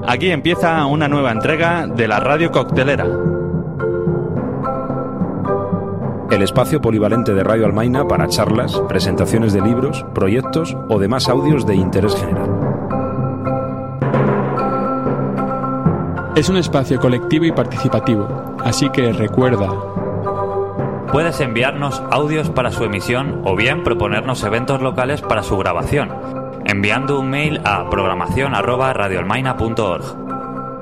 Aquí empieza una nueva entrega de la Radio Coctelera. El espacio polivalente de Radio Almaina para charlas, presentaciones de libros, proyectos o demás audios de interés general. Es un espacio colectivo y participativo, así que recuerda: puedes enviarnos audios para su emisión o bien proponernos eventos locales para su grabación, enviando un mail a programación@radioalmaina.org.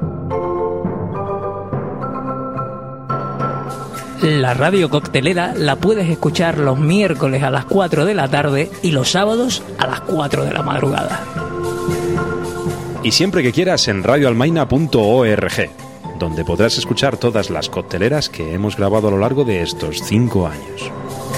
La Radio Coctelera la puedes escuchar los miércoles a las 4 de la tarde y los sábados a las 4 de la madrugada. Y siempre que quieras en radioalmaina.org, donde podrás escuchar todas las cocteleras que hemos grabado a lo largo de estos 5 años.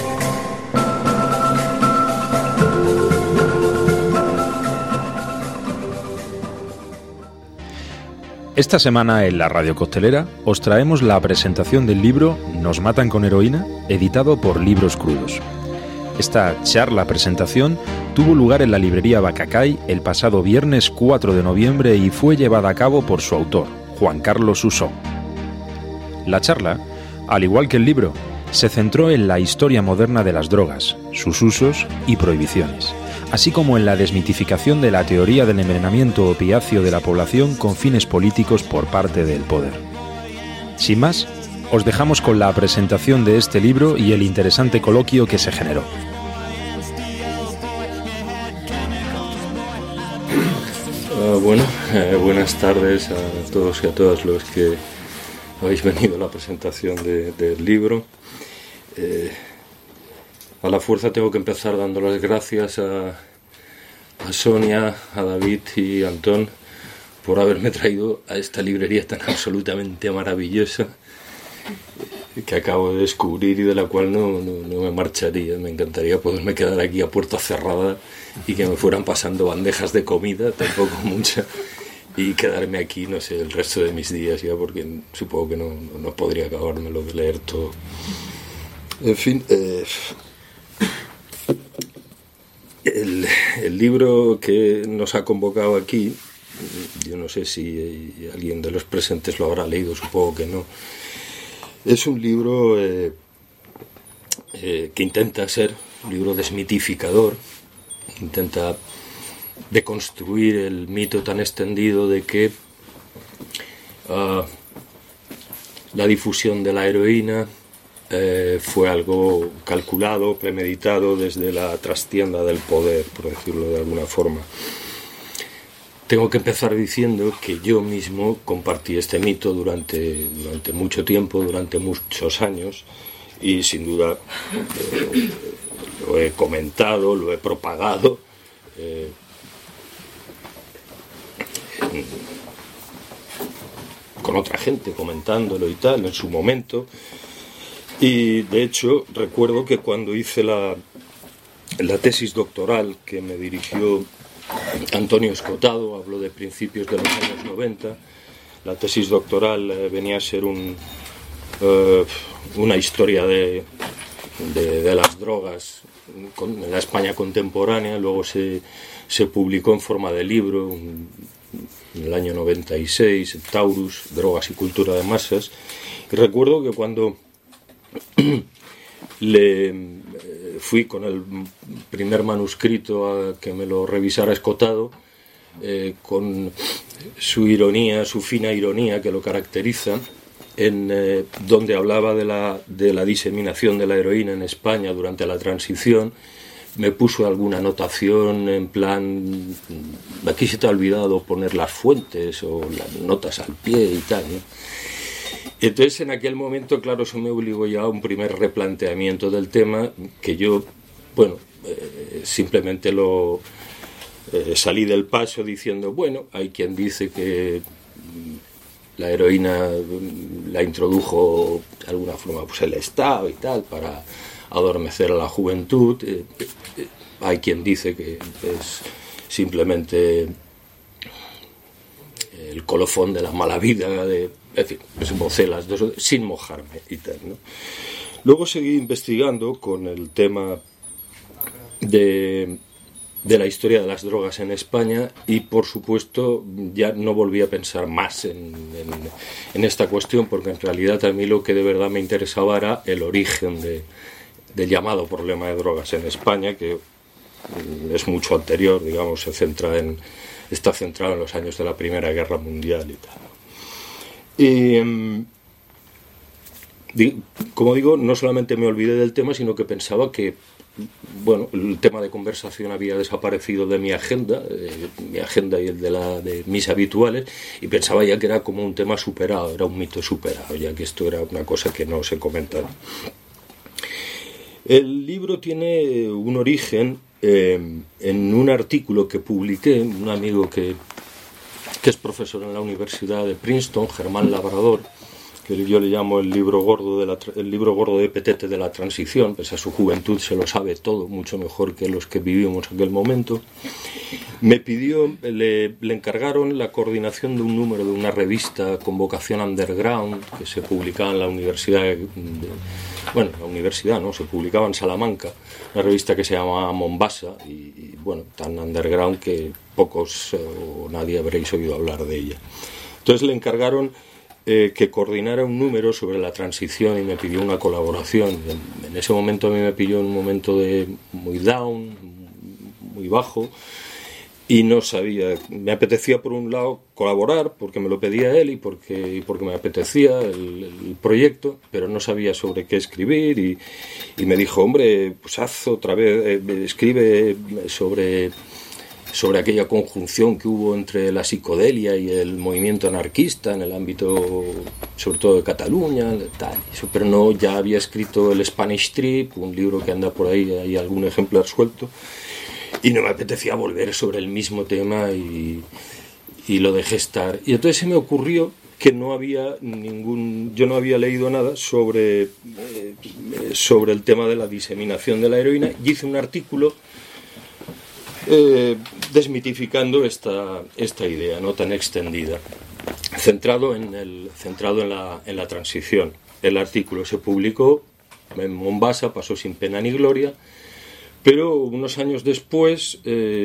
Esta semana en la Radio Coctelera os traemos la presentación del libro Nos matan con heroína, editado por Libros Crudos. Esta presentación tuvo lugar en la librería Bacacay el pasado viernes 4 de noviembre y fue llevada a cabo por su autor, Juan Carlos Usó. La charla, al igual que el libro, se centró en la historia moderna de las drogas, sus usos y prohibiciones, así como en la desmitificación de la teoría del envenenamiento opiáceo de la población con fines políticos por parte del poder. Sin más, os dejamos con la presentación de este libro y el interesante coloquio que se generó. Buenas tardes a todos y a todas los que habéis venido a la presentación del libro. A la fuerza tengo que empezar dando las gracias a Sonia, a David y a Antón por haberme traído a esta librería tan absolutamente maravillosa que acabo de descubrir y de la cual no me marcharía. Me encantaría poderme quedar aquí a puerta cerrada y que me fueran pasando bandejas de comida, tampoco mucha, y quedarme aquí, no sé, el resto de mis días ya, porque supongo que no podría acabármelo de leer todo. En fin, el libro que nos ha convocado aquí, yo no sé si alguien de los presentes lo habrá leído, supongo que no. Es un libro que intenta ser un libro desmitificador, intenta deconstruir el mito tan extendido de que la difusión de la heroína fue algo calculado, premeditado desde la trastienda del poder, por decirlo de alguna forma. Tengo que empezar diciendo que yo mismo compartí este mito durante mucho tiempo, durante muchos años, y sin duda lo he comentado, lo he propagado con otra gente, comentándolo y tal, en su momento. Y de hecho recuerdo que cuando hice la tesis doctoral que me dirigió Antonio Escotado, hablo de principios de los años 90, la tesis doctoral venía a ser una historia de las drogas en la España contemporánea. Luego se publicó en forma de libro en el año 96, Taurus, Drogas y Cultura de Masas. Y recuerdo que cuando fui con el primer manuscrito a que me lo revisara Escotado, con su ironía, su fina ironía que lo caracteriza, donde hablaba de la diseminación de la heroína en España durante la transición, me puso alguna anotación en plan, aquí se te ha olvidado poner las fuentes o las notas al pie y tal, ¿no? Entonces en aquel momento, claro, eso me obligó ya a un primer replanteamiento del tema, que yo, simplemente salí del paso diciendo, hay quien dice que la heroína la introdujo de alguna forma el Estado y tal, para adormecer a la juventud. Hay quien dice que es simplemente el colofón de la mala vida, en fin, esbocé las dos sin mojarme y tal, ¿no? Luego seguí investigando con el tema de de la historia de las drogas en España, y por supuesto ya no volví a pensar más en esta cuestión, porque en realidad a mí lo que de verdad me interesaba era el origen del llamado problema de drogas en España, que es mucho anterior, digamos, está centrado en los años de la Primera Guerra Mundial y tal. Y como digo, no solamente me olvidé del tema, sino que pensaba que, bueno, el tema de conversación había desaparecido de mi agenda y el de mis habituales, y pensaba ya que era como un tema superado, era un mito superado, ya que esto era una cosa que no se comentaba. El libro tiene un origen en un artículo que publiqué, un amigo que es profesor en la Universidad de Princeton, Germán Labrador, que yo le llamo el libro gordo de Petete de la transición, pese a su juventud se lo sabe todo, mucho mejor que los que vivimos en aquel momento. Me pidió, le encargaron la coordinación de un número de una revista con vocación underground que se publicaba en la universidad, se publicaba en Salamanca, una revista que se llamaba Mombasa, y bueno, tan underground que pocos o nadie habréis oído hablar de ella. Entonces le encargaron que coordinara un número sobre la transición y me pidió una colaboración. En ese momento a mí me pilló un momento de muy down, muy bajo, y no sabía. Me apetecía por un lado colaborar porque me lo pedía él y porque me apetecía el proyecto, pero no sabía sobre qué escribir, y me dijo, hombre, pues haz otra vez, escribe sobre aquella conjunción que hubo entre la psicodelia y el movimiento anarquista en el ámbito, sobre todo de Cataluña, tal. Pero no, ya había escrito el Spanish Trip, un libro que anda por ahí, hay algún ejemplar suelto, y no me apetecía volver sobre el mismo tema, y lo dejé estar. Y entonces se me ocurrió que yo no había leído nada sobre el tema de la diseminación de la heroína, y hice un artículo desmitificando esta idea no tan extendida, centrado en la transición. El artículo se publicó en Mombasa, pasó sin pena ni gloria, pero unos años después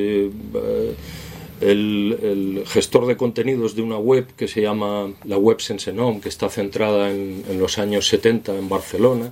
el gestor de contenidos de una web que se llama la web Sense Nom, que está centrada en los años 70 en Barcelona,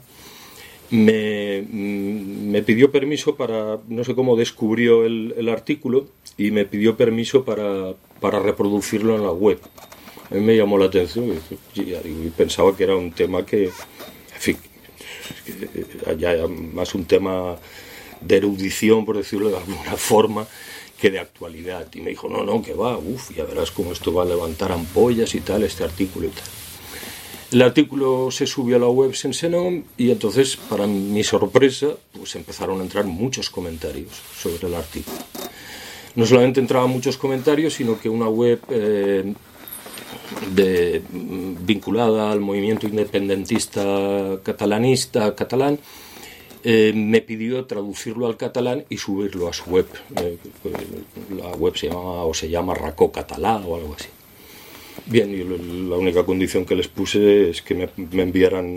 me pidió permiso para, no sé cómo descubrió el artículo, y me pidió permiso para reproducirlo en la web. A mí me llamó la atención y pensaba que era un tema que, en fin, ya más un tema de erudición, por decirlo de alguna forma, que de actualidad. Y me dijo, no, que va, ya verás cómo esto va a levantar ampollas y tal, este artículo y tal. El artículo se subió a la web Sense Nom, y entonces, para mi sorpresa, pues empezaron a entrar muchos comentarios sobre el artículo. No solamente entraban muchos comentarios, sino que una web vinculada al movimiento independentista catalán me pidió traducirlo al catalán y subirlo a su web. La web se llama Racó Català o algo así. Bien, y la única condición que les puse es que me enviaran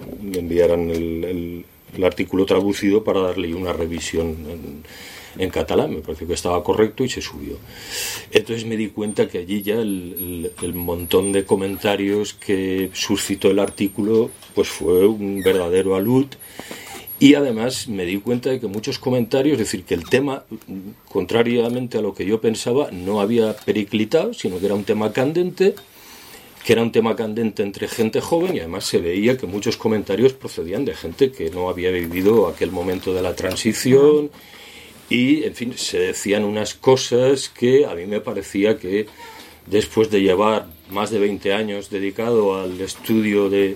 el artículo traducido para darle una revisión en catalán. Me pareció que estaba correcto y se subió. Entonces me di cuenta que allí ya el montón de comentarios que suscitó el artículo pues fue un verdadero alud. Y además me di cuenta de que muchos comentarios, es decir, que el tema, contrariamente a lo que yo pensaba, no había periclitado, sino que era un tema candente, entre gente joven, y además se veía que muchos comentarios procedían de gente que no había vivido aquel momento de la transición, y, en fin, se decían unas cosas que a mí me parecía que, después de llevar más de 20 años dedicado al estudio de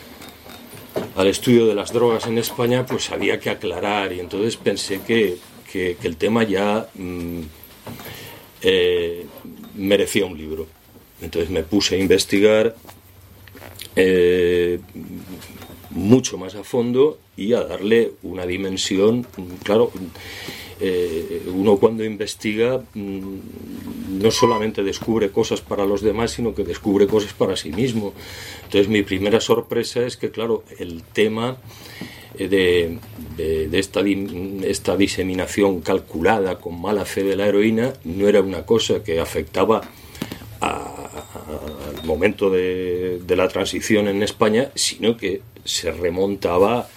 las drogas en España, pues había que aclarar, y entonces pensé que el tema ya merecía un libro. Entonces me puse a investigar mucho más a fondo y a darle una dimensión. Claro, uno cuando investiga no solamente descubre cosas para los demás, sino que descubre cosas para sí mismo. Entonces mi primera sorpresa es que, claro, el tema de esta diseminación calculada con mala fe de la heroína no era una cosa que afectaba al momento de la transición en España, sino que se remontaba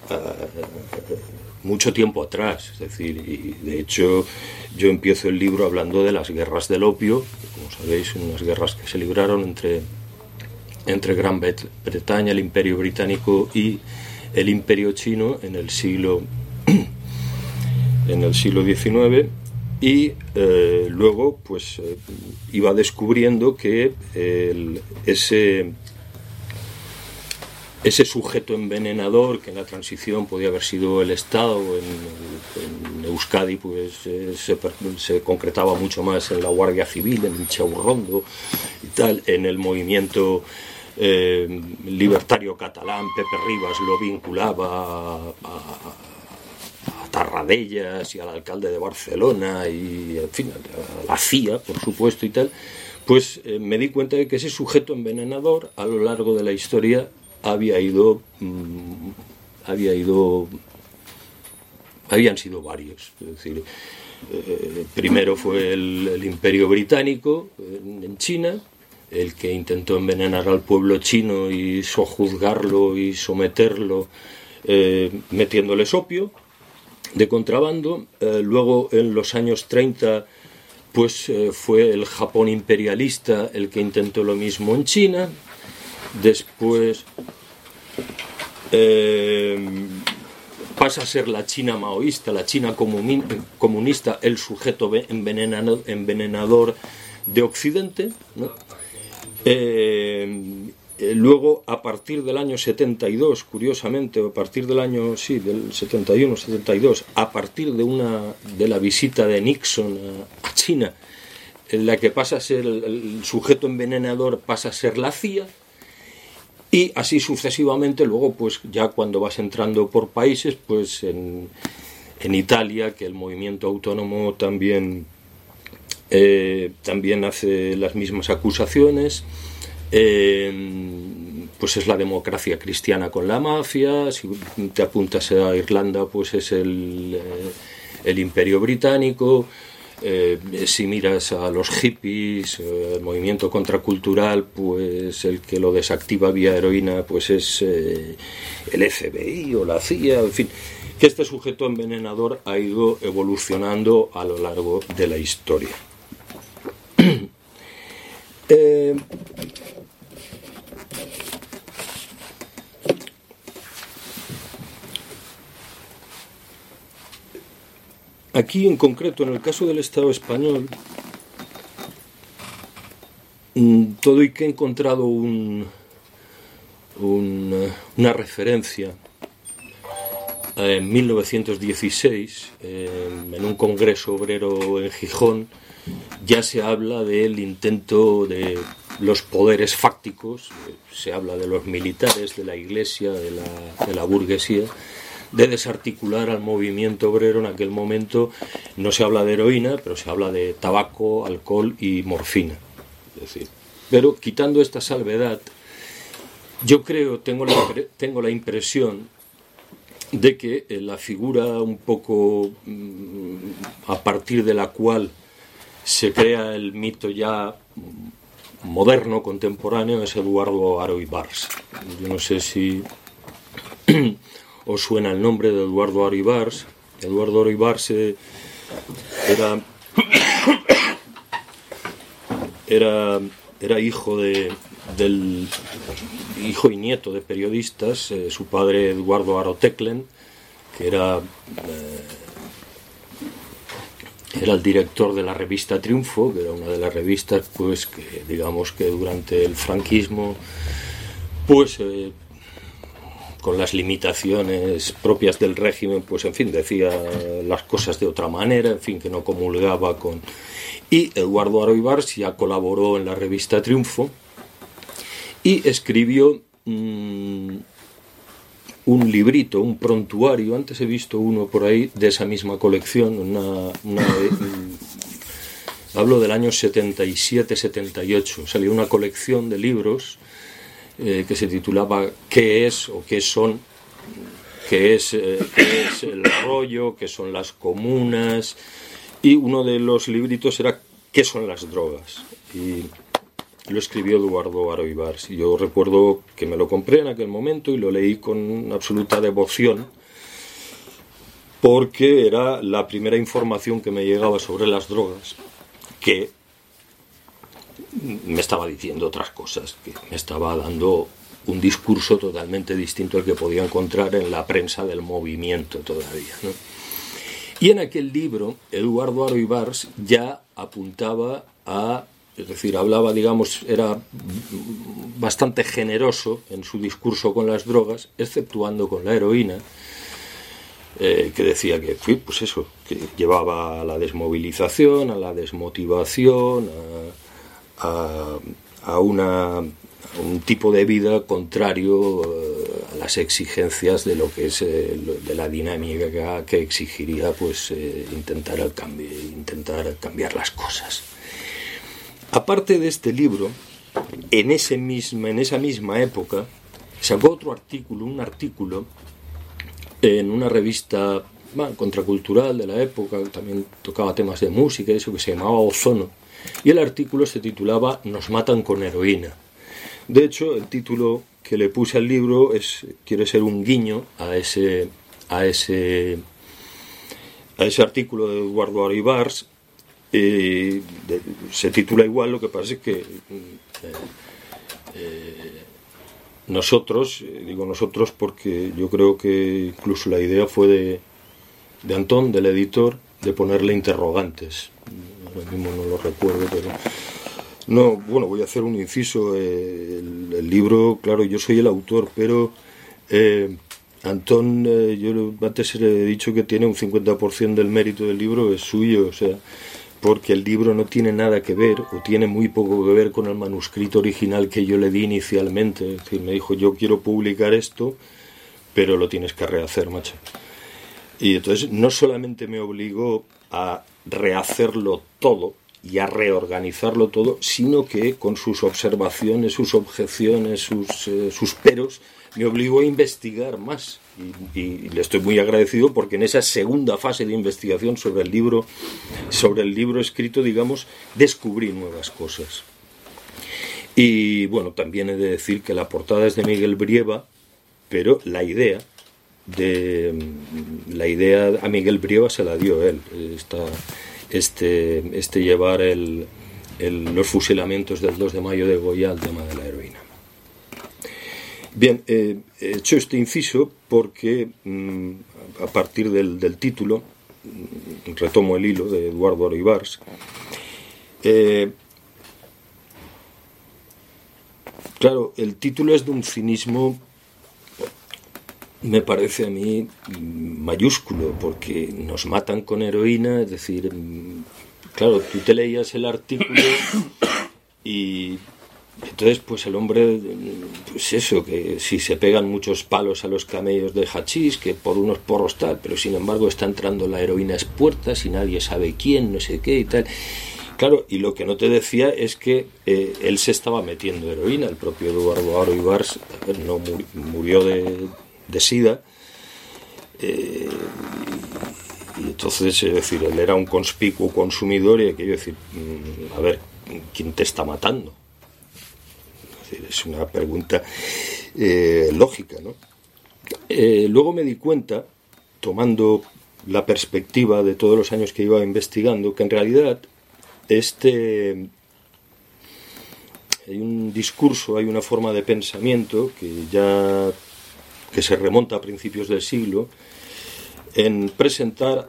mucho tiempo atrás. Es decir, y de hecho yo empiezo el libro hablando de las guerras del opio, que, como sabéis, son unas guerras que se libraron entre Gran Bretaña, el Imperio Británico y el Imperio Chino en el siglo XIX, y luego pues iba descubriendo que ese sujeto envenenador, que en la transición podía haber sido el Estado, en Euskadi pues se concretaba mucho más en la Guardia Civil, en el Chaurrondo y tal, en el movimiento libertario catalán, Pepe Ribas lo vinculaba a Tarradellas y al alcalde de Barcelona y, en fin, a la CIA, por supuesto, y tal. Pues me di cuenta de que ese sujeto envenenador, a lo largo de la historia, habían sido varios. Es decir, primero fue el Imperio Británico en China, el que intentó envenenar al pueblo chino y sojuzgarlo y someterlo metiéndoles opio de contrabando. Luego, en los años 30, pues fue el Japón imperialista el que intentó lo mismo en China. Después pasa a ser la China maoísta, la China comunista, el sujeto envenenador de Occidente, ¿no? Luego, a partir del año 72, curiosamente, a partir del año, del 71-72, a partir de la visita de Nixon a China, en la que pasa a ser el sujeto envenenador, pasa a ser la CIA, y así sucesivamente. Luego, pues ya cuando vas entrando por países, pues en Italia, que el movimiento autónomo también hace las mismas acusaciones. Pues es la democracia cristiana con la mafia. Si te apuntas a Irlanda, pues es el Imperio Británico. Si miras a los hippies, el movimiento contracultural, pues el que lo desactiva vía heroína, pues es el FBI o la CIA, en fin, que este sujeto envenenador ha ido evolucionando a lo largo de la historia. Aquí, en concreto, en el caso del Estado español, todo y que he encontrado una referencia en 1916, en un congreso obrero en Gijón, ya se habla del intento de los poderes fácticos, se habla de los militares, de la Iglesia, de la burguesía, de desarticular al movimiento obrero. En aquel momento no se habla de heroína, pero se habla de tabaco, alcohol y morfina. Es decir, pero quitando esta salvedad, yo tengo la impresión de que la figura un poco a partir de la cual se crea el mito ya moderno, contemporáneo, es Eduardo Haro Ibars. Yo no sé si os suena el nombre de Eduardo Haro Ibars. Eduardo Haro Ibars era hijo hijo y nieto de periodistas. Su padre, Eduardo Haro Teclen, que era el director de la revista Triunfo, que era una de las revistas, pues, que digamos que durante el franquismo, pues con las limitaciones propias del régimen, pues en fin, decía las cosas de otra manera, en fin, que no comulgaba con... Y Eduardo Haro Ibars ya colaboró en la revista Triunfo y escribió un librito, un prontuario. Antes he visto uno por ahí de esa misma colección, hablo del año 77-78, salió una colección de libros que se titulaba ¿Qué es o qué son qué es el rollo, qué son las comunas, y uno de los libritos era qué son las drogas, y lo escribió Eduardo Aro Ibars, y yo recuerdo que me lo compré en aquel momento y lo leí con absoluta devoción, porque era la primera información que me llegaba sobre las drogas, que me estaba diciendo otras cosas, que me estaba dando un discurso totalmente distinto al que podía encontrar en la prensa del movimiento todavía, ¿no? Y en aquel libro, Eduardo Aro Ibars ya apuntaba es decir, hablaba, digamos, era bastante generoso en su discurso con las drogas, exceptuando con la heroína, que decía que, pues eso, que llevaba a la desmovilización, a la desmotivación, a un tipo de vida contrario a las exigencias de lo que es de la dinámica que exigiría, pues, intentar cambiar las cosas. Aparte de este libro, en esa misma época sacó un artículo en una revista contracultural de la época, también tocaba temas de música, eso, que se llamaba Ozono, y el artículo se titulaba Nos matan con heroína. De hecho, el título que le puse al libro quiere ser un guiño a ese artículo de Eduardo Aro Ibars. Se titula igual, lo que pasa es que nosotros, digo nosotros porque yo creo que incluso la idea fue de Antón, del editor, de ponerle interrogantes. Ahora mismo no lo recuerdo, pero no, bueno, voy a hacer un inciso. El libro, claro, yo soy el autor, pero Antón, yo antes le he dicho que tiene un 50% del mérito del libro es suyo, o sea, porque el libro no tiene nada que ver, o tiene muy poco que ver con el manuscrito original que yo le di inicialmente. Es decir, me dijo, yo quiero publicar esto, pero lo tienes que rehacer, macho. Y entonces no solamente me obligó a rehacerlo todo y a reorganizarlo todo, sino que con sus observaciones, sus objeciones, sus peros, me obligó a investigar más. Y le estoy muy agradecido porque en esa segunda fase de investigación sobre el libro escrito, digamos, descubrí nuevas cosas. Y bueno, también he de decir que la portada es de Miguel Brieva, pero la idea a Miguel Brieva se la dio él. Llevar los fusilamientos del 2 de mayo de Goya al tema de la heroína. Bien, he hecho este inciso porque a partir del título, retomo el hilo de Eduardo Aro Ibars, claro, el título es de un cinismo, me parece a mí, mayúsculo, porque nos matan con heroína, es decir, claro, tú te leías el artículo y entonces, pues el hombre, pues eso, que si se pegan muchos palos a los camellos de hachís, que por unos porros tal, pero sin embargo está entrando la heroína a puertas y nadie sabe quién, no sé qué y tal. Claro, y lo que no te decía es que él se estaba metiendo heroína. El propio Eduardo Aro Ibars no murió de sida, y entonces, es decir, él era un conspicuo consumidor y aquello, decir, a ver, ¿quién te está matando? Es una pregunta lógica, ¿no? Luego me di cuenta, tomando la perspectiva de todos los años que iba investigando, que en realidad hay un discurso, hay una forma de pensamiento que se remonta a principios del siglo, en presentar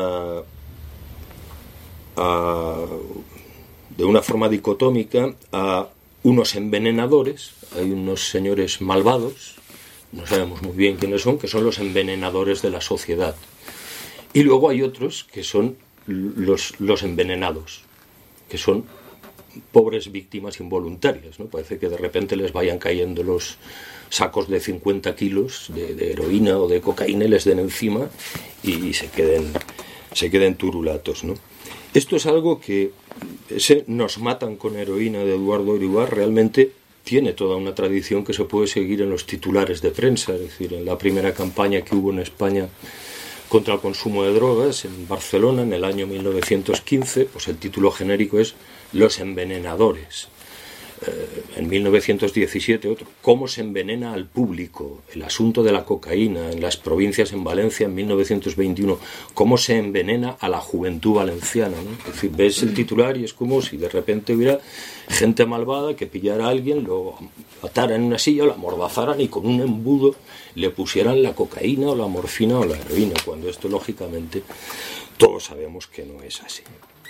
de una forma dicotómica a unos envenenadores. Hay unos señores malvados, no sabemos muy bien quiénes son, que son los envenenadores de la sociedad. Y luego hay otros que son los envenenados, que son pobres víctimas involuntarias, ¿no? Parece que de repente les vayan cayendo los sacos de 50 kilos de heroína o de cocaína y les den encima y se queden turulatos, ¿no? Esto es algo que Nos matan con heroína de Eduardo Aro Ibars realmente tiene toda una tradición que se puede seguir en los titulares de prensa. Es decir, en la primera campaña que hubo en España contra el consumo de drogas en Barcelona en el año 1915, pues el título genérico es Los envenenadores. En 1917 otro, ¿Cómo se envenena al público? El asunto de la cocaína en las provincias, en Valencia en 1921, ¿cómo se envenena a la juventud valenciana? ¿no? Es decir, ves el titular y es como si de repente hubiera gente malvada que pillara a alguien, lo atara en una silla, lo amordazaran y con un embudo le pusieran la cocaína o la morfina o la heroína, cuando esto lógicamente todos sabemos que no es así.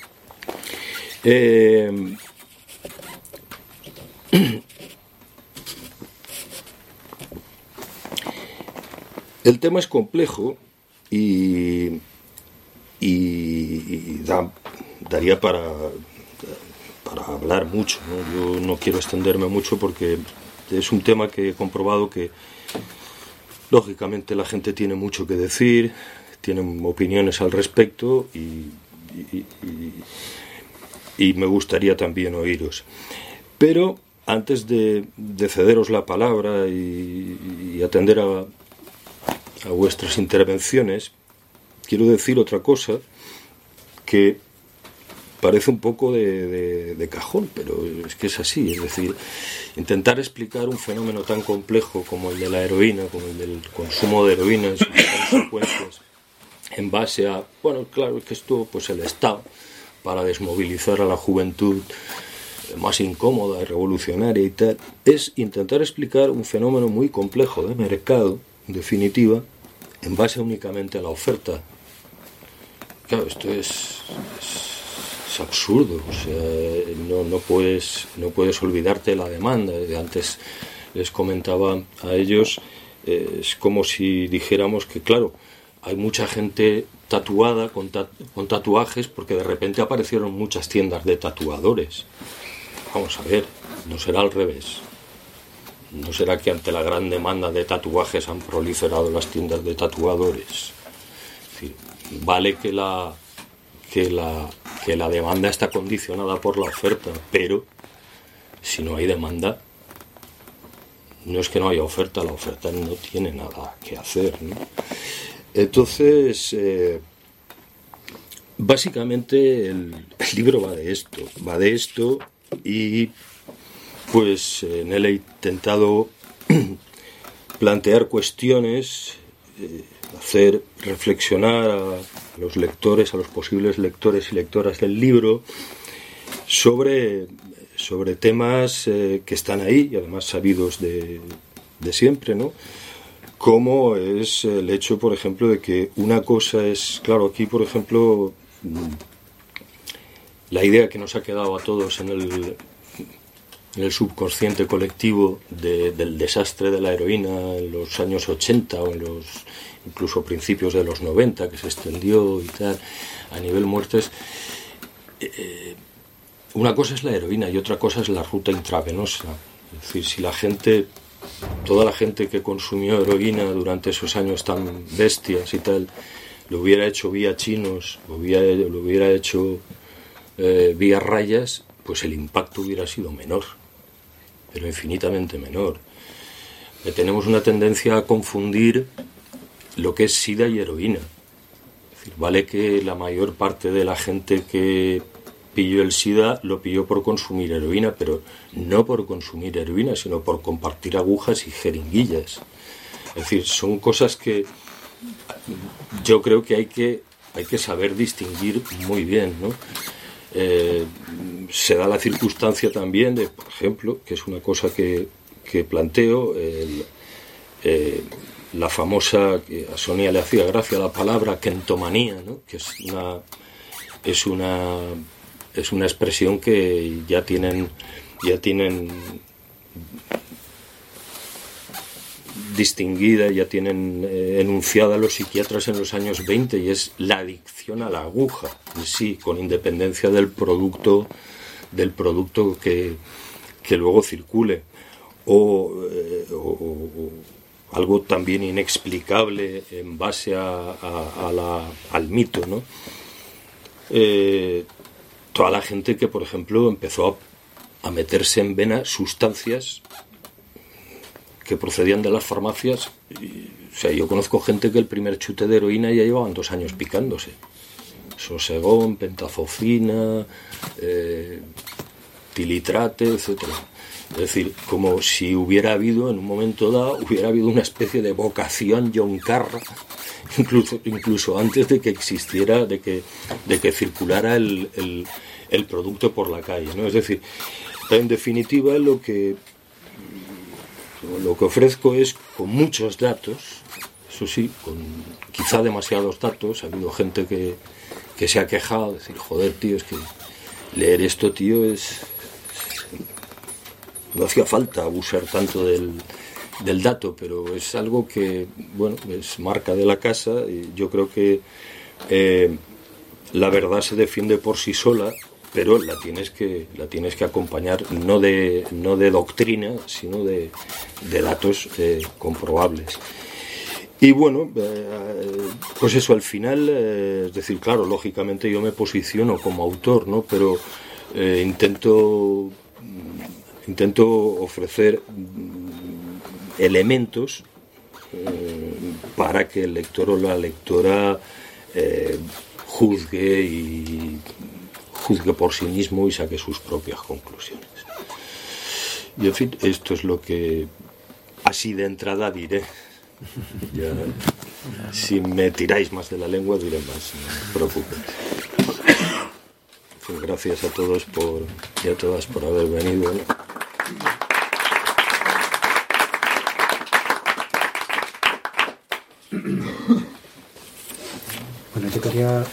El tema es complejo y daría para hablar mucho, ¿no? Yo no quiero extenderme mucho porque es un tema que he comprobado que lógicamente la gente tiene mucho que decir, tienen opiniones al respecto y me gustaría también oíros. Pero antes de cederos la palabra y atender a vuestras intervenciones, quiero decir otra cosa que parece un poco de cajón, pero es que es así. Es decir, intentar explicar un fenómeno tan complejo como el de la heroína, como el del consumo de heroína en sus consecuencias, en base a, bueno, claro, es que esto, pues el Estado, para desmovilizar a la juventud más incómoda y revolucionaria y tal, es intentar explicar un fenómeno muy complejo de mercado, en definitiva, en base únicamente a la oferta. Claro, esto es absurdo, o sea, no puedes olvidarte de la demanda. Antes les comentaba a ellos, es como si dijéramos que, claro, hay mucha gente tatuada con tatuajes porque de repente aparecieron muchas tiendas de tatuadores. Vamos a ver, no será al revés. ¿No será que ante la gran demanda de tatuajes han proliferado las tiendas de tatuadores? Es decir, vale que la demanda está condicionada por la oferta, pero si no hay demanda, no es que no haya oferta, la oferta no tiene nada que hacer, ¿no? Entonces, básicamente el libro va de esto y pues en él he intentado plantear cuestiones, hacer reflexionar a los lectores, a los posibles lectores y lectoras del libro sobre temas que están ahí y además sabidos de siempre, ¿no? Como es el hecho, por ejemplo, de que una cosa es, claro, aquí, por ejemplo, la idea que nos ha quedado a todos en el subconsciente colectivo del desastre de la heroína en los años 80 o en los incluso principios de los 90, que se extendió y tal a nivel muertes. Una cosa es la heroína y otra cosa es la ruta intravenosa. Es decir, si toda la gente que consumió heroína durante esos años tan bestias y tal, lo hubiera hecho vía chinos, lo hubiera hecho vía rayas, pues el impacto hubiera sido menor, pero infinitamente menor. Tenemos una tendencia a confundir lo que es sida y heroína. Es decir, vale que la mayor parte de la gente que pilló el SIDA lo pilló por consumir heroína, pero no por consumir heroína, sino por compartir agujas y jeringuillas. Es decir, son cosas que yo creo que hay que saber distinguir muy bien, ¿no? Se da la circunstancia también de, por ejemplo, que es una cosa que planteo, la famosa, que a Sonia le hacía gracia la palabra kentomanía, ¿no? Que es una expresión que ya tienen distinguida, ya tienen enunciada los psiquiatras en los años 20, y es la adicción a la aguja, sí, con independencia del producto que luego circule, o algo también inexplicable en base al mito, ¿no? Toda la gente que, por ejemplo, empezó a meterse en vena sustancias que procedían de las farmacias. O sea, yo conozco gente que el primer chute de heroína ya llevaban 2 años picándose. Sosegón, pentazocina, tilitrate, etcétera. Es decir, como si hubiera habido, en un momento dado, hubiera habido una especie de vocación yoncarra, incluso antes de que existiera, de que circulara el producto por la calle, ¿no? Es decir, en definitiva lo que ofrezco es con muchos datos, eso sí, con quizá demasiados datos. Ha habido gente que se ha quejado, de decir, joder, tío, es que leer esto, tío, no hacía falta abusar tanto del dato, pero es algo que, bueno, es marca de la casa, y yo creo que la verdad se defiende por sí sola, pero la tienes que acompañar no de doctrina, sino de datos comprobables. Y bueno, pues eso, al final, es decir, claro, lógicamente yo me posiciono como autor, ¿no? Pero intento ofrecer elementos para que el lector o la lectora juzgue por sí mismo y saque sus propias conclusiones. Y en fin, esto es lo que así de entrada diré. Ya, si me tiráis más de la lengua diré más, no os preocupéis. Pues gracias a todos y a todas por haber venido, ¿no? Bueno, yo quería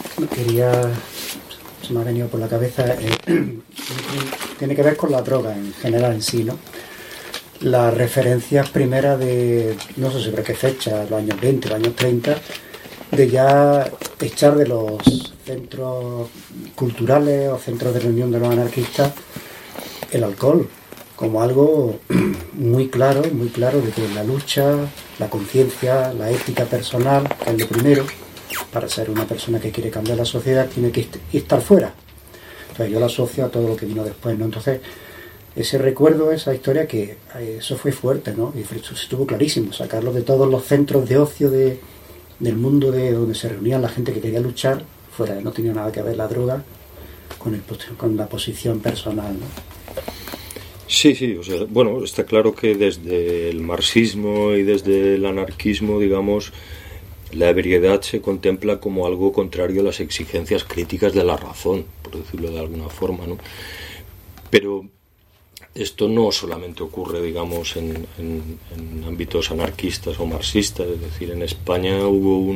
se me ha venido por la cabeza, tiene que ver con la droga en general en sí, ¿no? Las referencias primeras de, no sé sobre qué fecha, los años 20, los años 30, de ya echar de los centros culturales o centros de reunión de los anarquistas el alcohol como algo muy claro de que la lucha, la conciencia, la ética personal, que es lo primero, para ser una persona que quiere cambiar la sociedad, tiene que estar fuera. Entonces yo lo asocio a todo lo que vino después, ¿no? Entonces, ese recuerdo, esa historia, que eso fue fuerte, ¿no? Y estuvo clarísimo, sacarlo de todos los centros de ocio del mundo de donde se reunían la gente que quería luchar, fuera, no tenía nada que ver la droga con la posición personal, ¿no? Sí, o sea, bueno, está claro que desde el marxismo y desde el anarquismo, digamos, la ebriedad se contempla como algo contrario a las exigencias críticas de la razón, por decirlo de alguna forma, ¿no? Pero esto no solamente ocurre, digamos, en ámbitos anarquistas o marxistas, es decir, en España hubo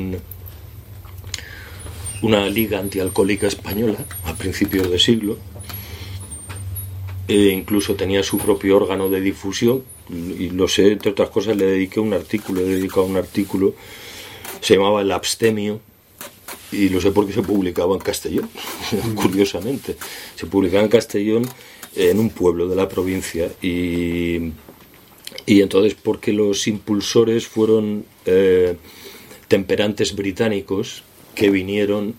una liga antialcohólica española a principios de siglo, e incluso tenía su propio órgano de difusión, y lo sé, entre otras cosas, he dedicado un artículo, se llamaba El Abstemio, y lo sé porque se publicaba en Castellón, curiosamente, se publicaba en Castellón, en un pueblo de la provincia, y entonces porque los impulsores fueron temperantes británicos que vinieron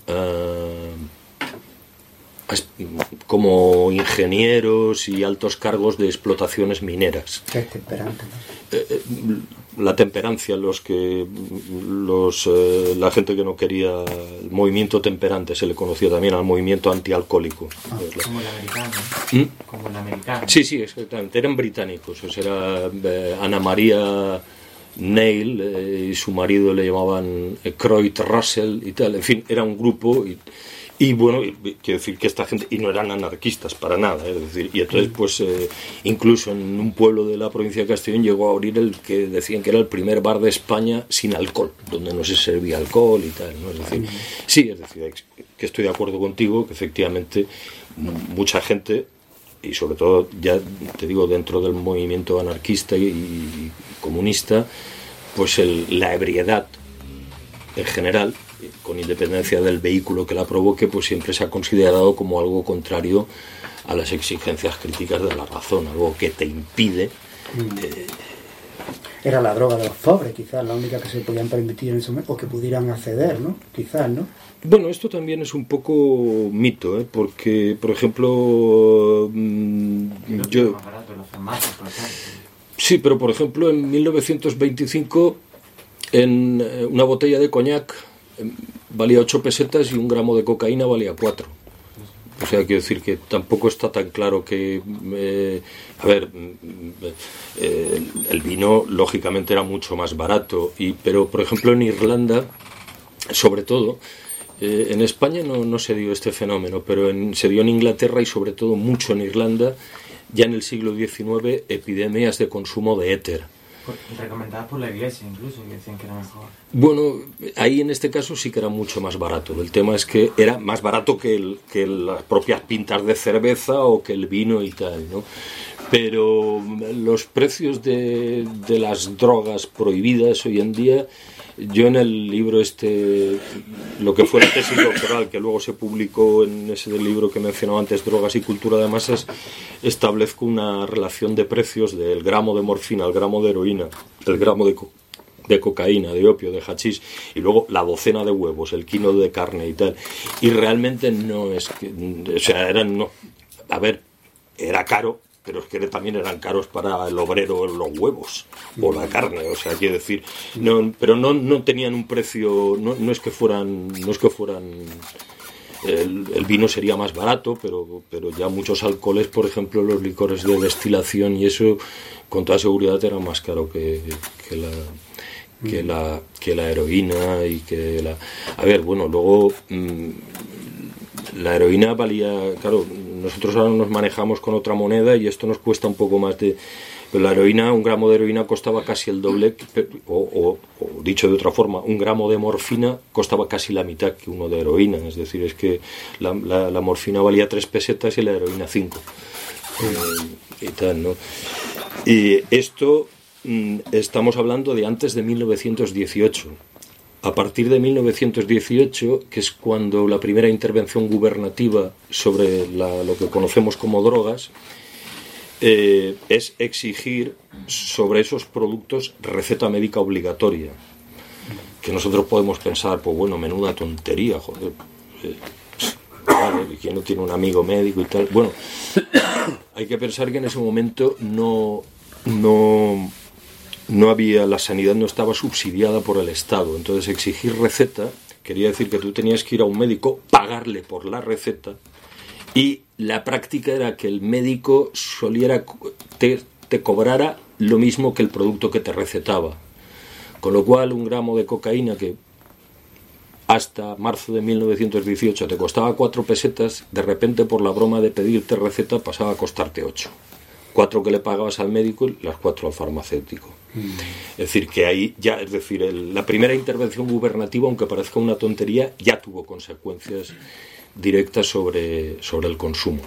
como ingenieros y altos cargos de explotaciones mineras. ¿Qué es temperante, no? La temperancia, la gente que no quería el movimiento temperante, se le conocía también al movimiento antialcohólico. Como el americano. Como el americano. Sí, exactamente, eran británicos. O sea, era Ana María Neil, y su marido le llamaban Croyd Russell y tal. En fin, era un grupo y bueno, quiero decir que esta gente, y no eran anarquistas para nada, es decir, y entonces pues incluso en un pueblo de la provincia de Castellón llegó a abrir el que decían que era el primer bar de España sin alcohol, donde no se servía alcohol y tal, ¿no? Es decir, sí, es decir, que estoy de acuerdo contigo, que efectivamente mucha gente, y sobre todo, ya te digo, dentro del movimiento anarquista y comunista, pues la ebriedad en general, con independencia del vehículo que la provoque, pues siempre se ha considerado como algo contrario a las exigencias críticas de la razón, algo que te impide. era la droga de los pobres, quizás la única que se podían permitir en ese momento, o que pudieran acceder, ¿no? Quizás, ¿no? Bueno, esto también es un poco mito, porque, por ejemplo, yo... Sí, pero por ejemplo, en 1925, en una botella de coñac valía 8 pesetas y 1 gramo de cocaína valía 4. O sea, quiero decir que tampoco está tan claro que... el vino, lógicamente, era mucho más barato. Pero, por ejemplo, en Irlanda, sobre todo... en España no se dio este fenómeno, pero se dio en Inglaterra y sobre todo mucho en Irlanda, ya en el siglo XIX, epidemias de consumo de éter. Recomendadas por la Iglesia incluso, que decían que era mejor. Bueno, ahí en este caso sí que era mucho más barato. El tema es que era más barato que las propias pintas de cerveza o que el vino y tal, ¿no? Pero los precios de las drogas prohibidas hoy en día... Yo en el libro lo que fue la tesis doctoral, que luego se publicó en ese del libro que mencionaba antes, Drogas y Cultura de Masas, establezco una relación de precios del gramo de morfina, el gramo de heroína, el gramo de cocaína, de opio, de hachís, y luego la docena de huevos, el kilo de carne y tal. Y realmente no es que... O sea, era caro, pero es que también eran caros para el obrero los huevos o la carne, o sea, quiero decir, pero no tenían un precio, no es que fueran el vino sería más barato, pero ya muchos alcoholes, por ejemplo, los licores de destilación y eso, con toda seguridad era más caro que la heroína y que la... A ver, bueno, luego... la heroína valía, claro, nosotros ahora nos manejamos con otra moneda y esto nos cuesta un poco más de... Pero la heroína, 1 gramo de heroína costaba casi el doble, o dicho de otra forma, 1 gramo de morfina costaba casi la mitad que 1 de heroína, es decir, es que la morfina valía 3 pesetas y la heroína 5. Y tal, ¿no? Y esto estamos hablando de antes de 1918. A partir de 1918, que es cuando la primera intervención gubernativa sobre lo que conocemos como drogas, es exigir sobre esos productos receta médica obligatoria. Que nosotros podemos pensar, pues bueno, menuda tontería, joder. Vale, ¿quién no tiene un amigo médico y tal? Bueno, hay que pensar que en ese momento no había, la sanidad no estaba subsidiada por el Estado, entonces exigir receta quería decir que tú tenías que ir a un médico, pagarle por la receta, y la práctica era que el médico te cobrara lo mismo que el producto que te recetaba, con lo cual 1 gramo de cocaína que hasta marzo de 1918 te costaba 4 pesetas, de repente por la broma de pedirte receta pasaba a costarte 8. 4 que le pagabas al médico y las 4 al farmacéutico. Es decir, que ahí ya, es decir, la primera intervención gubernativa, aunque parezca una tontería, ya tuvo consecuencias directas sobre el consumo.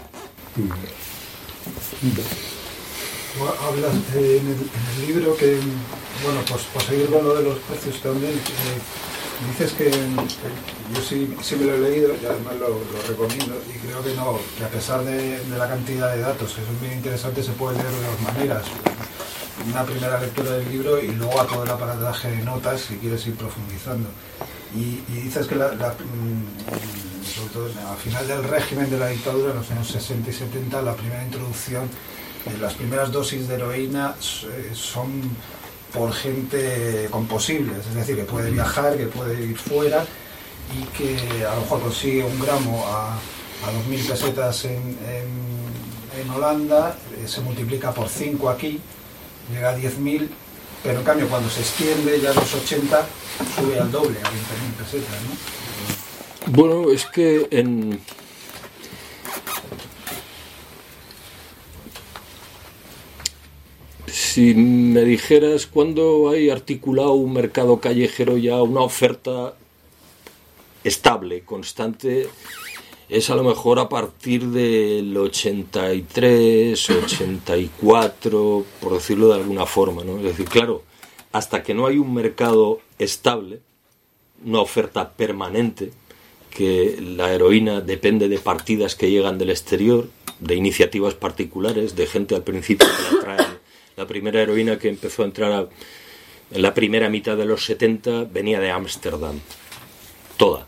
Hablas en el libro que, bueno, pues para seguir con lo de los precios también, dices que yo sí me lo he leído y además lo recomiendo, y creo que a pesar de la cantidad de datos que son bien interesantes, se puede leer de dos maneras: una primera lectura del libro y luego a todo el aparataje de notas si quieres ir profundizando. Y dices que sobre todo al final del régimen de la dictadura, en los años 60 y 70, la primera introducción, las primeras dosis de heroína son por gente con posibles, es decir, que puede viajar, que puede ir fuera y que a lo mejor consigue 1 gramo a 2.000 pesetas en Holanda, se multiplica por 5 aquí, llega a 10.000, pero en cambio cuando se extiende ya a los 80 sube al doble, a 20.000 pesetas, ¿no? Bueno, es que si me dijeras cuándo hay articulado un mercado callejero ya, una oferta estable, constante, es a lo mejor a partir del 83, 84, por decirlo de alguna forma, ¿no? Es decir, claro, hasta que no hay un mercado estable, una oferta permanente, que la heroína depende de partidas que llegan del exterior, de iniciativas particulares, de gente al principio que la trae. La primera heroína que empezó a entrar en la primera mitad de los 70 venía de Ámsterdam, toda.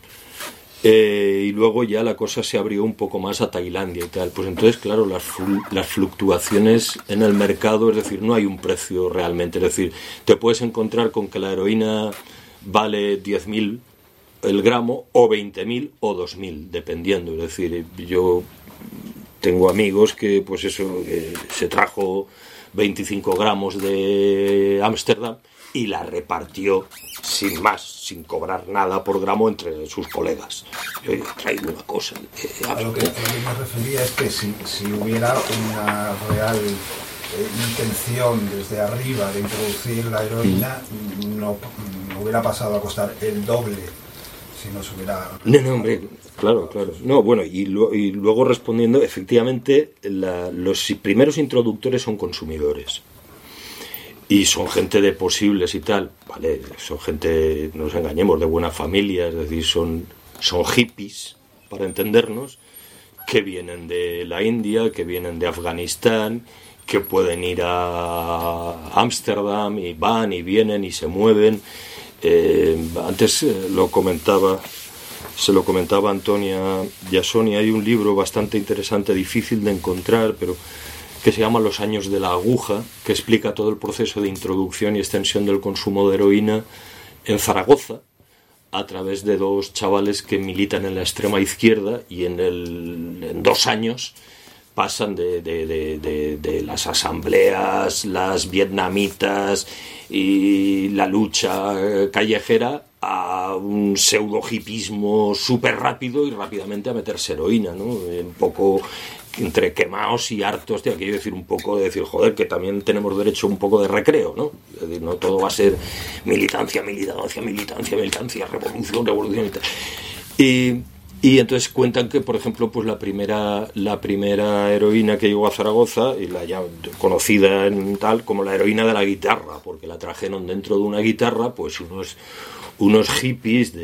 Y luego ya la cosa se abrió un poco más a Tailandia y tal. Pues entonces, claro, las fluctuaciones en el mercado, es decir, no hay un precio realmente. Es decir, te puedes encontrar con que la heroína vale 10.000 el gramo, o 20.000 o 2.000, dependiendo. Es decir, yo tengo amigos que, pues eso, se trajo 25 gramos de Ámsterdam y la repartió sin más, sin cobrar nada por gramo entre sus colegas. Yo traigo una cosa. A lo que me refería es que si hubiera una real intención desde arriba de introducir la heroína, no hubiera pasado a costar el doble si no se hubiera... No, hombre, claro. No, bueno, y luego respondiendo, efectivamente, los primeros introductores son consumidores. Y son gente de posibles y tal, vale, son gente, no nos engañemos, de buena familia, es decir, son hippies, para entendernos, que vienen de la India, que vienen de Afganistán, que pueden ir a Ámsterdam y van y vienen y se mueven. Antes se lo comentaba a Antonia y a Sonia, hay un libro bastante interesante, difícil de encontrar, pero que se llama Los años de la aguja, que explica todo el proceso de introducción y extensión del consumo de heroína en Zaragoza, a través de dos chavales que militan en la extrema izquierda y en 2 años pasan de las asambleas, las vietnamitas y la lucha callejera a un pseudo hipismo súper rápido y rápidamente a meterse heroína, ¿no? Un poco entre quemados y hartos de aquello, decir, un poco de decir, joder, que también tenemos derecho a un poco de recreo, ¿no? Es decir, no todo va a ser militancia, revolución y tal. Y entonces cuentan que, por ejemplo, pues la primera heroína que llegó a Zaragoza, y la ya conocida en tal como la heroína de la guitarra, porque la trajeron dentro de una guitarra, pues unos hippies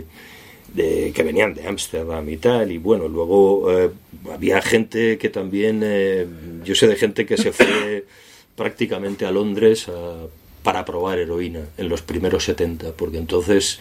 que venían de Ámsterdam y tal, y bueno, luego había gente que también, yo sé de gente que se fue prácticamente a Londres para probar heroína en los primeros 70, porque entonces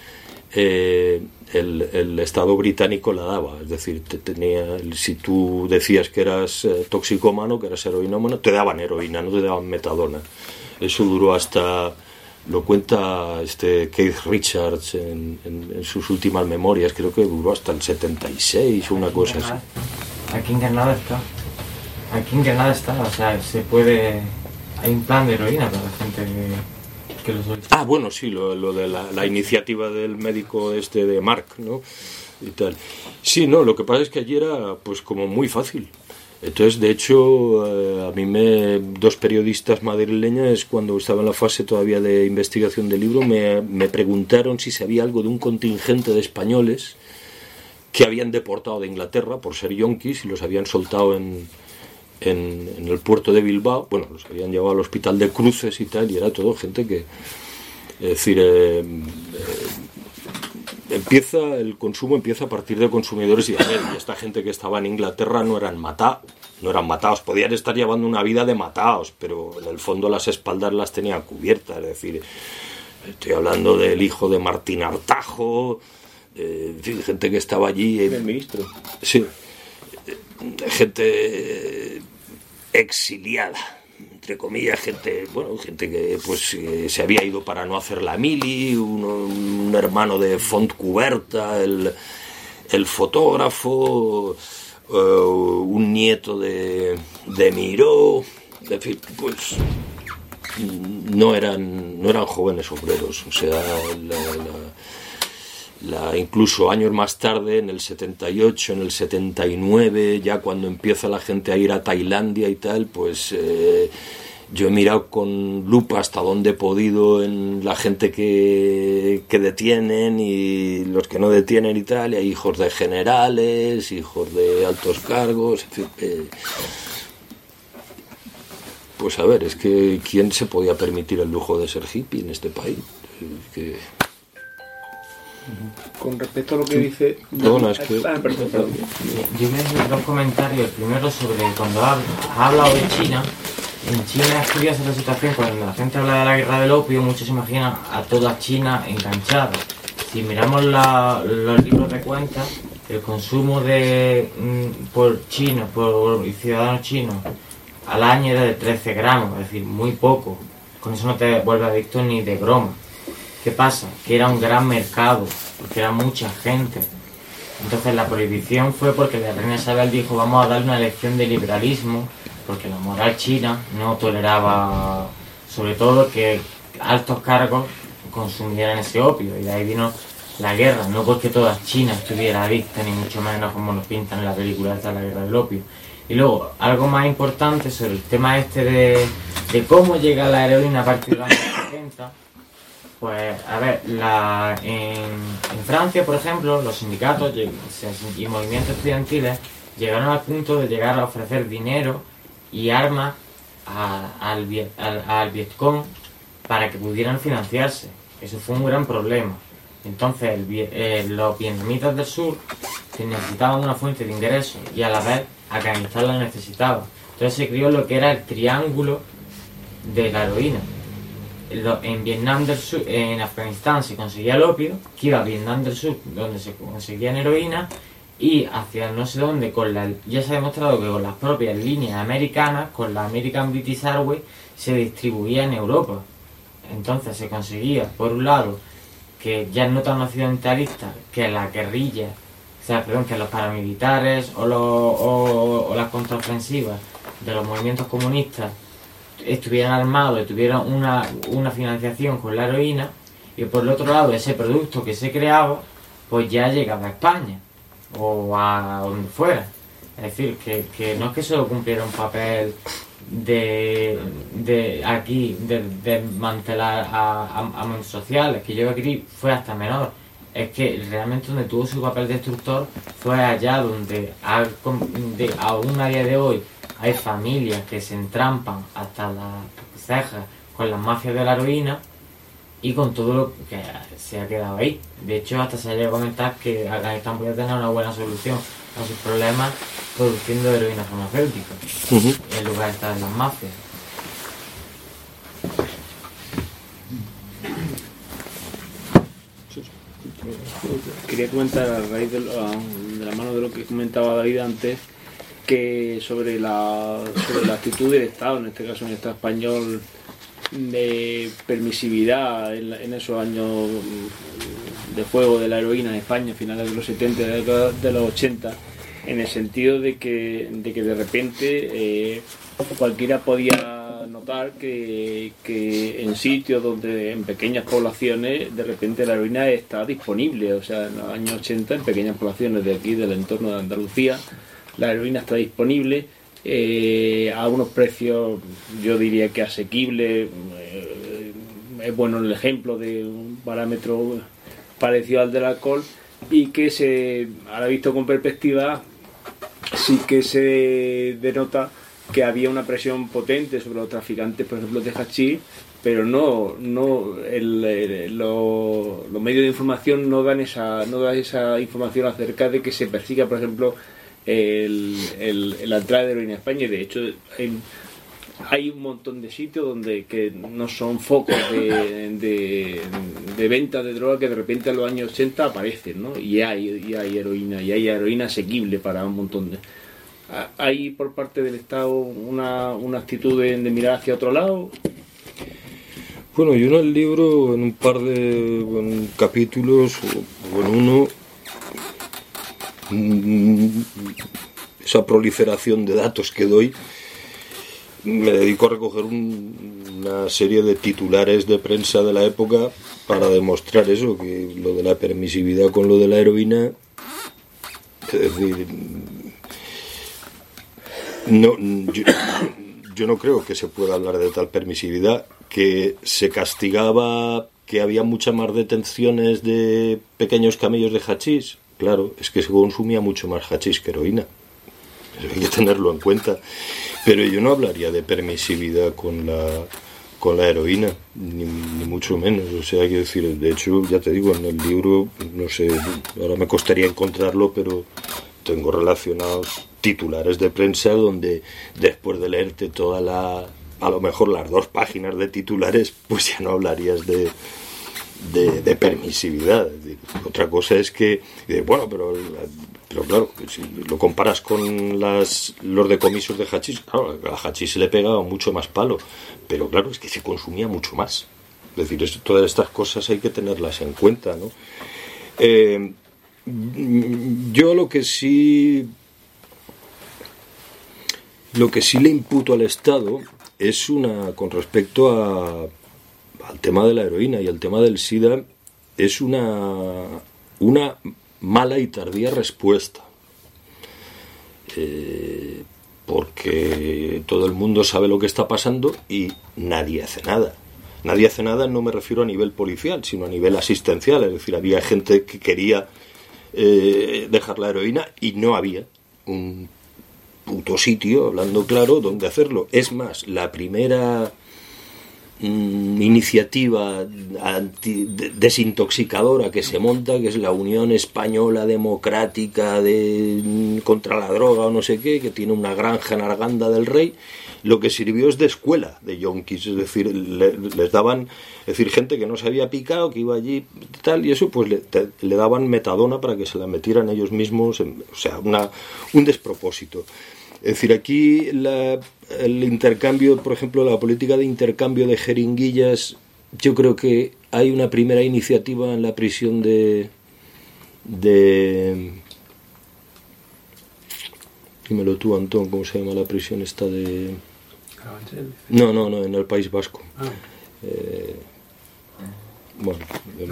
el Estado británico la daba, es decir, si tú decías que eras toxicómano, que eras heroinómano, te daban heroína, no te daban metadona. Eso duró hasta... Lo cuenta Keith Richards en sus últimas memorias, creo que duró hasta el 76 o una cosa así. Aquí en Granada está, o sea, hay un plan de heroína para la gente que lo solicita. Ah, bueno, sí, lo de la iniciativa del médico de Mark, ¿no? Y tal. Sí, no, lo que pasa es que allí era pues como muy fácil. Entonces, de hecho, a mí dos periodistas madrileñas, cuando estaba en la fase todavía de investigación del libro, me preguntaron si sabía algo de un contingente de españoles que habían deportado de Inglaterra por ser yonkis y los habían soltado en el puerto de Bilbao. Bueno, los habían llevado al hospital de Cruces y tal, y era todo gente que... Es decir, el consumo empieza a partir de consumidores y esta gente que estaba en Inglaterra no eran matados, podían estar llevando una vida de matados, pero en el fondo las espaldas las tenían cubiertas. Es decir, estoy hablando del hijo de Martín Artajo, en fin, gente que estaba allí, el ministro, sí, gente exiliada, entre comillas, gente que pues se había ido para no hacer la mili, un hermano de Fontcuberta, el fotógrafo, un nieto de Miró, en fin, pues no eran jóvenes obreros, o sea, incluso años más tarde, en el 78, en el 79, ya cuando empieza la gente a ir a Tailandia y tal, pues yo he mirado con lupa hasta donde he podido en la gente que detienen y los que no detienen y tal, y hay hijos de generales, hijos de altos cargos, en fin, pues a ver, es que ¿quién se podía permitir el lujo de ser hippie en este país? Con respecto a lo que dice... Perdona, es que... Yo me he hecho 2 comentarios. El primero sobre cuando ha hablado de China, En China es curiosa la situación. Cuando la gente habla de la guerra del opio, muchos se imaginan a toda China enganchada. Si miramos los libros de cuentas, el consumo por ciudadanos chinos al año era de 13 gramos, es decir, muy poco. Con eso no te vuelves adicto ni de broma. ¿Qué pasa? Que era un gran mercado, porque era mucha gente. Entonces la prohibición fue porque la reina Isabel dijo: vamos a darle una lección de liberalismo, porque la moral china no toleraba, sobre todo, que altos cargos consumieran ese opio, y de ahí vino la guerra, no porque toda China estuviera adicta, ni mucho menos como nos pintan en la película esta, la guerra del opio. Y luego, algo más importante sobre el tema este de cómo llega la heroína a partir de los años 70, pues, a ver, en Francia, por ejemplo, los sindicatos y movimientos estudiantiles llegaron al punto de llegar a ofrecer dinero y armas al Vietcong para que pudieran financiarse. Eso fue un gran problema. Entonces los vietnamitas del sur necesitaban una fuente de ingresos y a la vez Afganistán la necesitaba. Entonces se creó lo que era el triángulo de la heroína. En Vietnam del Sur, en Afganistán se conseguía el opio, que iba a Vietnam del Sur donde se conseguía heroína, y hacia no sé dónde, ya se ha demostrado que con las propias líneas americanas, con la American British Airways, se distribuía en Europa. Entonces se conseguía, por un lado, que ya no tan occidentalistas, que la guerrilla, que los paramilitares o las contraofensivas de los movimientos comunistas estuvieran armados y tuvieran una financiación con la heroína, y por el otro lado ese producto que se creaba pues ya llegaba a España o a donde fuera. Es decir, que no es que solo cumpliera un papel de desmantelar a movimientos sociales, que yo aquí fue hasta menor. Es que realmente donde tuvo su papel destructor fue allá donde aún a día de hoy hay familias que se entrampan hasta las cejas con las mafias de la heroína y con todo lo que se ha quedado ahí. De hecho, hasta se ha llegado a comentar que Afganistán podría tener una buena solución a sus problemas produciendo heroína farmacéutica, en lugar de estar en las mafias. Quería comentar a raíz de la mano de lo que comentaba David antes, que sobre la actitud del Estado, en este caso en el Estado español, de permisividad en esos años de fuego de la heroína en España, finales de los 70 y de los 80, en el sentido de que de repente cualquiera podía notar que en sitios donde, en pequeñas poblaciones, de repente la heroína está disponible. O sea, en los años 80, en pequeñas poblaciones de aquí, del entorno de Andalucía, la heroína está disponible a unos precios, yo diría que asequibles. Es bueno el ejemplo de un parámetro parecido al del alcohol, y que ahora visto con perspectiva, sí que se denota que había una presión potente sobre los traficantes, por ejemplo, de hachís, pero los medios de información no dan esa información acerca de que se persiga, por ejemplo, la entrada de heroína a España. Y de hecho hay un montón de sitios donde que no son focos de venta de droga, que de repente en los años 80 aparecen, ¿no? Y hay heroína asequible para un montón de... ¿Hay por parte del Estado una actitud de mirar hacia otro lado? Bueno, yo en el libro, en un par de capítulos, o en uno, esa proliferación de datos que doy, me dedico a recoger una serie de titulares de prensa de la época para demostrar eso, que lo de la permisividad con lo de la heroína, es decir, yo no creo que se pueda hablar de tal permisividad, que se castigaba, que había muchas más detenciones de pequeños camellos de hachís. Claro, es que se consumía mucho más hachís que heroína. Eso hay que tenerlo en cuenta. Pero yo no hablaría de permisividad con la heroína, ni mucho menos. O sea, hay que decir, de hecho, ya te digo, en el libro, no sé, ahora me costaría encontrarlo, pero tengo relacionados titulares de prensa donde, después de leerte toda a lo mejor las 2 páginas de titulares, pues ya no hablarías de permisividad. Es decir, otra cosa es que, bueno, pero claro, si lo comparas con los decomisos de hachís, claro, a hachís se le pegaba mucho más palo, pero claro, es que se consumía mucho más. Es decir, todas estas cosas hay que tenerlas en cuenta, ¿no? Yo lo que sí le imputo al Estado es con respecto al tema de la heroína y al tema del SIDA, es una mala y tardía respuesta. Porque todo el mundo sabe lo que está pasando y nadie hace nada. Nadie hace nada, no me refiero a nivel policial, sino a nivel asistencial. Es decir, había gente que quería dejar la heroína y no había un puto sitio, hablando claro, donde hacerlo. Es más, la primera iniciativa desintoxicadora que se monta, que es la Unión Española Democrática contra la droga o no sé qué, que tiene una granja en Arganda del Rey, lo que sirvió es de escuela de yonkis, es decir, les daban, es decir, gente que no se había picado, que iba allí tal, y eso pues le daban metadona para que se la metieran ellos mismos, o sea, un despropósito. Es decir, aquí el intercambio, por ejemplo, la política de intercambio de jeringuillas, yo creo que hay una primera iniciativa en la prisión dímelo tú, Antón, ¿cómo se llama la prisión esta de...? No, en el País Vasco. Bueno,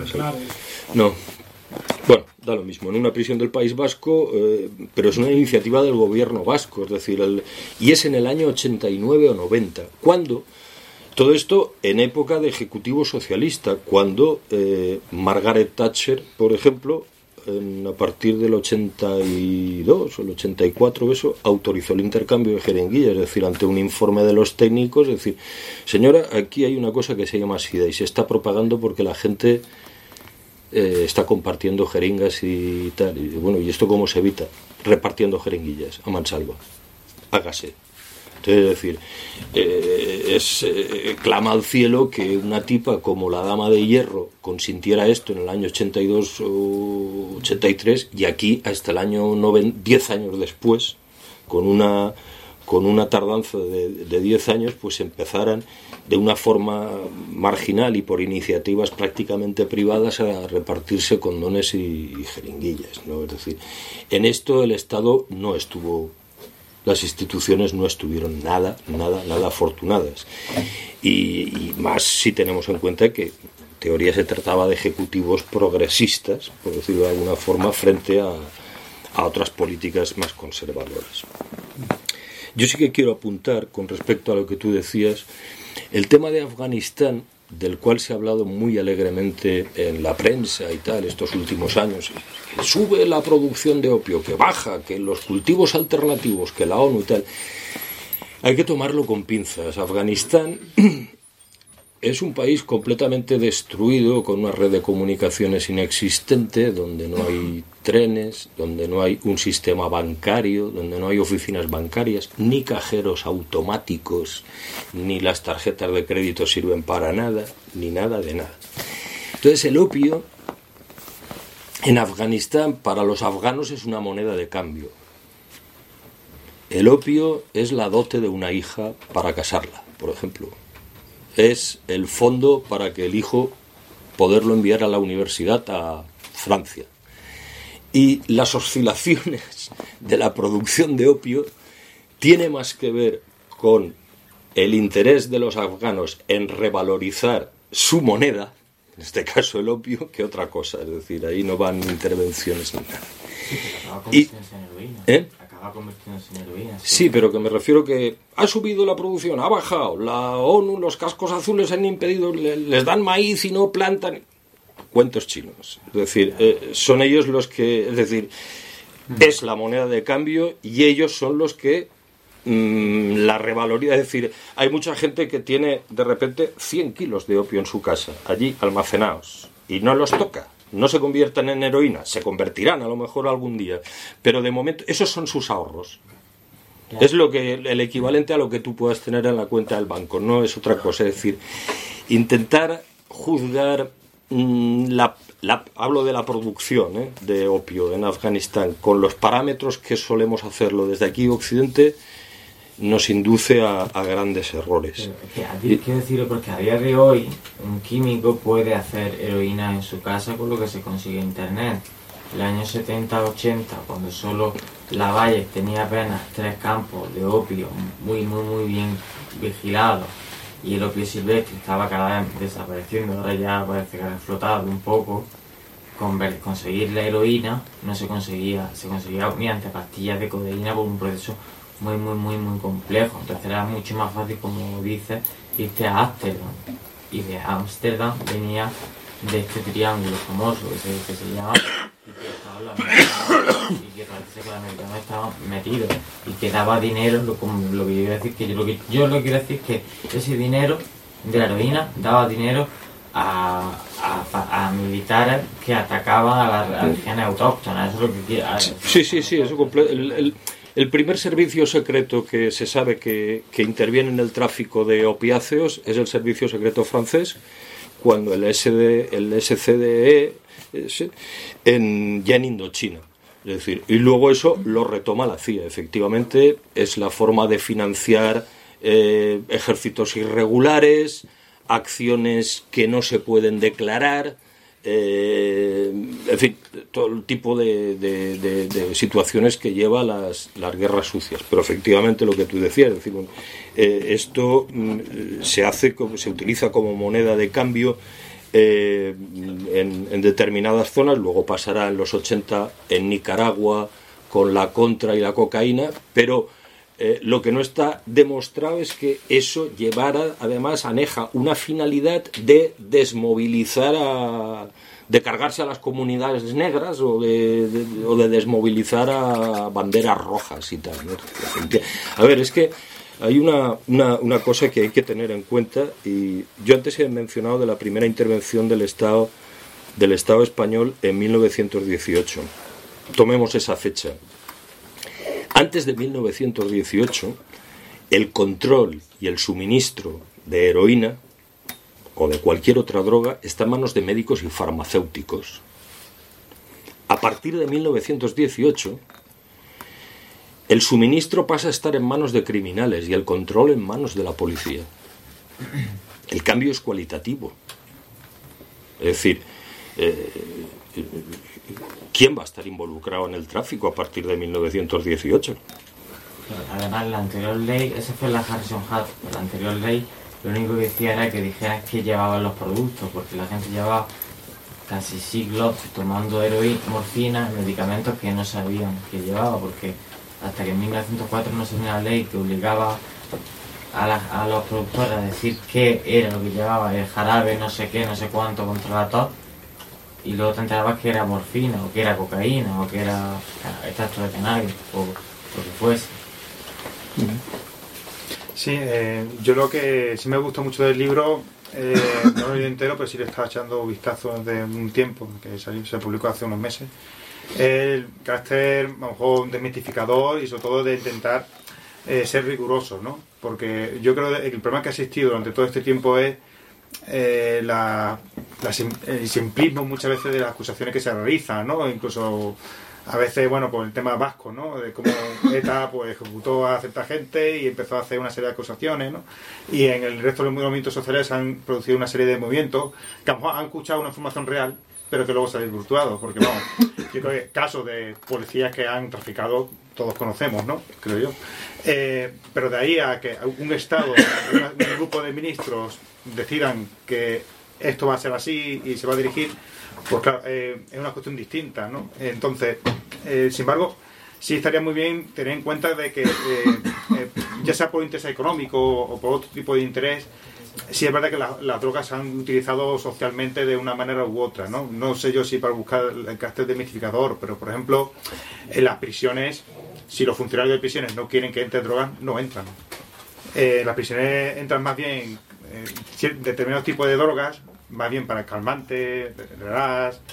no. Bueno, da lo mismo, en una prisión del País Vasco, pero es una iniciativa del gobierno vasco, es decir, y es en el año 89 o 90, cuando, todo esto en época de ejecutivo socialista, cuando Margaret Thatcher, por ejemplo, a partir del 82 o el 84, eso, autorizó el intercambio de jeringuillas, es decir, ante un informe de los técnicos, es decir, señora, aquí hay una cosa que se llama SIDA y se está propagando porque la gente está compartiendo jeringas y tal, y bueno, ¿y esto cómo se evita? Repartiendo jeringuillas a mansalva, hágase. Entonces, es decir, clama al cielo que una tipa como la Dama de Hierro consintiera esto en el año 82 o 83, y aquí hasta el año 10 años después, con una tardanza de 10 años, pues empezaran de una forma marginal y por iniciativas prácticamente privadas a repartirse condones y jeringuillas, ¿no? Es decir, en esto el Estado no estuvo, las instituciones no estuvieron nada afortunadas, y más si tenemos en cuenta que en teoría se trataba de ejecutivos progresistas, por decirlo de alguna forma, frente a otras políticas más conservadoras. Yo sí que quiero apuntar, con respecto a lo que tú decías, el tema de Afganistán, del cual se ha hablado muy alegremente en la prensa y tal estos últimos años, que sube la producción de opio, que baja, que los cultivos alternativos, que la ONU y tal, hay que tomarlo con pinzas. Afganistán es un país completamente destruido, con una red de comunicaciones inexistente, donde no hay trenes, donde no hay un sistema bancario, donde no hay oficinas bancarias, ni cajeros automáticos, ni las tarjetas de crédito sirven para nada, ni nada de nada. Entonces el opio en Afganistán para los afganos es una moneda de cambio. El opio es la dote de una hija para casarla, por ejemplo. Es el fondo para que el hijo poderlo enviar a la universidad a Francia. Y las oscilaciones de la producción de opio tiene más que ver con el interés de los afganos en revalorizar su moneda, en este caso el opio, que otra cosa. Es decir, ahí no van intervenciones ni nada. Acaba convirtiéndose en heroína. Sí, pero que me refiero que ha subido la producción, ha bajado, la ONU, los cascos azules han impedido, les dan maíz y no plantan. Cuentos chinos. Es decir, son ellos los que, es decir, es la moneda de cambio y ellos son los que la revaloriza. Es decir, hay mucha gente que tiene de repente 100 kilos de opio en su casa, allí almacenados, y no los toca. No se convierten en heroína, se convertirán a lo mejor algún día, pero de momento esos son sus ahorros. Ya. Es el equivalente a lo que tú puedas tener en la cuenta del banco, no es otra cosa. Es decir, intentar juzgar hablo de la producción de opio en Afganistán con los parámetros que solemos hacerlo desde aquí Occidente nos induce a grandes errores. Quiero decirlo porque a día de hoy un químico puede hacer heroína en su casa con lo que se consigue en internet. En el año 70-80, cuando solo Lavalle tenía apenas 3 campos de opio muy bien vigilados y el opio silvestre estaba cada vez desapareciendo, ahora ya parece que ha explotado un poco, conseguir la heroína no se conseguía, se conseguía mediante pastillas de codeína por un proceso muy complejo. Entonces era mucho más fácil, como dices, irte a Ámsterdam, y de Ámsterdam venía de este triángulo famoso que se llama, y que parece que los americanos estaban metidos y que daba dinero. Lo que yo quiero decir que yo lo que quiero decir que ese dinero de la heroína daba dinero a militares que atacaban a las religiones autóctonas. Eso es lo que quiero. Sí, eso el primer servicio secreto que se sabe que interviene en el tráfico de opiáceos es el servicio secreto francés, cuando el SCDE ya en Indochina. Es decir, y luego eso lo retoma la CIA. Efectivamente, es la forma de financiar ejércitos irregulares, acciones que no se pueden declarar, en fin, todo el tipo de situaciones que lleva las guerras sucias. Pero efectivamente lo que tú decías, es decir, esto se utiliza como moneda de cambio en determinadas zonas, luego pasará en los 80 en Nicaragua con la contra y la cocaína, pero lo que no está demostrado es que eso llevara, además, aneja una finalidad de desmovilizar de cargarse a las comunidades negras o de desmovilizar a banderas rojas y tal, ¿no? A ver, es que hay una cosa que hay que tener en cuenta, y yo antes he mencionado de la primera intervención del Estado español en 1918. Tomemos esa fecha. Antes de 1918, el control y el suministro de heroína o de cualquier otra droga está en manos de médicos y farmacéuticos. A partir de 1918, el suministro pasa a estar en manos de criminales y el control en manos de la policía. El cambio es cualitativo. Es decir, ¿quién va a estar involucrado en el tráfico a partir de 1918? Además, la anterior ley, esa fue la Harrison Hart, la anterior ley lo único que decía era que dijeran que llevaban los productos, porque la gente llevaba casi siglos tomando heroína, morfina, medicamentos que no sabían que llevaba, porque hasta que en 1904 no se tenía una ley que obligaba a los productores a decir qué era lo que llevaba, el jarabe, no sé qué, no sé cuánto contra la tos, y luego te enterabas que era morfina, o que era cocaína, o que era extracto de cannabis, o lo que fuese. Sí, yo lo que sí me gustó mucho del libro, no lo he leído entero, pero sí le estaba echando vistazo desde un tiempo, que se publicó hace unos meses, el carácter a lo mejor desmitificador y sobre todo de intentar ser riguroso, ¿no? Porque yo creo que el problema que ha existido durante todo este tiempo es el simplismo muchas veces de las acusaciones que se realizan, ¿no? Incluso a veces, bueno, por el tema vasco, ¿no? De cómo ETA pues ejecutó a cierta gente y empezó a hacer una serie de acusaciones, ¿no? Y en el resto de los movimientos sociales han producido una serie de movimientos que a lo mejor han escuchado una información real, pero que luego se ha desvirtuado, porque vamos, yo creo que casos de policías que han traficado todos conocemos, ¿no? Creo yo. Pero de ahí a que un Estado, un grupo de ministros decidan que esto va a ser así y se va a dirigir, pues claro, es una cuestión distinta, ¿no? Entonces, sin embargo, sí estaría muy bien tener en cuenta de que, ya sea por interés económico o por otro tipo de interés, sí es verdad que las drogas se han utilizado socialmente de una manera u otra, ¿no? No sé yo si para buscar el carácter desmitificador, pero por ejemplo, en las prisiones, si los funcionarios de prisiones no quieren que entre drogas, no entran. Las prisiones entran más bien determinados tipos de drogas, más bien para calmantes, relax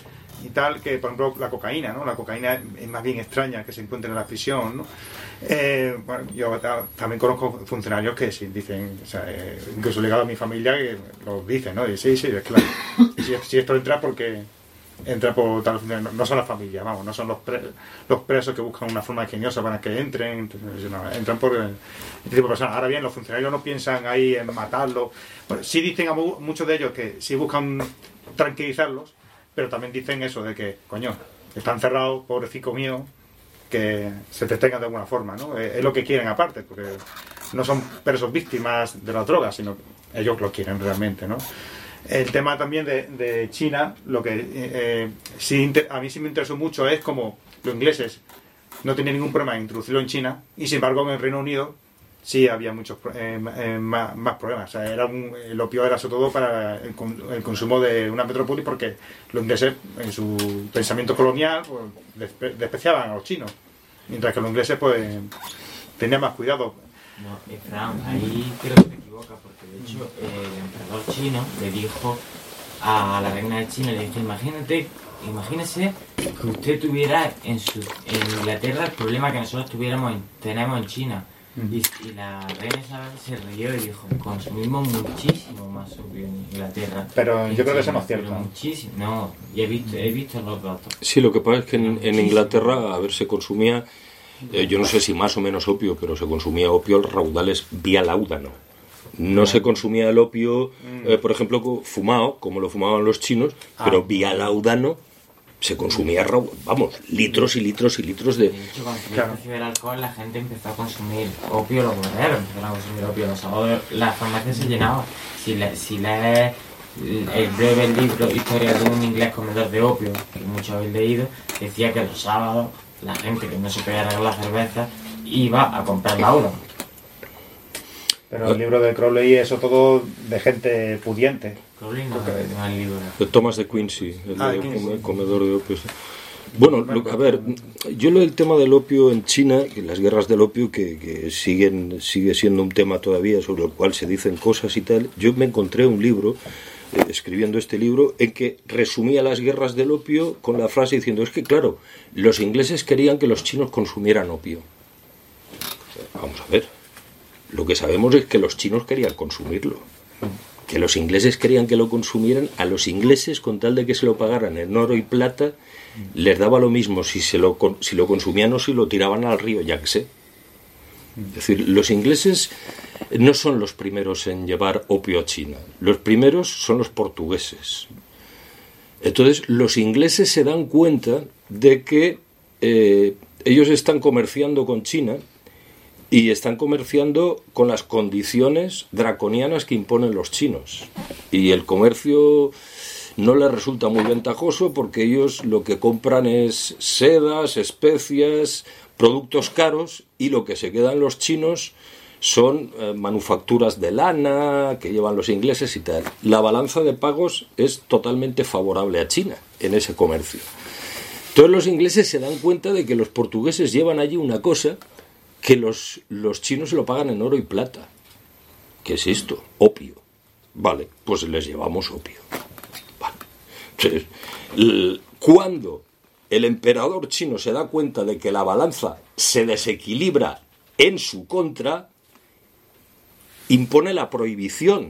y tal, que por ejemplo la cocaína, ¿no? La cocaína es más bien extraña que se encuentre en la prisión, ¿no? Bueno, yo también conozco funcionarios que sí dicen, o sea, incluso ligado a mi familia, que lo dicen, ¿no? Y sí, es claro. Si esto entra porque entra por tal funcionario, no son las familias, vamos, no son los presos que buscan una forma ingeniosa para que entren, no, entran por este tipo de personas. Ahora bien, los funcionarios no piensan ahí en matarlos. Bueno, sí dicen a muchos de ellos que sí buscan tranquilizarlos, pero también dicen eso de que, coño, están cerrados, pobrecito mío, que se detengan de alguna forma, ¿no? Es lo que quieren aparte, porque no son presos víctimas de las drogas, sino que ellos lo quieren realmente, ¿no? El tema también de China, lo que a mí sí me interesó mucho es como los ingleses no tenían ningún problema en introducirlo en China, y sin embargo en el Reino Unido sí había muchos más problemas. O sea, el opio era sobre todo para el consumo de una metrópoli, porque los ingleses en su pensamiento colonial pues, despreciaban a los chinos, mientras que los ingleses pues tenían más cuidado. No, Fran, ahí creo que te equivocas, porque de hecho el emperador chino le dijo a la reina de China, le dijo, imagínese que usted tuviera en Inglaterra el problema que nosotros tenemos en China. Y la reina Isabel se rió y dijo, consumimos muchísimo más opio en Inglaterra. Pero yo creo que eso no es cierto. Muchísimo, no, y he visto los datos. Sí, lo que pasa es que en Inglaterra, a ver, se consumía, yo no sé si más o menos opio, pero se consumía opio a raudales vía láudano. No se consumía el opio, por ejemplo, fumado, como lo fumaban los chinos, pero vía láudano se consumía, vamos, litros y litros y litros de... De hecho, cuando se empezó el alcohol, la gente empezó a consumir opio, los guerreros empezaron a consumir opio, los sábados las farmacias se llenaban. Si lees el breve libro Historia de un inglés comedor de opio, que muchos habéis leído, decía que los sábados la gente que no se podía regalar la cerveza iba a comprar lauda. Pero el libro de Crowley, eso todo de gente pudiente. Crowley no es el libro. De Thomas de Quincy, el comedor de opio. Bueno, a ver, yo el tema del opio en China, las guerras del opio, que sigue siendo un tema todavía sobre el cual se dicen cosas y tal, yo me encontré un libro, escribiendo este libro, en que resumía las guerras del opio con la frase diciendo, es que claro, los ingleses querían que los chinos consumieran opio. Vamos a ver, lo que sabemos es que los chinos querían consumirlo. Que los ingleses querían que lo consumieran, a los ingleses, con tal de que se lo pagaran en oro y plata, les daba lo mismo si lo consumían o si lo tiraban al río, ya que sé. Es decir, los ingleses no son los primeros en llevar opio a China. Los primeros son los portugueses. Entonces, los ingleses se dan cuenta de que ellos están comerciando con China y están comerciando con las condiciones draconianas que imponen los chinos. Y el comercio no les resulta muy ventajoso porque ellos lo que compran es sedas, especias, productos caros, y lo que se quedan los chinos son manufacturas de lana que llevan los ingleses y tal. La balanza de pagos es totalmente favorable a China en ese comercio. Entonces los ingleses se dan cuenta de que los portugueses llevan allí una cosa que los chinos se lo pagan en oro y plata. ¿Qué es esto? Opio. Vale, pues les llevamos opio. Vale. Entonces, cuando el emperador chino se da cuenta de que la balanza se desequilibra en su contra, impone la prohibición.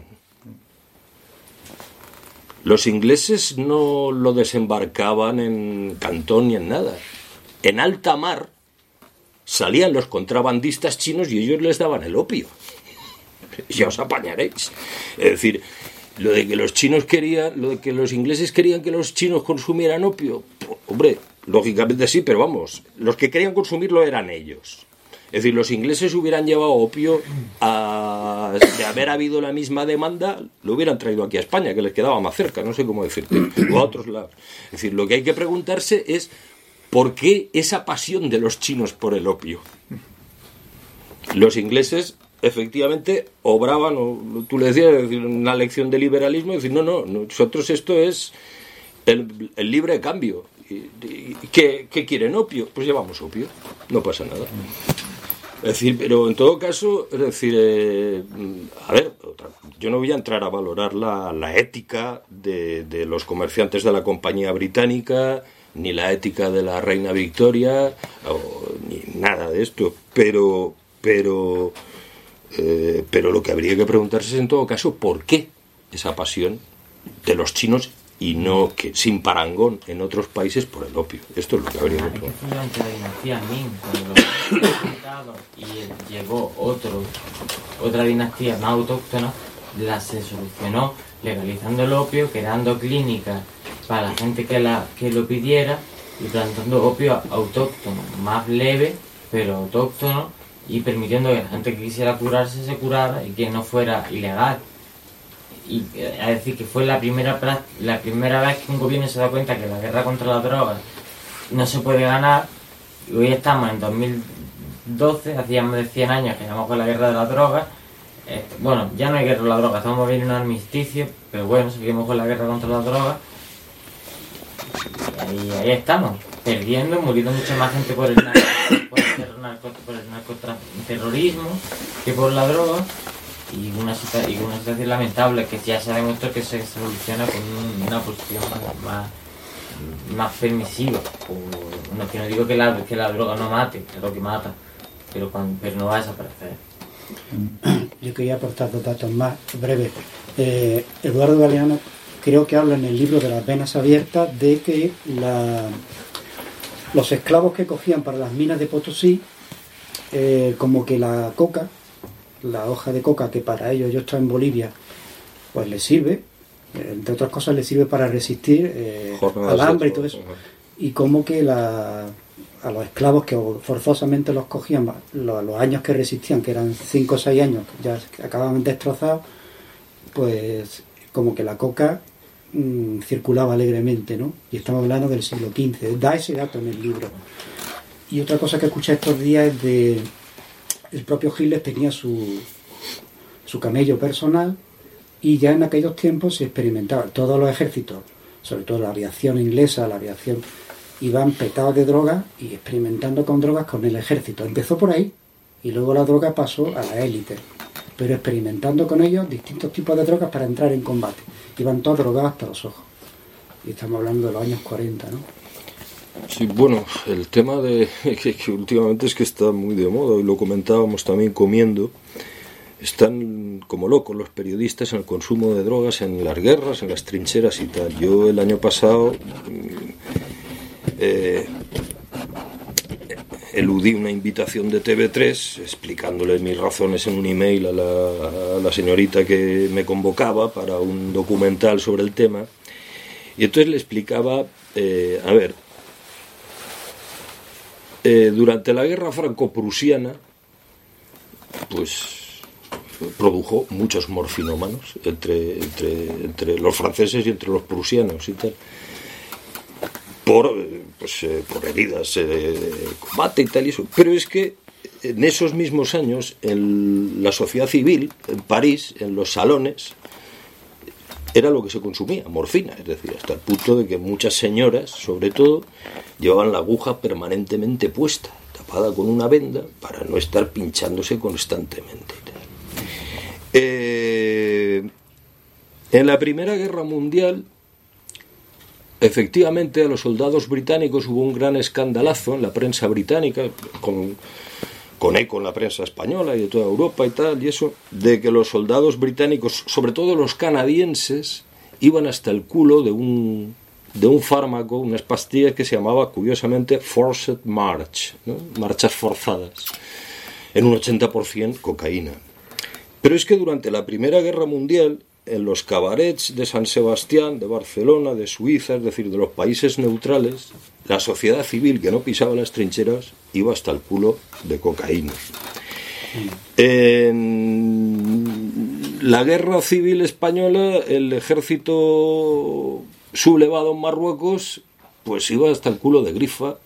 Los ingleses no lo desembarcaban en Cantón ni en nada. En alta mar salían los contrabandistas chinos y ellos les daban el opio. Ya os apañaréis. Es decir, lo de que los ingleses querían que los chinos consumieran opio, pues, hombre, lógicamente sí, pero vamos, los que querían consumirlo eran ellos. Es decir, los ingleses hubieran llevado opio de haber habido la misma demanda, lo hubieran traído aquí a España, que les quedaba más cerca, no sé cómo decirte, o a otros lados. Es decir, lo que hay que preguntarse es ¿por qué esa pasión de los chinos por el opio? Los ingleses, efectivamente, obraban, o tú le decías, una lección de liberalismo, y decir, no, nosotros esto es el libre cambio. ¿Qué quieren? ¿Opio? Pues llevamos opio, no pasa nada. Es decir, pero en todo caso, es decir, a ver, yo no voy a entrar a valorar la ética de los comerciantes de la compañía británica, ni la ética de la reina Victoria, ni nada de esto, pero lo que habría que preguntarse es en todo caso por qué esa pasión de los chinos y no que sin parangón en otros países por el opio. Esto es lo que habría que preguntar. Durante la dinastía Ming, cuando los quitados y llegó otra dinastía más autóctona, se solucionó legalizando el opio, creando clínicas para la gente que lo pidiera y plantando opio autóctono, más leve pero autóctono, y permitiendo que la gente que quisiera curarse se curara y que no fuera ilegal. Y es decir, que fue la primera vez que un gobierno se da cuenta que la guerra contra la droga no se puede ganar. Y hoy estamos en 2012, hacía más de 100 años que llevamos con la guerra de la droga. Bueno, ya no hay guerra con la droga, estamos viendo un armisticio, pero bueno, seguimos con la guerra contra la droga. Y ahí estamos, perdiendo, muriendo mucha más gente por el narcoterrorismo que por la droga. Y una situación lamentable que ya se ha demostrado que se soluciona con una posición más permisiva. No, que no digo que la droga no mate, es lo que mata, pero no va a desaparecer. Yo quería aportar 2 datos más breves. Eduardo Galeano creo que habla en el libro de las venas abiertas de que los esclavos que cogían para las minas de Potosí, como que la coca, la hoja de coca que para ellos, yo estoy en Bolivia, pues les sirve, entre otras cosas les sirve para resistir al hambre y todo eso. Y como que a los esclavos que forzosamente los cogían, los años que resistían, que eran 5 o 6 años, que ya acababan destrozados, pues como que la coca circulaba alegremente, ¿no? Y estamos hablando del siglo XV, da ese dato en el libro. Y otra cosa que escuché estos días es de el propio Hitler tenía su camello personal, y ya en aquellos tiempos se experimentaba. Todos los ejércitos, sobre todo la aviación inglesa, la aviación, iban petados de drogas y experimentando con drogas con el ejército. Empezó por ahí y luego la droga pasó a la élite, pero experimentando con ellos distintos tipos de drogas para entrar en combate. Iban todos drogados hasta los ojos. Y estamos hablando de los años 40, ¿no? Sí, bueno, el tema de que últimamente es que está muy de moda, y lo comentábamos también comiendo, están como locos los periodistas en el consumo de drogas, en las guerras, en las trincheras y tal. Yo el año pasado eludí una invitación de TV3 explicándole mis razones en un email a la señorita que me convocaba para un documental sobre el tema, y entonces le explicaba, a ver, durante la guerra franco-prusiana, pues produjo muchos morfinómanos entre los franceses y entre los prusianos y tal, por heridas de combate y tal y eso. Pero es que en esos mismos años, en la sociedad civil, en París, en los salones, era lo que se consumía, morfina, es decir, hasta el punto de que muchas señoras, sobre todo, llevaban la aguja permanentemente puesta, tapada con una venda, para no estar pinchándose constantemente. En la Primera Guerra Mundial, efectivamente, a los soldados británicos hubo un gran escandalazo en la prensa británica, con eco en la prensa española y de toda Europa y tal, y eso, de que los soldados británicos, sobre todo los canadienses, iban hasta el culo de un fármaco, unas pastillas que se llamaba, curiosamente, Forced March, ¿no? Marchas forzadas, en un 80% cocaína. Pero es que durante la Primera Guerra Mundial, en los cabarets de San Sebastián, de Barcelona, de Suiza, es decir, de los países neutrales, la sociedad civil que no pisaba las trincheras iba hasta el culo de cocaína. En la Guerra Civil Española, el ejército sublevado en Marruecos pues iba hasta el culo de grifa,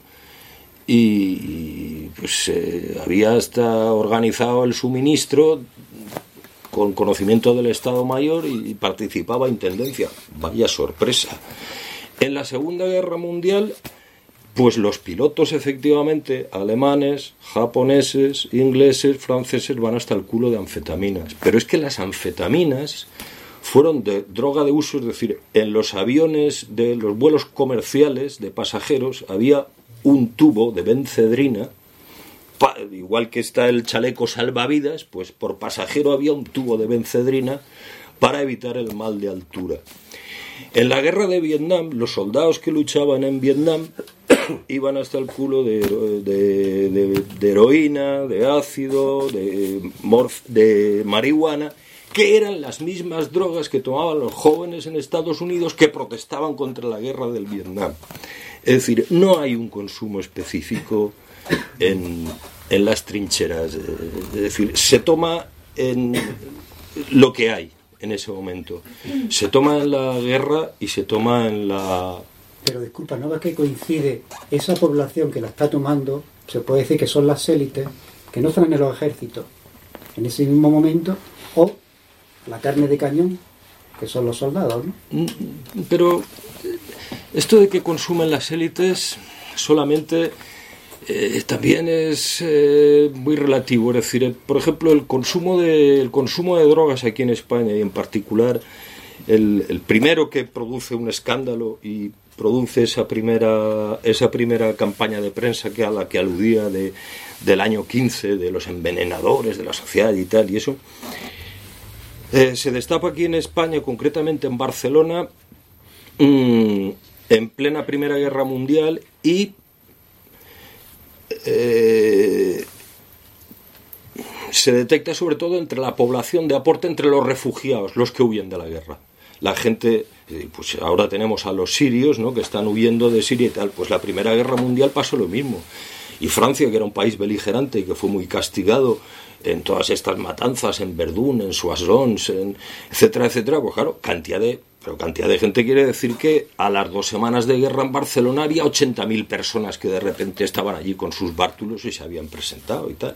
y pues había hasta organizado el suministro con conocimiento del Estado Mayor y participaba Intendencia. Vaya sorpresa. En la Segunda Guerra Mundial, Pues los pilotos, efectivamente, alemanes, japoneses, ingleses, franceses, van hasta el culo de anfetaminas. Pero es que las anfetaminas fueron de droga de uso, es decir, en los aviones de los vuelos comerciales de pasajeros había un tubo de benzedrina, igual que está el chaleco salvavidas, pues por pasajero había un tubo de benzedrina para evitar el mal de altura. En la guerra de Vietnam, los soldados que luchaban en Vietnam iban hasta el culo de heroína, de ácido, de marihuana, que eran las mismas drogas que tomaban los jóvenes en Estados Unidos que protestaban contra la guerra del Vietnam. Es decir, no hay un consumo específico en las trincheras. Es decir, se toma en lo que hay en ese momento. Se toma en la guerra y se toma en la... Pero disculpa, ¿no ves que coincide esa población que la está tomando? Se puede decir que son las élites que no están en los ejércitos en ese mismo momento, o la carne de cañón, que son los soldados, ¿no? Pero esto de que consumen las élites solamente también es muy relativo. Es decir, por ejemplo, el consumo de drogas aquí en España, y en particular el primero que produce un escándalo y produce esa primera campaña de prensa a la que aludía del año 15, de los envenenadores de la sociedad y tal, y eso se destapa aquí en España, concretamente en Barcelona, en plena Primera Guerra Mundial, y se detecta sobre todo entre la población de aporte, entre los refugiados, los que huyen de la guerra. La gente, pues ahora tenemos a los sirios, ¿no?, que están huyendo de Siria y tal. Pues la Primera Guerra Mundial pasó lo mismo. Y Francia, que era un país beligerante y que fue muy castigado en todas estas matanzas, en Verdún, en Soissons, etcétera, etcétera, pues claro, cantidad de gente quiere decir que a las 2 semanas de guerra en Barcelona había 80.000 personas que de repente estaban allí con sus bártulos y se habían presentado y tal.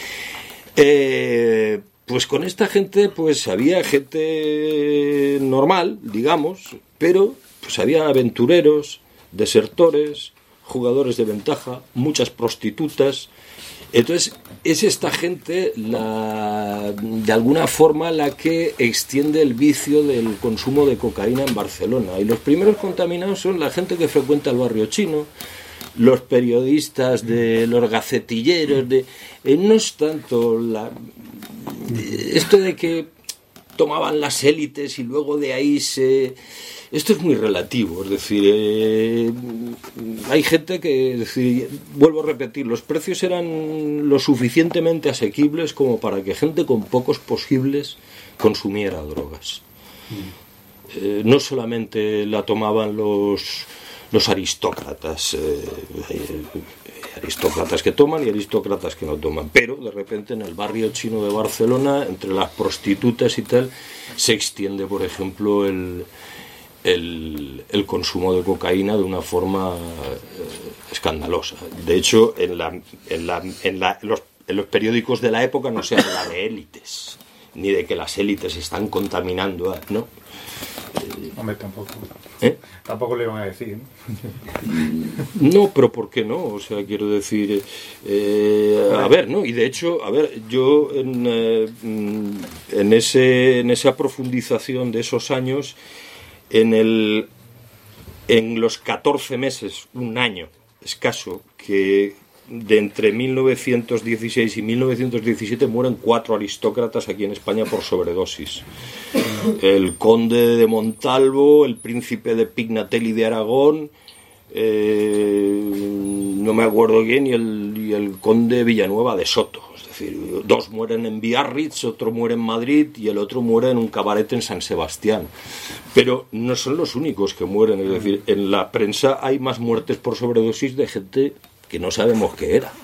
Pues con esta gente, pues había gente normal, digamos, pero pues había aventureros, desertores, jugadores de ventaja, muchas prostitutas. Entonces es esta gente de alguna forma la que extiende el vicio del consumo de cocaína en Barcelona, y los primeros contaminados son la gente que frecuenta el barrio chino, los periodistas, de los gacetilleros, no es tanto esto de que tomaban las élites y luego de ahí esto es muy relativo. Es decir, hay gente que, es decir, vuelvo a repetir, los precios eran lo suficientemente asequibles como para que gente con pocos posibles consumiera drogas. No solamente la tomaban los aristócratas, aristócratas que toman y aristócratas que no toman, pero de repente en el barrio chino de Barcelona, entre las prostitutas y tal, se extiende, por ejemplo, el consumo de cocaína de una forma escandalosa. De hecho, en los periódicos de la época no se habla de élites, ni de que las élites están contaminando, ¿no? Hombre, tampoco. Tampoco le iban a decir, ¿no? No, pero ¿por qué no? O sea, quiero decir, a ver, ¿no? Y de hecho, a ver, yo en esa profundización de esos años, en los 14 meses, un año escaso, que de entre 1916 y 1917 mueren 4 aristócratas aquí en España por sobredosis. El conde de Montalvo, el príncipe de Pignatelli de Aragón, no me acuerdo quién, y el conde Villanueva de Soto. Es decir, 2 mueren en Biarritz, otro muere en Madrid y el otro muere en un cabaret en San Sebastián. Pero no son los únicos que mueren. Es decir, en la prensa hay más muertes por sobredosis de gente que no sabemos qué era.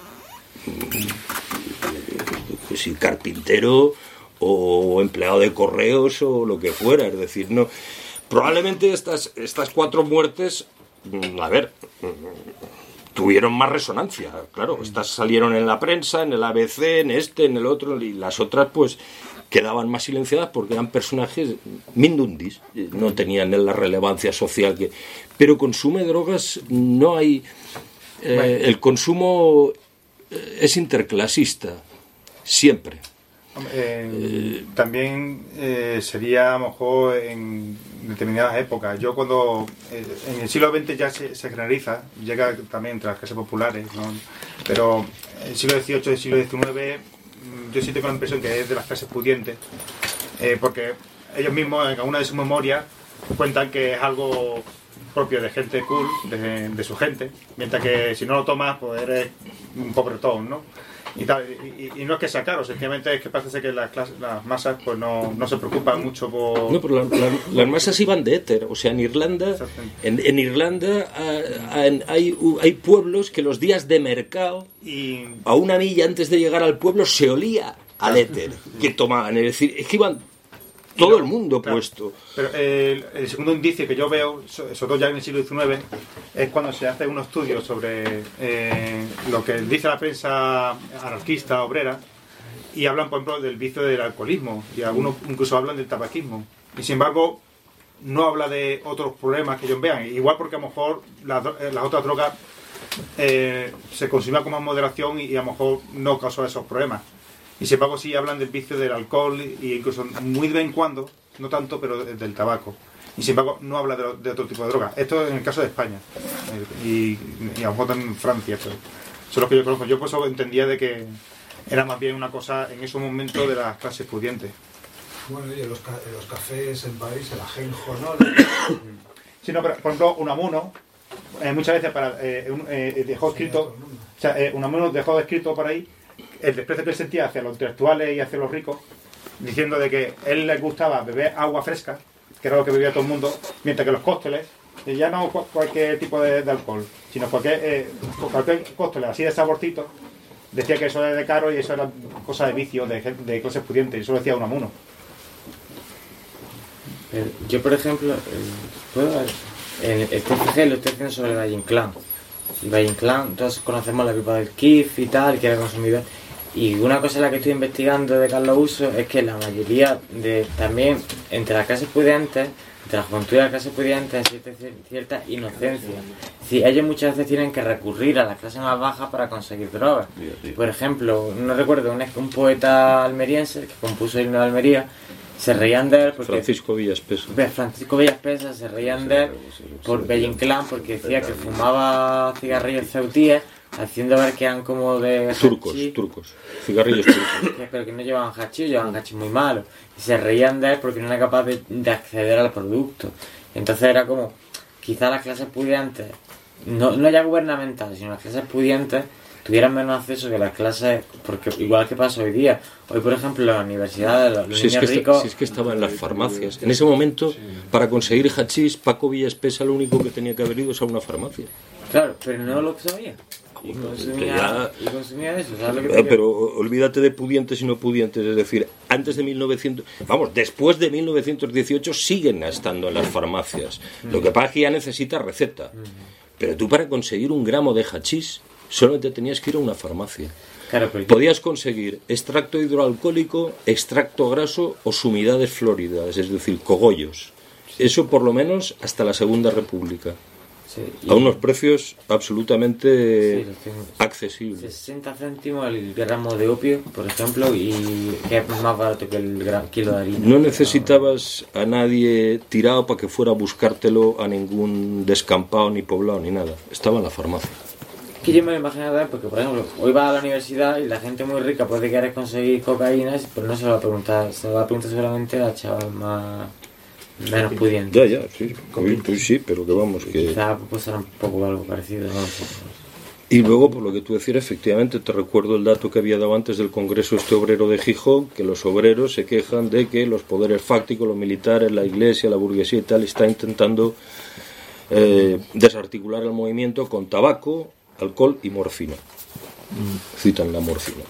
Si carpintero o empleado de correos o lo que fuera. Es decir, no. Probablemente estas 4 muertes, a ver, tuvieron más resonancia. Claro, estas salieron en la prensa, en el ABC, en el otro, y las otras pues quedaban más silenciadas porque eran personajes mindundis, no tenían la relevancia social que... Pero consume drogas no hay... el consumo es interclasista, siempre. También sería a lo mejor en determinadas épocas. Yo cuando en el siglo XX ya se generaliza, llega también entre las clases populares, ¿no? Pero el siglo XVIII y el siglo XIX yo sí tengo la impresión que es de las clases pudientes, porque ellos mismos en alguna de sus memorias cuentan que es algo propio de gente cool, de su gente, mientras que si no lo tomas pues eres un pobretón, ¿no? Y no es que sea caro, sencillamente es que parece que las masas pues no se preocupan mucho por... No, pero las masas iban de éter, o sea, en Irlanda hay pueblos que los días de mercado, a una milla antes de llegar al pueblo, se olía al éter que tomaban, es decir, es que iban todo el mundo puesto. Pero el segundo indicio que yo veo, sobre todo ya en el siglo XIX, es cuando se hace un estudio sobre lo que dice la prensa anarquista, obrera, y hablan, por ejemplo, del vicio del alcoholismo, y algunos incluso hablan del tabaquismo. Y sin embargo, no habla de otros problemas que ellos vean. Igual porque a lo mejor las otras drogas se consumían con más moderación y a lo mejor no causó esos problemas. Y sin embargo sí hablan del vicio del alcohol y incluso muy de vez en cuando, no tanto, pero del tabaco. Y sin embargo no habla de otro tipo de droga. Esto en el caso de España y a lo mejor también en Francia. Pero son los que yo conozco. Yo por eso entendía de que era más bien una cosa en esos momentos de las clases pudientes. Bueno, y en los cafés en París, el ajenjo, ¿no? Sí, no, pero por ejemplo Unamuno muchas veces dejó escrito, o sea, Unamuno dejó escrito por ahí el desprecio que él sentía hacia los intelectuales y hacia los ricos, diciendo de que a él les gustaba beber agua fresca, que era lo que bebía todo el mundo, mientras que los cócteles, ya no cualquier tipo de alcohol, sino cualquier cóctel así de saborcito, decía que eso era de caro y eso era cosa de vicio, de clases pudientes, y eso lo decía Unamuno. Yo, por ejemplo, el TFG lo estoy haciendo sobre el Valle Inclán. El Valle Inclán, todos conocemos la pipa del KIF y tal, que era consumidor. Y una cosa en la que estoy investigando de Carlos Uso es que la mayoría también entre las clases pudientes, entre la juventud y las clases pudientes, existe cierta inocencia. Sí, ellos muchas veces tienen que recurrir a las clases más bajas para conseguir drogas. Por ejemplo, no recuerdo, un poeta almeriense que compuso el himno de Almería, se reían de él porque... Francisco Villaspesa se reían de él por Valle Inclán porque decía que fumaba cigarrillos ceutíes, haciendo ver que eran como de turcos, cigarrillos turcos, pero que no llevaban hachís, llevaban hachís muy malos, y se reían de él porque no era capaz de acceder al producto. Entonces era como, quizá las clases pudientes, no ya gubernamentales, sino las clases pudientes tuvieran menos acceso que las clases, porque igual que pasa hoy día. Hoy, por ejemplo, en la universidad, los niños ricos... Si es que estaba en las farmacias. En ese momento, para conseguir hachís, Paco Villaspesa lo único que tenía que haber ido es a una farmacia. Claro, pero no lo sabía. Y consumía eso, ¿sabes lo que pero olvídate de pudientes y no pudientes, es decir, antes de 1900, después de 1918 siguen estando en las farmacias. Lo que pasa es que ya necesita receta. Pero tú para conseguir un gramo de hachís solo te tenías que ir a una farmacia. Claro, podías conseguir extracto hidroalcohólico, extracto graso o sumidades floridas, es decir, cogollos. Eso por lo menos hasta la Segunda República. Sí, a unos precios absolutamente accesibles. 60 céntimos el gramo de opio, por ejemplo, y que es más barato que el kilo de harina. No necesitabas a nadie tirado para que fuera a buscártelo a ningún descampado ni poblado ni nada. Estaba en la farmacia. Que yo me lo imaginaba porque, por ejemplo, hoy vas a la universidad y la gente muy rica puede querer conseguir cocaína, pero no se lo va a preguntar, se lo va a preguntar solamente a chaval menos pudiente. Ya, sí, sí, pero que vamos, que... Quizá pues será un poco algo parecido, ¿no? Y luego, por lo que tú decías, efectivamente, te recuerdo el dato que había dado antes del Congreso obrero de Gijón, que los obreros se quejan de que los poderes fácticos, los militares, la iglesia, la burguesía y tal, está intentando desarticular el movimiento con tabaco, alcohol y morfina. Citan la morfina.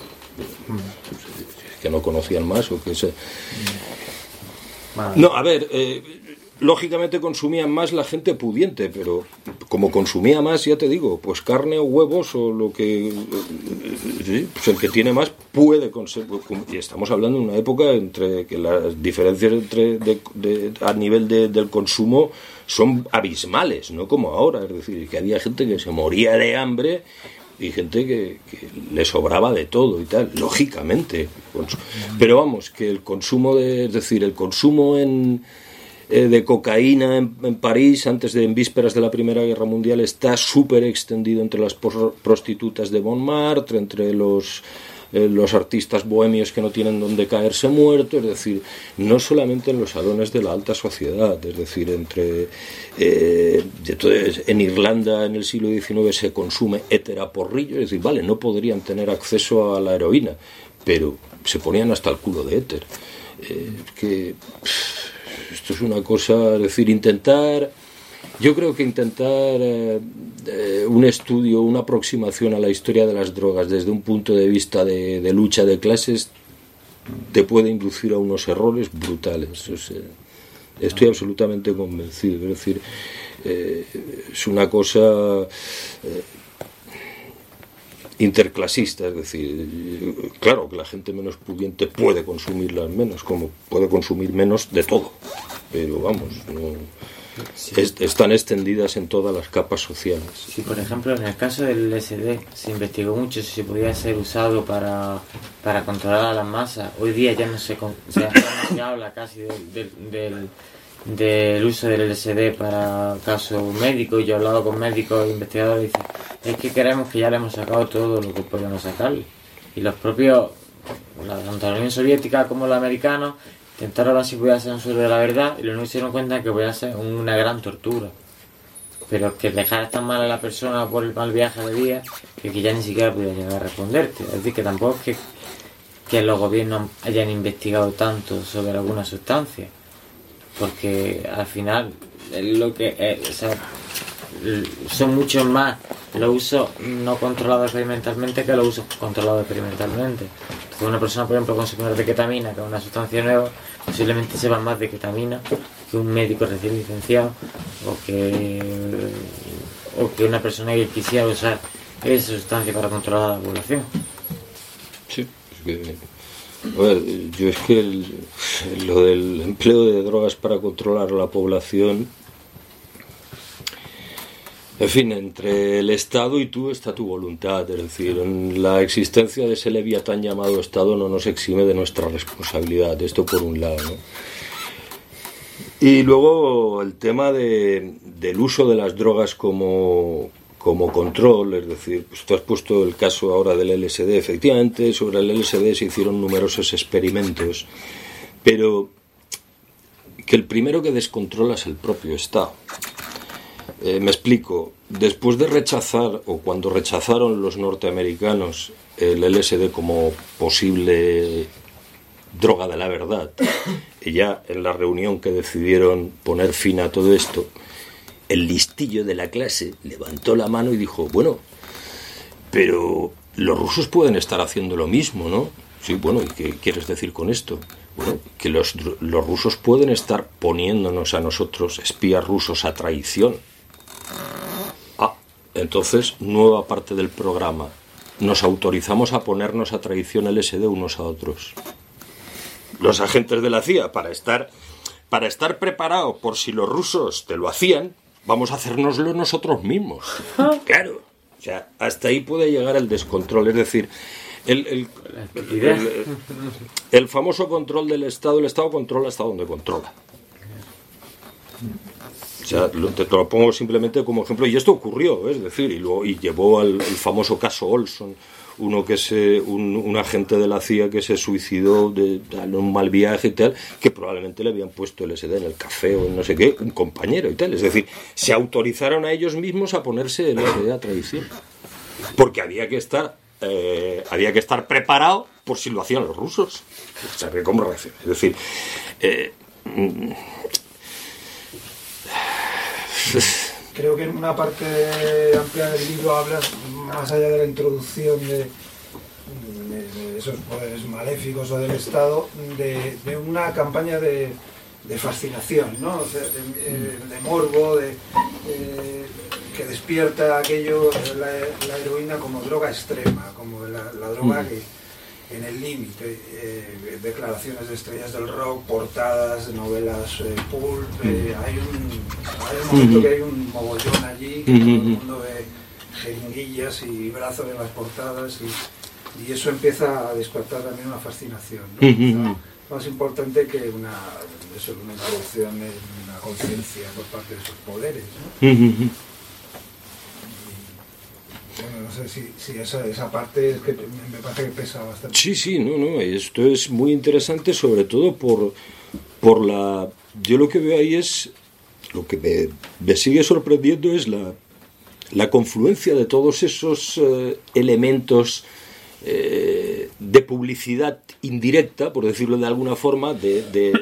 Que no conocían más o que se... No, a ver, lógicamente consumían más la gente pudiente, pero como consumía más, ya te digo, pues carne o huevos o lo que... Sí, pues el que tiene más puede consumir. Y estamos hablando de una época entre que las diferencias a nivel del consumo son abismales, no como ahora. Es decir, que había gente que se moría de hambre y gente que le sobraba de todo y tal, lógicamente. Pero vamos, que el consumo es decir, el consumo de cocaína en París en vísperas de la Primera Guerra Mundial está súper extendido entre las prostitutas de Montmartre, entre los artistas bohemios que no tienen donde caerse muerto, es decir, no solamente en los salones de la alta sociedad, es decir, entonces, en Irlanda en el siglo XIX se consume étera-porrillo, es decir, vale, no podrían tener acceso a la heroína, pero se ponían hasta el culo de éter. Esto es una cosa, es decir, yo creo que intentar un estudio, una aproximación a la historia de las drogas desde un punto de vista de lucha de clases te puede inducir a unos errores brutales. O sea, estoy absolutamente convencido. Es decir, es una cosa interclasista, es decir, claro que la gente menos pudiente puede consumirlas menos, como puede consumir menos de todo, pero vamos, no, están extendidas en todas las capas sociales. Sí, por ejemplo, en el caso del LSD se investigó mucho si podía ser usado para controlar a las masas. Hoy día ya no se habla casi del uso del LSD para casos médicos. Yo he hablado con médicos e investigadores y dicen, es que creemos que ya le hemos sacado todo lo que podemos sacarle. Y los propios, tanto la Unión Soviética como los americanos, intentaron ver si podía ser un suelo de la verdad y luego se dieron cuenta que podía ser una gran tortura. Pero que dejar tan mal a la persona por el mal viaje de día que ya ni siquiera podía llegar a responderte. Es decir, que tampoco es que los gobiernos hayan investigado tanto sobre alguna sustancia. Porque al final es lo que son muchos más los usos no controlados experimentalmente que los usos controlados experimentalmente. Entonces una persona, por ejemplo, consumidor de ketamina, que es una sustancia nueva, posiblemente sepa más de ketamina que un médico recién licenciado o que una persona que quisiera usar esa sustancia para controlar a la población. Sí, es que... A ver, yo es que lo del empleo de drogas para controlar a la población, en fin, entre el Estado y tú está tu voluntad, es decir, la existencia de ese leviatán llamado Estado no nos exime de nuestra responsabilidad, esto por un lado, ¿no? Y luego el tema del uso de las drogas como control, es decir, pues tú has puesto el caso ahora del LSD. Efectivamente, sobre el LSD se hicieron numerosos experimentos, pero que el primero que descontrola es el propio Estado. Me explico. Después de rechazar, o cuando rechazaron los norteamericanos el LSD como posible droga de la verdad, y ya en la reunión que decidieron poner fin a todo esto, el listillo de la clase levantó la mano y dijo, bueno, pero los rusos pueden estar haciendo lo mismo, ¿no? Sí, bueno, ¿y qué quieres decir con esto? Bueno, que los rusos pueden estar poniéndonos a nosotros, espías rusos, a traición. Entonces, nueva parte del programa. Nos autorizamos a ponernos a traición LSD unos a otros. Los agentes de la CIA, para estar preparado por si los rusos te lo hacían, vamos a hacérnoslo nosotros mismos. Claro, o sea, hasta ahí puede llegar el descontrol. Es decir, el famoso control del Estado, el Estado controla hasta donde controla. O sea, te lo pongo simplemente como ejemplo, y esto ocurrió, es decir, y llevó al famoso caso Olson, uno que un agente de la CIA que se suicidó en un mal viaje y tal, que probablemente le habían puesto LSD en el café o en no sé qué, un compañero y tal. Es decir, se autorizaron a ellos mismos a ponerse LSD a traición, porque había que estar preparado por si lo hacían los rusos. O sea, ¿cómo reacciona? Es decir, creo que en una parte amplia del libro hablas, más allá de la introducción de esos poderes maléficos o del Estado, de una campaña de fascinación, ¿no? O sea, de morbo, que despierta aquello, la heroína como droga extrema, como la droga que en el límite, declaraciones de estrellas del rock, portadas, novelas pulp, hay un momento que hay un mogollón allí, que todo el mundo ve jeringuillas y brazos en las portadas, y eso empieza a despertar también una fascinación, ¿no? Más importante que una introducción en una conciencia por parte de sus poderes, ¿no? Bueno, no sé si esa parte es que me parece que pesa bastante. Sí, no, esto es muy interesante, sobre todo por la... Yo lo que veo ahí es, lo que me sigue sorprendiendo es la confluencia de todos esos elementos de publicidad indirecta, por decirlo de alguna forma, de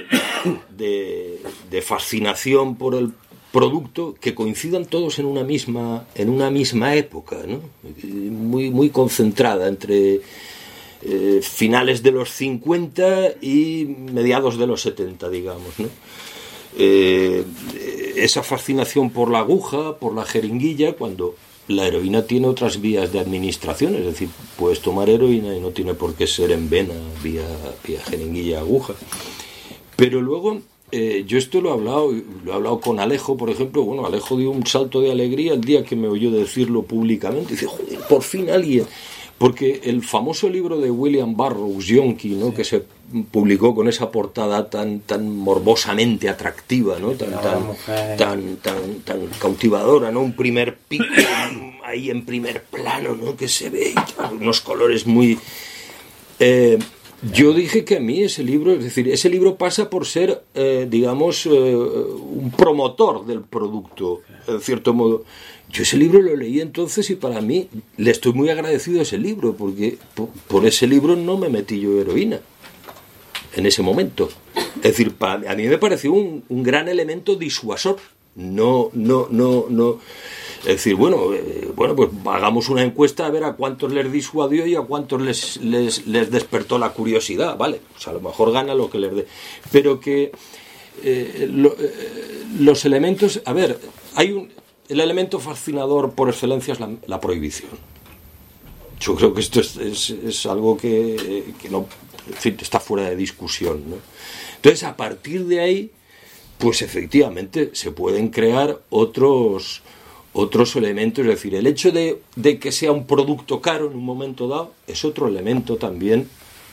fascinación por el producto, que coincidan todos en una misma época, ¿no? Muy concentrada entre finales de los 50 y mediados de los 70, digamos, ¿no? Esa fascinación por la aguja, por la jeringuilla, cuando la heroína tiene otras vías de administración, es decir, puedes tomar heroína y no tiene por qué ser en vena, vía jeringuilla, aguja. Pero luego, yo esto lo he hablado con Alejo, por ejemplo. Bueno, Alejo dio un salto de alegría el día que me oyó decirlo públicamente. Dice, joder, por fin alguien... Porque el famoso libro de William Burroughs, Yonky, ¿no? Que se publicó con esa portada tan morbosamente atractiva, ¿no? Tan cautivadora, ¿no? Un primer pico ahí en primer plano, ¿no? Que se ve unos colores muy... yo dije que a mí ese libro, es decir, ese libro pasa por ser, digamos, un promotor del producto, en cierto modo. Yo ese libro lo leí entonces y para mí le estoy muy agradecido a ese libro, porque por ese libro no me metí yo heroína en ese momento. Es decir, a mí me pareció un gran elemento disuasor. No. Es decir, bueno, pues hagamos una encuesta a ver a cuántos les disuadió y a cuántos les despertó la curiosidad, ¿vale? Pues a lo mejor gana lo que les dé. Pero que los elementos... A ver, el elemento fascinador por excelencia es la prohibición. Yo creo que esto es algo que no, en fin, está fuera de discusión, ¿no? Entonces, a partir de ahí, pues efectivamente se pueden crear otros elementos. Es decir, el hecho de que sea un producto caro en un momento dado es otro elemento también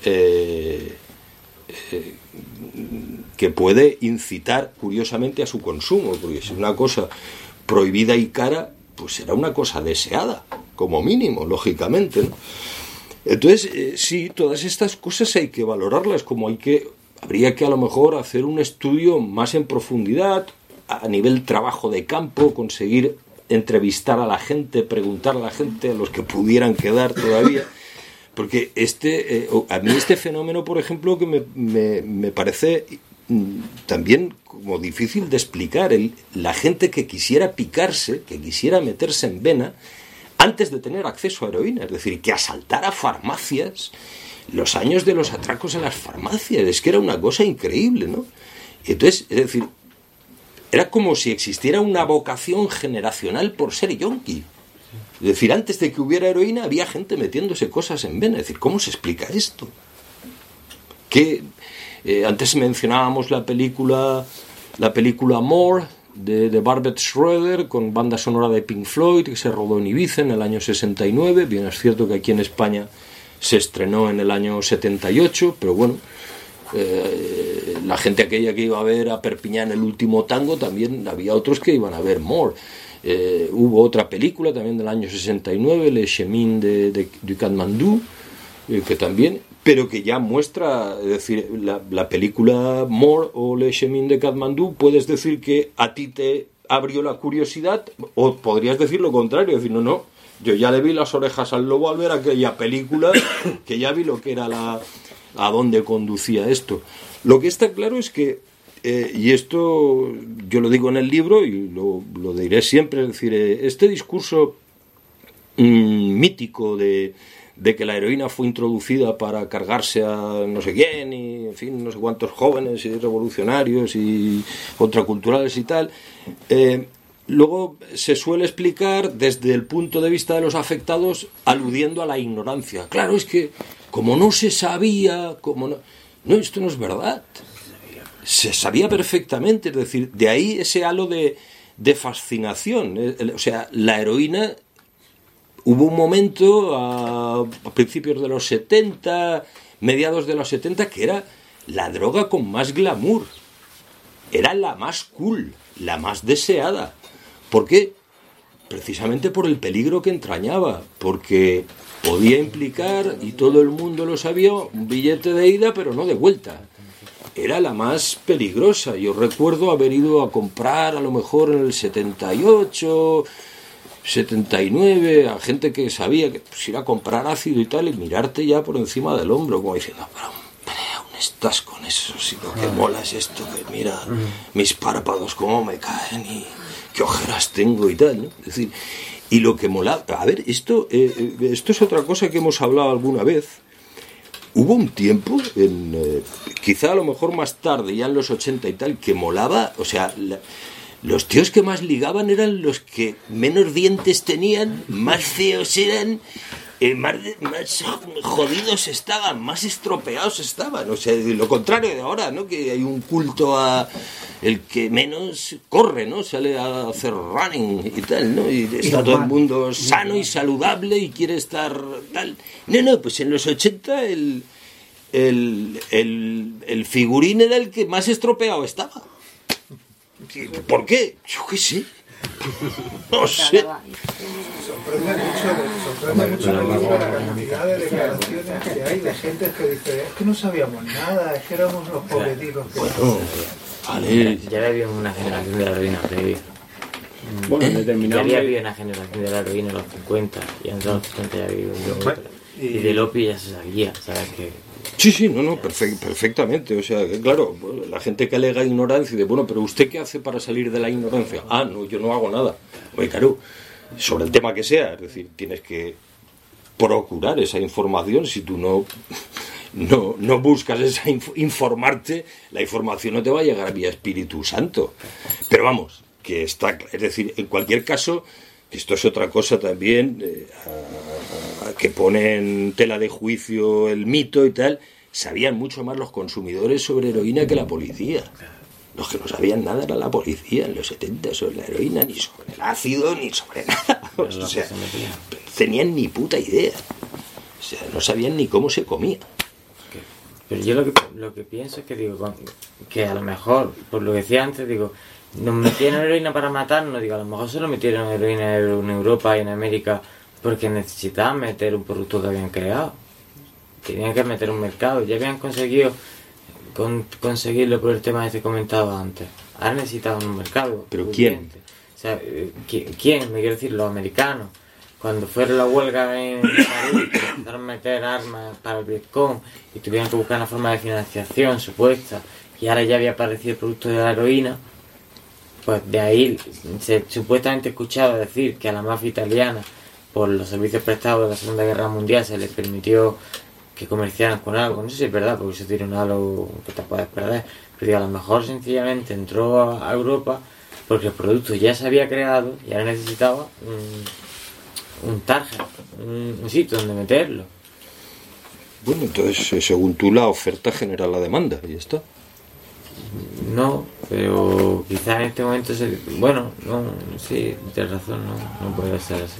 que puede incitar curiosamente a su consumo, porque si una cosa prohibida y cara, pues será una cosa deseada, como mínimo, lógicamente, ¿no? Entonces, sí, todas estas cosas hay que valorarlas, habría que a lo mejor hacer un estudio más en profundidad, a nivel trabajo de campo, conseguir entrevistar a la gente, preguntar a la gente, a los que pudieran quedar todavía, porque a mí este fenómeno, por ejemplo, que me parece también como difícil de explicar, la gente que quisiera picarse, que quisiera meterse en vena antes de tener acceso a heroína, es decir, que asaltara farmacias, los años de los atracos en las farmacias, es que era una cosa increíble, ¿no? Y entonces, es decir, era como si existiera una vocación generacional por ser yonki. Es decir, antes de que hubiera heroína había gente metiéndose cosas en vena. Es decir, ¿cómo se explica esto? Antes mencionábamos la película More de Barbet Schroeder, con banda sonora de Pink Floyd, que se rodó en Ibiza en el año 69. Bien, es cierto que aquí en España se estrenó en el año 78, pero bueno, la gente aquella que iba a ver a Perpiñán el último tango, también había otros que iban a ver More. Hubo otra película también del año 69, Le Chemin du Katmandú, que también, pero que ya muestra, es decir, la película More o Le Chemin de Katmandú, puedes decir que a ti te abrió la curiosidad, o podrías decir lo contrario, decir, no, yo ya le vi las orejas al lobo al ver aquella película, que ya vi lo que era a dónde conducía esto. Lo que está claro es que, y esto yo lo digo en el libro y lo diré siempre, es decir, este discurso mítico de que la heroína fue introducida para cargarse a no sé quién y, en fin, no sé cuántos jóvenes y revolucionarios y contraculturales y tal. Luego se suele explicar desde el punto de vista de los afectados, aludiendo a la ignorancia. Claro, es que como no se sabía, no, esto no es verdad. Se sabía perfectamente, es decir, de ahí ese halo de fascinación. O sea, la heroína... Hubo un momento a principios de los 70, mediados de los 70, que era la droga con más glamour. Era la más cool, la más deseada. ¿Por qué? Precisamente por el peligro que entrañaba, porque podía implicar, y todo el mundo lo sabía, un billete de ida pero no de vuelta. Era la más peligrosa. Yo recuerdo haber ido a comprar a lo mejor en el 78... 79, a gente que sabía que pues, ir a comprar ácido y tal, y mirarte ya por encima del hombro, como diciendo, pero hombre, aún estás con eso, si lo que mola es esto, que mira mis párpados cómo me caen y qué ojeras tengo y tal, ¿no? Es decir, y lo que mola, a ver, esto es otra cosa que hemos hablado alguna vez. Hubo un tiempo, quizá a lo mejor más tarde, ya en los 80 y tal, que molaba, o sea... Los tíos que más ligaban eran los que menos dientes tenían, más feos eran, más jodidos estaban, más estropeados estaban. O sea, lo contrario de ahora, ¿no? Que hay un culto a el que menos corre, ¿no? Sale a hacer running y tal, ¿no? Y está todo el mundo sano y saludable y quiere estar tal. No, pues en los 80 el figurín era el que más estropeado estaba. ¿Por qué? Yo qué sé. No sé. Sorprende mucho la cantidad de declaraciones que hay de gente que dice, es que no sabíamos nada, es que éramos unos pobreticos. Bueno, vale. Ya había una generación de la heroína previa. Bueno, determinado. Ya había una generación de la heroína en los 50 y en los 50 ya había y del opio ya se sabía, ¿sabes? Que sí, no, perfectamente. O sea, que claro, la gente que alega ignorancia y dice, bueno, pero ¿usted qué hace para salir de la ignorancia? No, yo no hago nada. Oye, claro, sobre el tema que sea, es decir, tienes que procurar esa información. Si tú no buscas informarte, la información no te va a llegar vía Espíritu Santo. Pero vamos, que está, es decir, en cualquier caso, que esto es otra cosa también, que pone en tela de juicio el mito y tal. Sabían mucho más los consumidores sobre heroína que la policía. Los que no sabían nada era la policía en los 70 sobre la heroína, ni sobre el ácido, ni sobre nada. O sea, no tenían ni puta idea. O sea, no sabían ni cómo se comía. Pero yo lo que pienso es que digo, que a lo mejor, por lo que decía antes, digo, nos metieron heroína para matarnos, digo, a lo mejor solo metieron heroína en Europa y en América porque necesitaban meter un producto que habían creado. Tenían que meter un mercado, ya habían conseguido conseguirlo por el tema que he comentado antes. Ahora necesitaban un mercado. ¿Pero quién? O sea, ¿quién? Me quiero decir, los americanos. Cuando fueron la huelga en París, empezaron a meter armas para el Vietcong y tuvieron que buscar una forma de financiación supuesta, y ahora ya había aparecido el producto de la heroína, pues de ahí se supuestamente escuchaba decir que a la mafia italiana, por los servicios prestados de la Segunda Guerra Mundial, se les permitió que comerciaran con algo. No sé si es verdad, porque eso tiene un halo que te puedes perder, pero digo, a lo mejor sencillamente entró a Europa porque el producto ya se había creado y ahora necesitaba un target, un sitio donde meterlo. Bueno, entonces según tú la oferta genera la demanda y ya está. No, pero quizás en este momento bueno, no, sí, tienes razón, no puede ser así.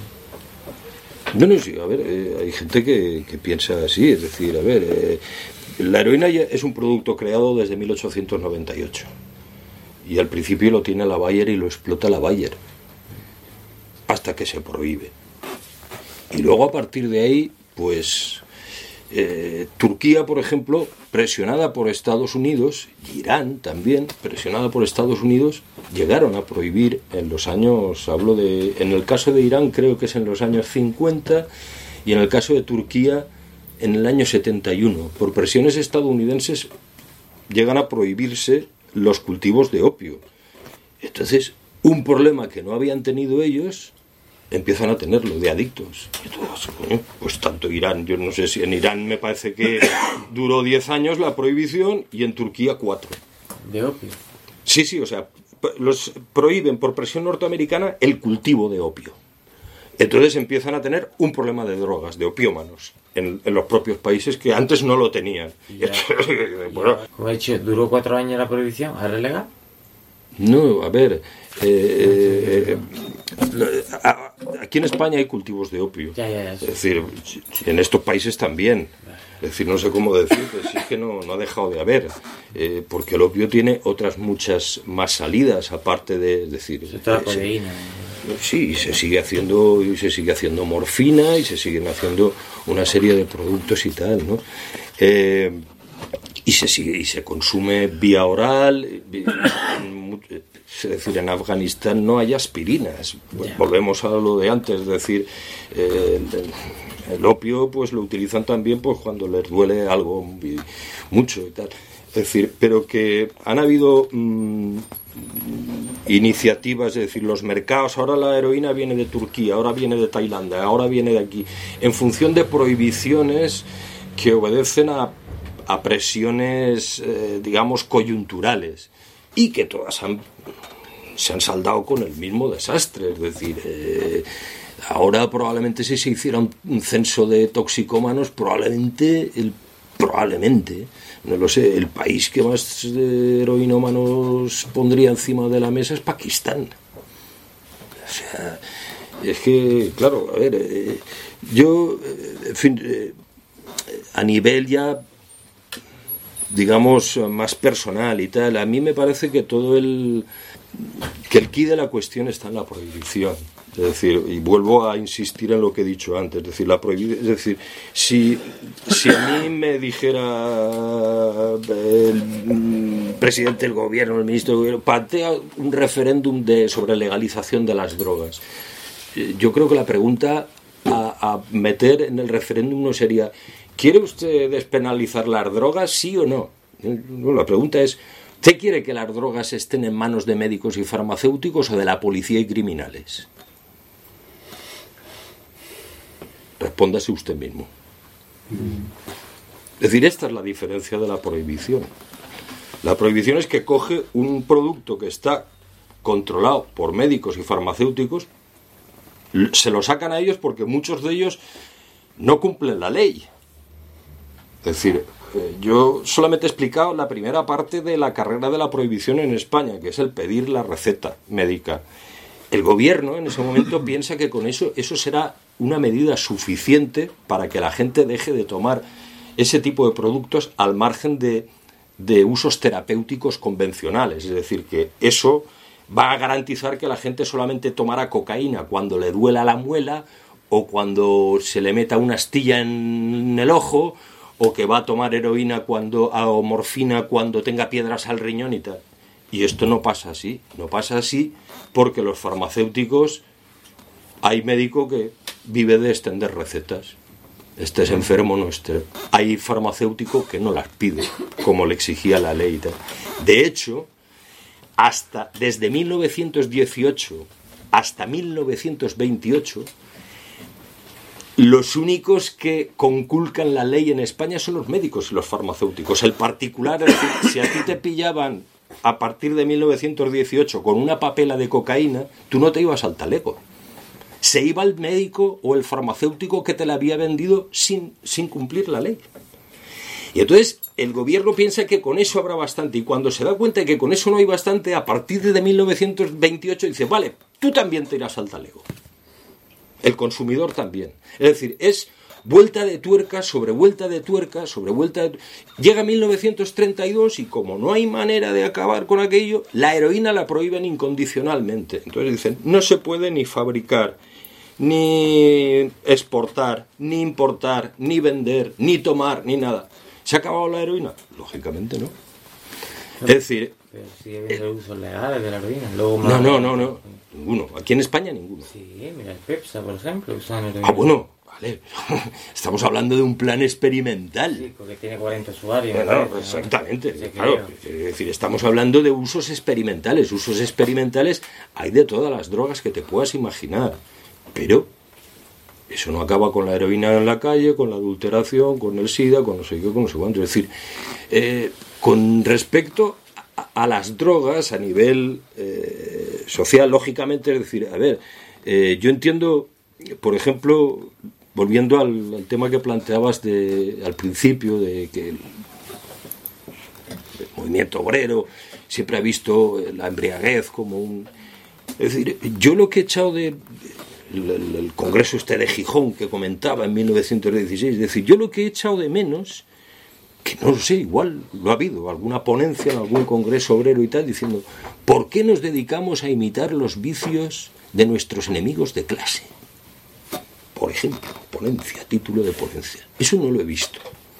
No, sí, a ver, hay gente que piensa así, es decir, a ver, la heroína ya es un producto creado desde 1898 y al principio lo tiene la Bayer y lo explota la Bayer hasta que se prohíbe. Y luego a partir de ahí, pues Turquía, por ejemplo, presionada por Estados Unidos, y Irán también, presionada por Estados Unidos, llegaron a prohibir en los años, en el caso de Irán creo que es en los años 50 y en el caso de Turquía en el año 71. Por presiones estadounidenses llegan a prohibirse los cultivos de opio. Entonces, un problema que no habían tenido ellos empiezan a tenerlo, de adictos. Y todos, pues tanto Irán, yo no sé si en Irán me parece que duró 10 años la prohibición y en Turquía 4. ¿De opio? Sí, o sea, los prohíben por presión norteamericana el cultivo de opio. Entonces empiezan a tener un problema de drogas, de opiómanos, en los propios países que antes no lo tenían. Bueno, como he dicho, ¿duró 4 años la prohibición? ¿Ahora es legal? No, a ver, aquí en España hay cultivos de opio. Es decir, en estos países también. Es decir, no sé cómo decirte, si es que no ha dejado de haber, porque el opio tiene otras muchas más salidas, aparte de, es decir, sí, y se sigue haciendo morfina y se siguen haciendo una serie de productos y tal, ¿no? Y se consume vía oral. Es decir, en Afganistán no hay aspirinas. Volvemos a lo de antes, es decir, el opio pues lo utilizan también pues cuando les duele algo mucho y tal. Es decir, pero que han habido iniciativas, es decir, los mercados, ahora la heroína viene de Turquía, ahora viene de Tailandia, ahora viene de aquí, en función de prohibiciones que obedecen a presiones, digamos, coyunturales, y que todas se han saldado con el mismo desastre. Es decir, ahora probablemente si se hiciera un censo de toxicómanos, probablemente, no lo sé, el país que más heroinómanos pondría encima de la mesa es Pakistán. O sea, es que, claro, a ver, yo, en fin, a nivel ya, digamos, más personal y tal, a mí me parece que que el quid de la cuestión está en la prohibición. Es decir, y vuelvo a insistir en lo que he dicho antes, es decir, si a mí me dijera el presidente del gobierno, el ministro del gobierno, plantea un referéndum sobre legalización de las drogas, yo creo que la pregunta a meter en el referéndum no sería ¿quiere usted despenalizar las drogas, sí o no? La pregunta es, ¿usted quiere que las drogas estén en manos de médicos y farmacéuticos o de la policía y criminales? Respóndase usted mismo. Es decir, esta es la diferencia de la prohibición. La prohibición es que coge un producto que está controlado por médicos y farmacéuticos, se lo sacan a ellos porque muchos de ellos no cumplen la ley. Es decir, yo solamente he explicado la primera parte de la carrera de la prohibición en España, que es el pedir la receta médica. El gobierno en ese momento piensa que con eso será una medida suficiente para que la gente deje de tomar ese tipo de productos al margen de usos terapéuticos convencionales. Es decir, que eso va a garantizar que la gente solamente tomará cocaína cuando le duela la muela o cuando se le meta una astilla en el ojo, o que va a tomar heroína o morfina cuando tenga piedras al riñón y tal. Y esto no pasa así porque los farmacéuticos, hay médico que vive de extender recetas. Estés enfermo no estés. Hay farmacéutico que no las pide, como le exigía la ley y tal. De hecho, desde 1918 hasta 1928, los únicos que conculcan la ley en España son los médicos y los farmacéuticos. El particular, es decir, si a ti te pillaban a partir de 1918 con una papela de cocaína, tú no te ibas al talego. Se iba el médico o el farmacéutico que te la había vendido sin cumplir la ley. Y entonces el gobierno piensa que con eso habrá bastante, y cuando se da cuenta de que con eso no hay bastante, a partir de 1928 dice, vale, tú también te irás al talego. El consumidor también. Es decir, es vuelta de tuerca sobre vuelta de tuerca sobre vuelta de... Llega 1932 y como no hay manera de acabar con aquello, la heroína la prohíben incondicionalmente. Entonces dicen, no se puede ni fabricar, ni exportar, ni importar, ni vender, ni tomar, ni nada. ¿Se ha acabado la heroína? Lógicamente no. Es decir... Pero sigue habiendo usos legales de la heroína. Luego No. Ninguno. Aquí en España ninguno. Sí, mira, el Pepsa, por ejemplo, usan heroína. Ah, bueno, vale. Estamos hablando de un plan experimental. Sí, porque tiene 40 usuarios. No, exactamente. Claro. Es decir, estamos hablando de usos experimentales. Usos experimentales hay de todas las drogas que te puedas imaginar. Pero eso no acaba con la heroína en la calle, con la adulteración, con el SIDA, con no sé qué, con no sé cuánto. Es decir, con respecto a las drogas a nivel social, lógicamente, es decir, a ver, yo entiendo, por ejemplo, volviendo al tema que planteabas al principio, de que el movimiento obrero siempre ha visto la embriaguez como un... Es decir, yo lo que he echado el congreso de Gijón que comentaba en 1916, es decir, yo lo que he echado de menos, que no lo sé, igual lo ha habido, alguna ponencia en algún congreso obrero y tal, diciendo, ¿por qué nos dedicamos a imitar los vicios de nuestros enemigos de clase? Por ejemplo, ponencia, título de ponencia. Eso no lo he visto.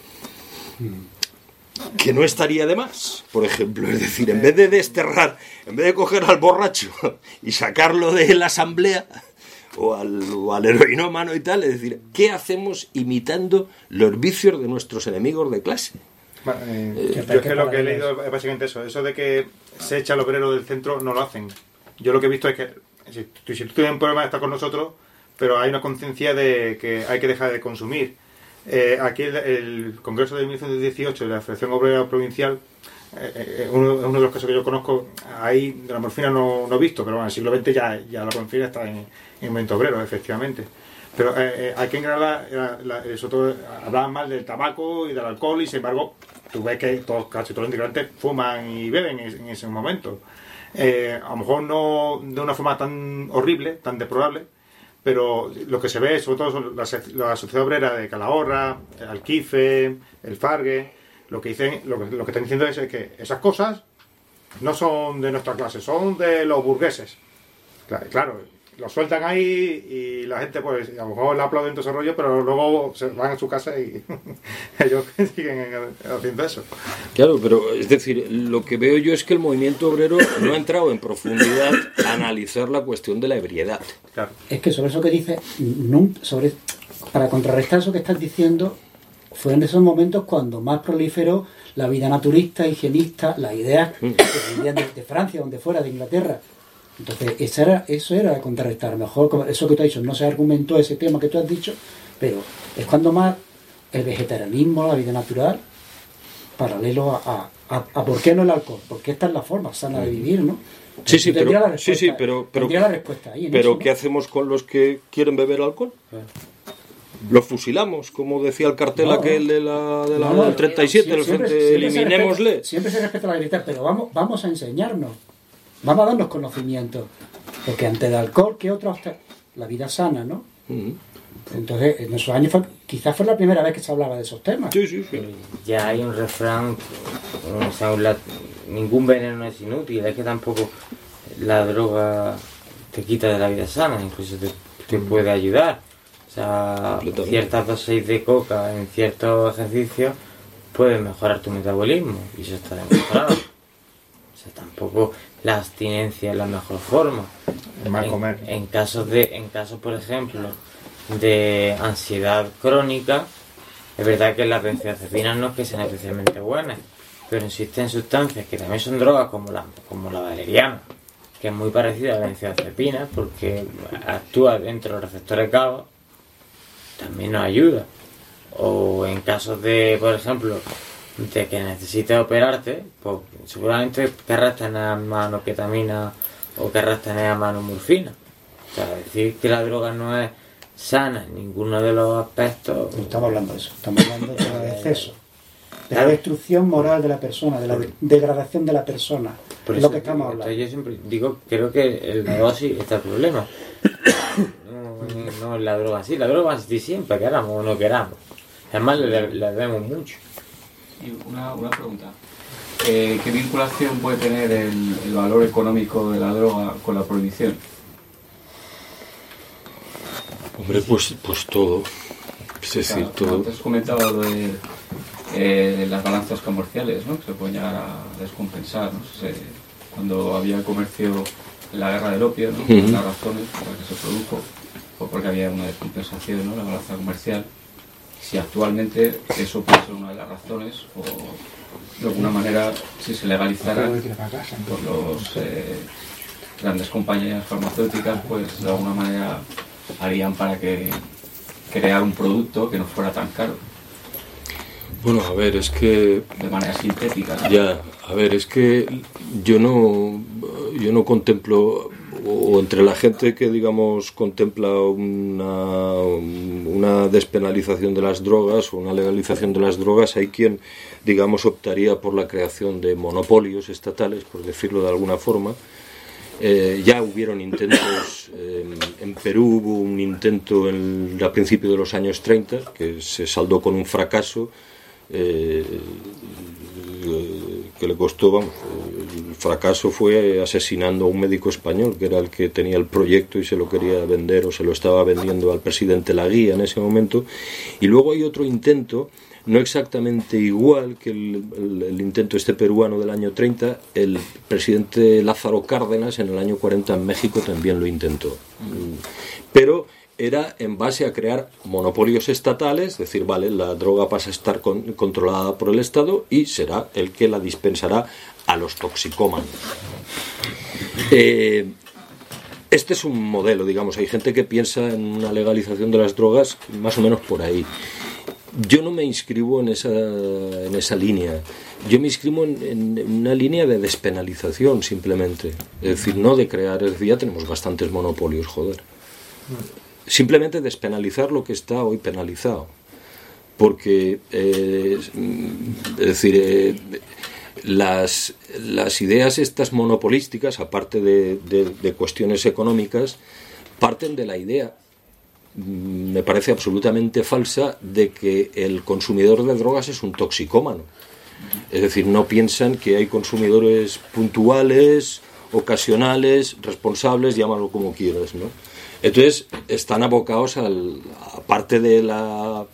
Que no estaría de más, por ejemplo, es decir, en vez de desterrar, en vez de coger al borracho y sacarlo de la asamblea o al heroinómano y tal, es decir, ¿qué hacemos imitando los vicios de nuestros enemigos de clase? Yo es que lo que he leído es básicamente eso de que se echa al obrero del centro, no lo hacen. Yo lo que he visto es que si tú tienes un problema, estás con nosotros, pero hay una conciencia de que hay que dejar de consumir. Aquí el Congreso de 1918 de la Federación Obrera Provincial, uno de los casos que yo conozco, ahí de la morfina no he visto, pero bueno, en el siglo XX ya la morfina está en movimiento obrero, efectivamente. Pero aquí en Granada hablaban mal del tabaco y del alcohol, y sin embargo tú ves que casi todos los integrantes fuman y beben en ese momento. A lo mejor no de una forma tan horrible, tan deplorable, pero lo que se ve, sobre todo, son la sociedad obrera de Calahorra, el Alquife, el Fargue, lo que están diciendo es que esas cosas no son de nuestra clase, son de los burgueses. Claro, lo sueltan ahí y la gente, pues, a lo mejor le aplauden todo ese rollo, pero luego se van a su casa y ellos siguen haciendo eso. Claro, pero es decir, lo que veo yo es que el movimiento obrero no ha entrado en profundidad a analizar la cuestión de la ebriedad. Claro. Es que sobre eso que dices, para contrarrestar eso que estás diciendo, fue en esos momentos cuando más proliferó la vida naturista, higienista, las ideas que venían de Francia, donde fuera, de Inglaterra. Entonces, eso era contrarrestar. A lo mejor, eso que tú has dicho, no se argumentó ese tema que tú has dicho, pero es cuando más el vegetarianismo, la vida natural, paralelo a por qué no el alcohol, porque esta es la forma sana de vivir, ¿no? Sí, pero tendría la respuesta ahí. Pero eso, ¿qué hacemos con los que quieren beber alcohol? Los fusilamos, como decía el cartel aquel del 37, el frente, eliminémosle. Siempre se respeta la libertad, pero vamos a enseñarnos. Vamos a darnos conocimiento, porque antes del alcohol, ¿qué otro? La vida sana, ¿no? Entonces, en esos años quizás fue la primera vez que se hablaba de esos temas. Sí. Ya hay un refrán, ningún veneno es inútil, es que tampoco la droga te quita de la vida sana, incluso te puede ayudar. O sea, ciertas dosis de coca en ciertos ejercicios pueden mejorar tu metabolismo, y eso está demostrado. O sea, tampoco la abstinencia es la mejor forma. En casos, por ejemplo, de ansiedad crónica, es verdad que las benzodiazepinas no es que sean especialmente buenas, pero existen sustancias que también son drogas, como la valeriana, que es muy parecida a la benzodiazepina porque actúa dentro de los receptores GABA, también nos ayuda. O en casos de, por ejemplo, de que necesites operarte, pues seguramente querrás tener a mano ketamina o querrás tener a mano morfina. O sea, decir que la droga no es sana en ninguno de los aspectos. No estamos hablando de eso, estamos hablando de exceso, de la destrucción moral de la persona, de la degradación de la persona. Es lo que estamos hablando. Yo siempre digo, creo que en la dosis está el problema. No es la droga así, la droga así siempre, queramos o no queramos. Además le debemos mucho. Y una pregunta. ¿Qué vinculación puede tener el valor económico de la droga con la prohibición? Hombre, pues todo. Es decir, todo. Antes comentaba lo de las balanzas comerciales, ¿no? Que se pueden llegar a descompensar, ¿no? Cuando había comercio en la guerra del opio, ¿no? Las razones por las que se produjo, o porque había una descompensación, ¿no? La balanza comercial. Si actualmente eso puede ser una de las razones, o de alguna manera, si se legalizara por los grandes compañías farmacéuticas, pues de alguna manera harían para que crear un producto que no fuera tan caro? Bueno, a ver, es que... De manera sintética, ¿no? Ya, a ver, es que yo no contemplo, o entre la gente que, digamos, contempla una despenalización de las drogas o una legalización de las drogas, hay quien, digamos, optaría por la creación de monopolios estatales, por decirlo de alguna forma. Ya hubieron intentos, en Perú hubo un intento a principios de los años 30 que se saldó con un fracaso, que le costó, vamos, el fracaso fue asesinando a un médico español que era el que tenía el proyecto y se lo quería vender o se lo estaba vendiendo al presidente Laguía en ese momento. Y luego hay otro intento, no exactamente igual que el intento peruano del año 30, el presidente Lázaro Cárdenas en el año 40 en México también lo intentó. Pero era en base a crear monopolios estatales, es decir, vale, la droga pasa a estar controlada por el Estado y será el que la dispensará a los toxicómanos. Este es un modelo, digamos, hay gente que piensa en una legalización de las drogas más o menos por ahí. Yo no me inscribo en esa línea. Yo me inscribo en una línea de despenalización, simplemente. Es decir, no de crear, es decir, ya tenemos bastantes monopolios, joder. Simplemente despenalizar lo que está hoy penalizado. Porque, es decir, las ideas estas monopolísticas, aparte de cuestiones económicas, parten de la idea, me parece absolutamente falsa, de que el consumidor de drogas es un toxicómano. Es decir, no piensan que hay consumidores puntuales, ocasionales, responsables, llámalo como quieras, ¿no? Entonces están abocados aparte de las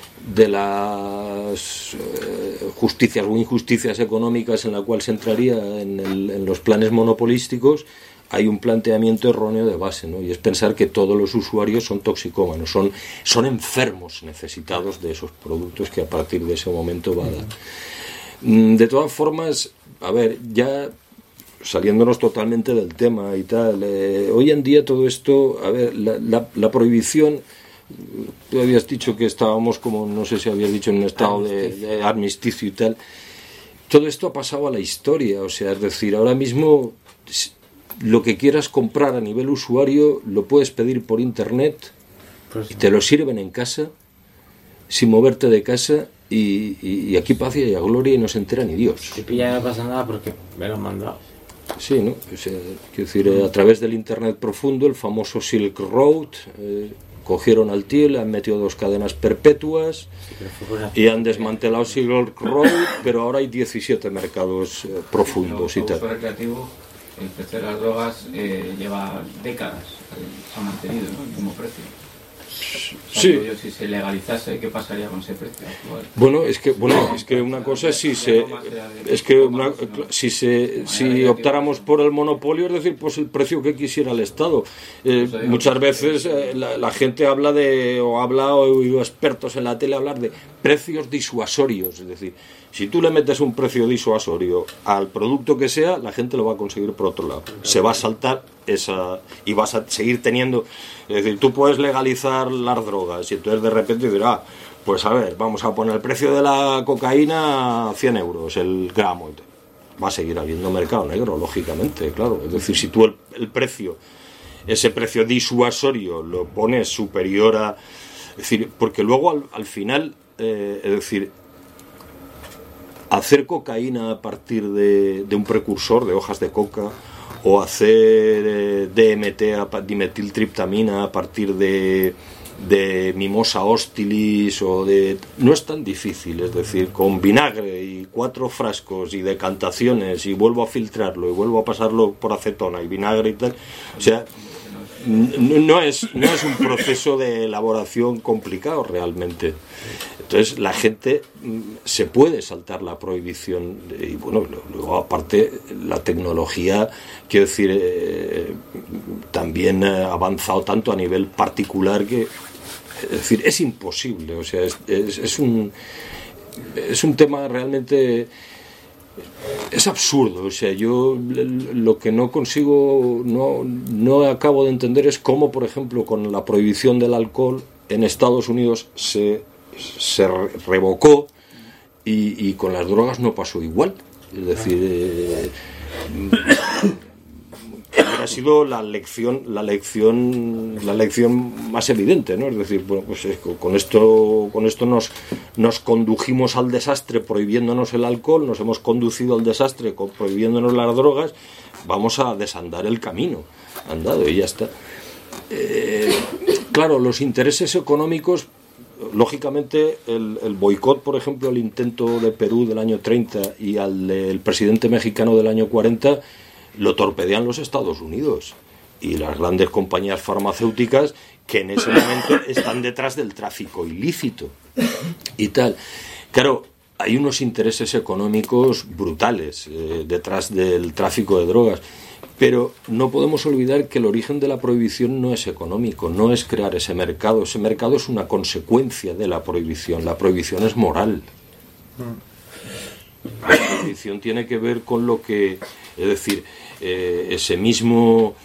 justicias o injusticias económicas en la cual se entraría en los planes monopolísticos. Hay un planteamiento erróneo de base, ¿no? Y es pensar que todos los usuarios son toxicómanos, son enfermos necesitados de esos productos que a partir de ese momento va a dar. De todas formas, a ver, ya saliéndonos totalmente del tema y tal, hoy en día todo esto, a ver, la prohibición, tú habías dicho que estábamos como, no sé si habías dicho, en un estado de armisticio y tal, todo esto ha pasado a la historia, o sea, es decir, ahora mismo lo que quieras comprar a nivel usuario lo puedes pedir por internet y te lo sirven en casa sin moverte de casa y aquí paz y a gloria y no se entera ni Dios. Si pilla no pasa nada porque me lo han mandado. Sí, ¿no? O sea, quiero decir, a través del internet profundo, el famoso Silk Road, cogieron al tío, le han metido 2 cadenas perpetuas y han desmantelado Silk Road, pero ahora hay 17 mercados profundos y tal. El uso recreativo, el precio de las drogas lleva décadas, se ha mantenido, ¿no? El mismo precio. Sí. Si se legalizase, ¿qué pasaría con ese precio? Bueno, es que una cosa es si optáramos por el monopolio, es decir, pues el precio que quisiera el Estado. Muchas veces la gente ha oído expertos en la tele hablar de precios disuasorios, es decir, si tú le metes un precio disuasorio al producto que sea, la gente lo va a conseguir por otro lado. Se va a saltar esa y vas a seguir teniendo, es decir, tú puedes legalizar las drogas y entonces de repente dirás, pues a ver, vamos a poner el precio de la cocaína a 100 euros el gramo. Va a seguir habiendo mercado negro, lógicamente, claro. Es decir, si tú ese precio disuasorio lo pones superior a... Es decir, porque luego al final, es decir, hacer cocaína a partir de un precursor de hojas de coca o hacer dimetiltriptamina a partir de Mimosa hostilis no es tan difícil, es decir, con vinagre y 4 frascos y decantaciones y vuelvo a filtrarlo y vuelvo a pasarlo por acetona y vinagre y tal, o sea, no es un proceso de elaboración complicado realmente. Entonces la gente se puede saltar la prohibición y bueno, luego aparte la tecnología, quiero decir, también ha avanzado tanto a nivel particular que, es decir, es imposible, o sea, es un tema realmente es absurdo. O sea, yo lo que no consigo, no acabo de entender es cómo, por ejemplo, con la prohibición del alcohol en Estados Unidos se revocó y con las drogas no pasó igual. Es decir, ha sido la lección más evidente, ¿no? Es decir, bueno, pues con esto nos condujimos al desastre prohibiéndonos el alcohol, nos hemos conducido al desastre prohibiéndonos las drogas, vamos a desandar el camino andado y ya está. Claro, los intereses económicos, lógicamente el boicot, por ejemplo, el intento de Perú del año 30 y al del presidente mexicano del año 40 lo torpedean los Estados Unidos y las grandes compañías farmacéuticas que en ese momento están detrás del tráfico ilícito y tal. Claro, hay unos intereses económicos brutales detrás del tráfico de drogas, pero no podemos olvidar que el origen de la prohibición no es económico, no es crear ese mercado es una consecuencia de la prohibición es moral. La prohibición tiene que ver con lo que, es decir, ese mismo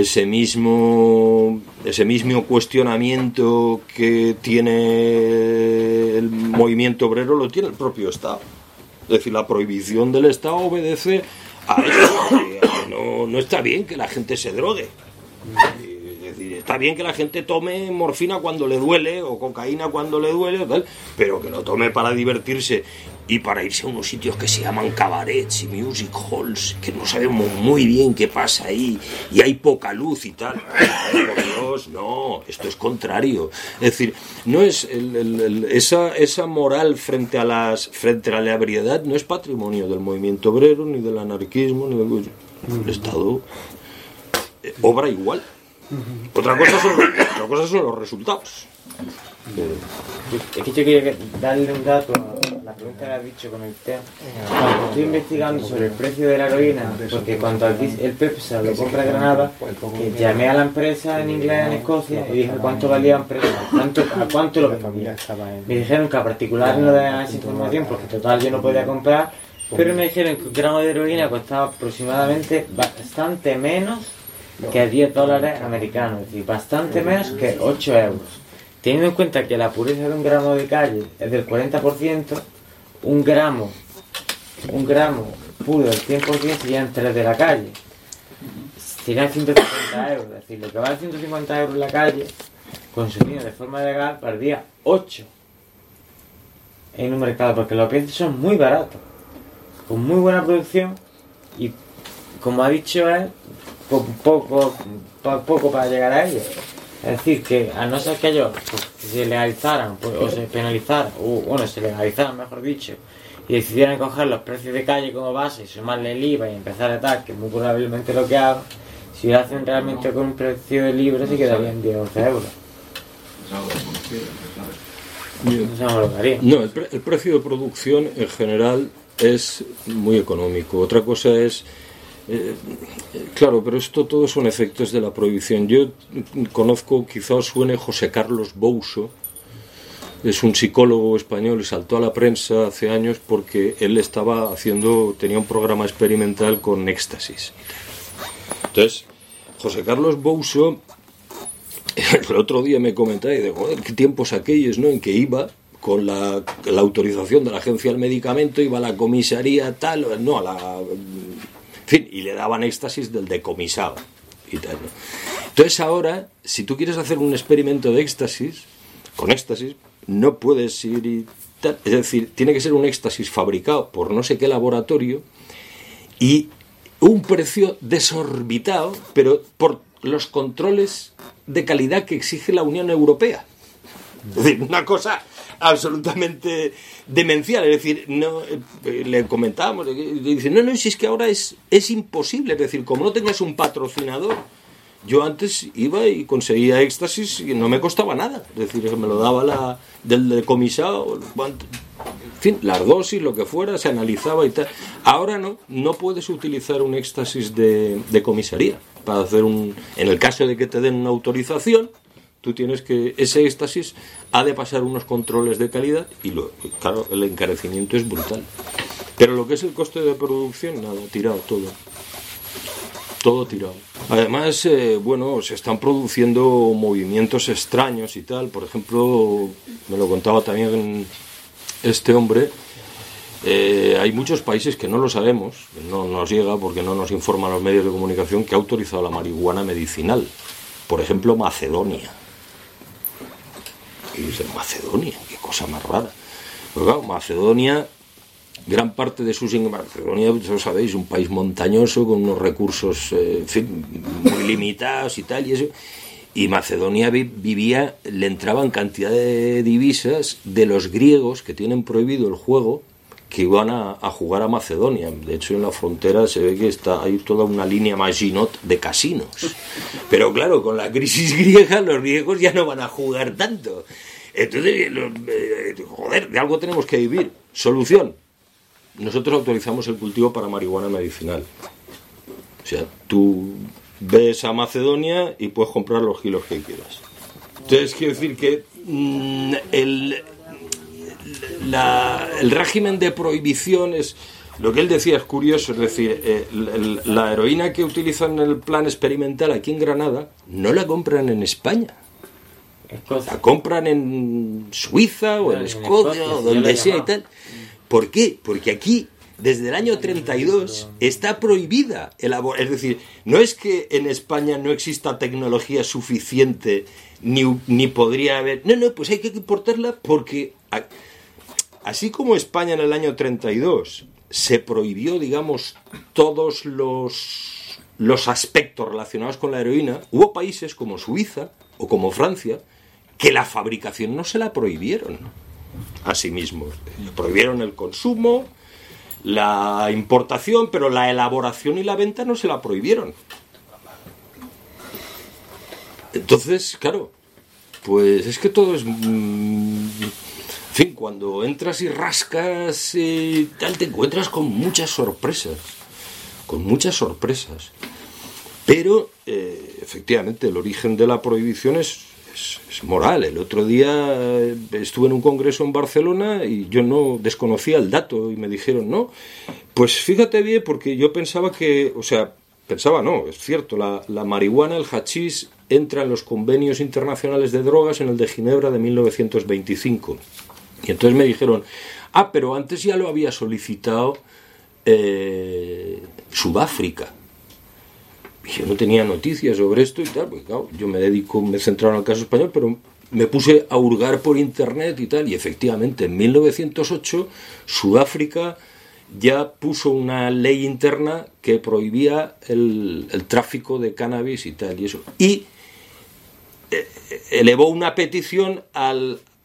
cuestionamiento que tiene el movimiento obrero lo tiene el propio Estado. Es decir, la prohibición del Estado obedece a eso, que no está bien que la gente se drogue. Es decir, está bien que la gente tome morfina cuando le duele o cocaína cuando le duele, tal, pero que lo tome para divertirse y para irse a unos sitios que se llaman cabarets y music halls, que no sabemos muy bien qué pasa ahí y hay poca luz y tal. Por Dios, no, esto es contrario. Es decir, no es esa moral frente a la ebriedad no es patrimonio del movimiento obrero ni del anarquismo ni del el Estado obra igual. Otra cosa son los resultados. Es que yo quería darle un dato a la pregunta que has dicho con el tema. Cuando estoy investigando sobre el precio de la heroína, porque cuando el Pepsa lo compra Granada, llamé a la empresa en inglés en Escocia y dije cuánto valía la empresa, a cuánto lo vendía. Me dijeron que a particular no daban esa información porque total yo no podía comprar, pero me dijeron que un gramo de heroína costaba aproximadamente bastante menos que $10 americanos, es decir, bastante menos que 8 euros. Teniendo en cuenta que la pureza de un gramo de calle es del 40%, un gramo puro del 100% serían 3 de la calle. Serían 150 euros, es decir, lo que vale 150 euros en la calle, consumido de forma legal, valdría 8 en un mercado, porque los precios son muy baratos, con muy buena producción y, como ha dicho él, poco para llegar a ellos. Es decir, que a no ser que ellos se legalizaran o se penalizaran, se legalizaran, mejor dicho, y decidieran coger los precios de calle como base y sumarle el IVA y empezar a tal, que muy probablemente lo que hagan, si lo hacen realmente con un precio de libre, sí quedarían 10 o 11 euros. No, el precio de producción en general es muy económico. Otra cosa es claro, pero esto todos son efectos de la prohibición. Yo conozco, quizá os suene, José Carlos Bouso, es un psicólogo español y saltó a la prensa hace años porque él tenía un programa experimental con éxtasis. Entonces, José Carlos Bouso el otro día me comentaba y digo, joder, qué tiempos aquellos, ¿no?, en que iba con la autorización de la agencia del medicamento, iba a la comisaría tal, no, en fin, y le daban éxtasis del decomisado y tal, ¿no? Entonces ahora, si tú quieres hacer un experimento de éxtasis, con éxtasis, no puedes ir y tal, es decir, tiene que ser un éxtasis fabricado por no sé qué laboratorio y un precio desorbitado, pero por los controles de calidad que exige la Unión Europea. Es decir, una cosa absolutamente demencial. Es decir, no, le comentábamos, dice, no, si es que ahora es imposible. Es decir, como no tengas un patrocinador, yo antes iba y conseguía éxtasis y no me costaba nada. Es decir, me lo daba del decomisado, en fin, las dosis, lo que fuera, se analizaba y tal. Ahora no puedes utilizar un éxtasis de comisaría para hacer en el caso de que te den una autorización. Tú tienes que, ese éxtasis ha de pasar unos controles de calidad y claro, el encarecimiento es brutal. Pero lo que es el coste de producción, nada, tirado todo tirado. Además, bueno, se están produciendo movimientos extraños y tal. Por ejemplo, me lo contaba también este hombre, hay muchos países que no lo sabemos, no nos llega porque no nos informan los medios de comunicación, que ha autorizado la marihuana medicinal. Por ejemplo, Macedonia. Y dice, Macedonia, qué cosa más rara. Pero claro, Macedonia, gran parte de sus... Macedonia, vosotros sabéis, un país montañoso con unos recursos, en fin, muy limitados y tal, y eso. Y Macedonia vivía, le entraban cantidad de divisas de los griegos que tienen prohibido el juego, que iban a jugar a Macedonia. De hecho, en la frontera se ve que hay toda una línea Maginot de casinos. Pero claro, con la crisis griega, los griegos ya no van a jugar tanto. Entonces, joder, de algo tenemos que vivir. Solución: nosotros autorizamos el cultivo para marihuana medicinal. O sea, tú ves a Macedonia y puedes comprar los kilos que quieras. Entonces, quiero decir que el régimen de prohibición es... Lo que él decía es curioso, es decir, la heroína que utilizan en el plan experimental aquí en Granada no la compran en España. La compran en Suiza o en Escocia o donde sea y tal. ¿Por qué? Porque aquí, desde el año 32, está prohibida elaborar. Es decir, no es que en España no exista tecnología suficiente ni podría haber... No, pues hay que importarla porque... Así como España en el año 32 se prohibió, digamos, todos los aspectos relacionados con la heroína, hubo países como Suiza o como Francia que la fabricación no se la prohibieron a sí mismos. Prohibieron el consumo, la importación, pero la elaboración y la venta no se la prohibieron. Entonces, claro, pues es que todo es... En fin, cuando entras y rascas y tal, te encuentras con muchas sorpresas. Pero, efectivamente, el origen de la prohibición es moral. El otro día estuve en un congreso en Barcelona y yo no desconocía el dato y me dijeron, no, pues fíjate bien, porque yo pensaba que, no, es cierto, la marihuana, el hachís, entra en los convenios internacionales de drogas en el de Ginebra de 1925. Y entonces me dijeron, pero antes ya lo había solicitado Sudáfrica. Y yo no tenía noticias sobre esto y tal, porque claro, yo me he centrado en el caso español, pero me puse a hurgar por internet y tal, y efectivamente en 1908 Sudáfrica ya puso una ley interna que prohibía el tráfico de cannabis y tal, y eso. Y elevó una petición a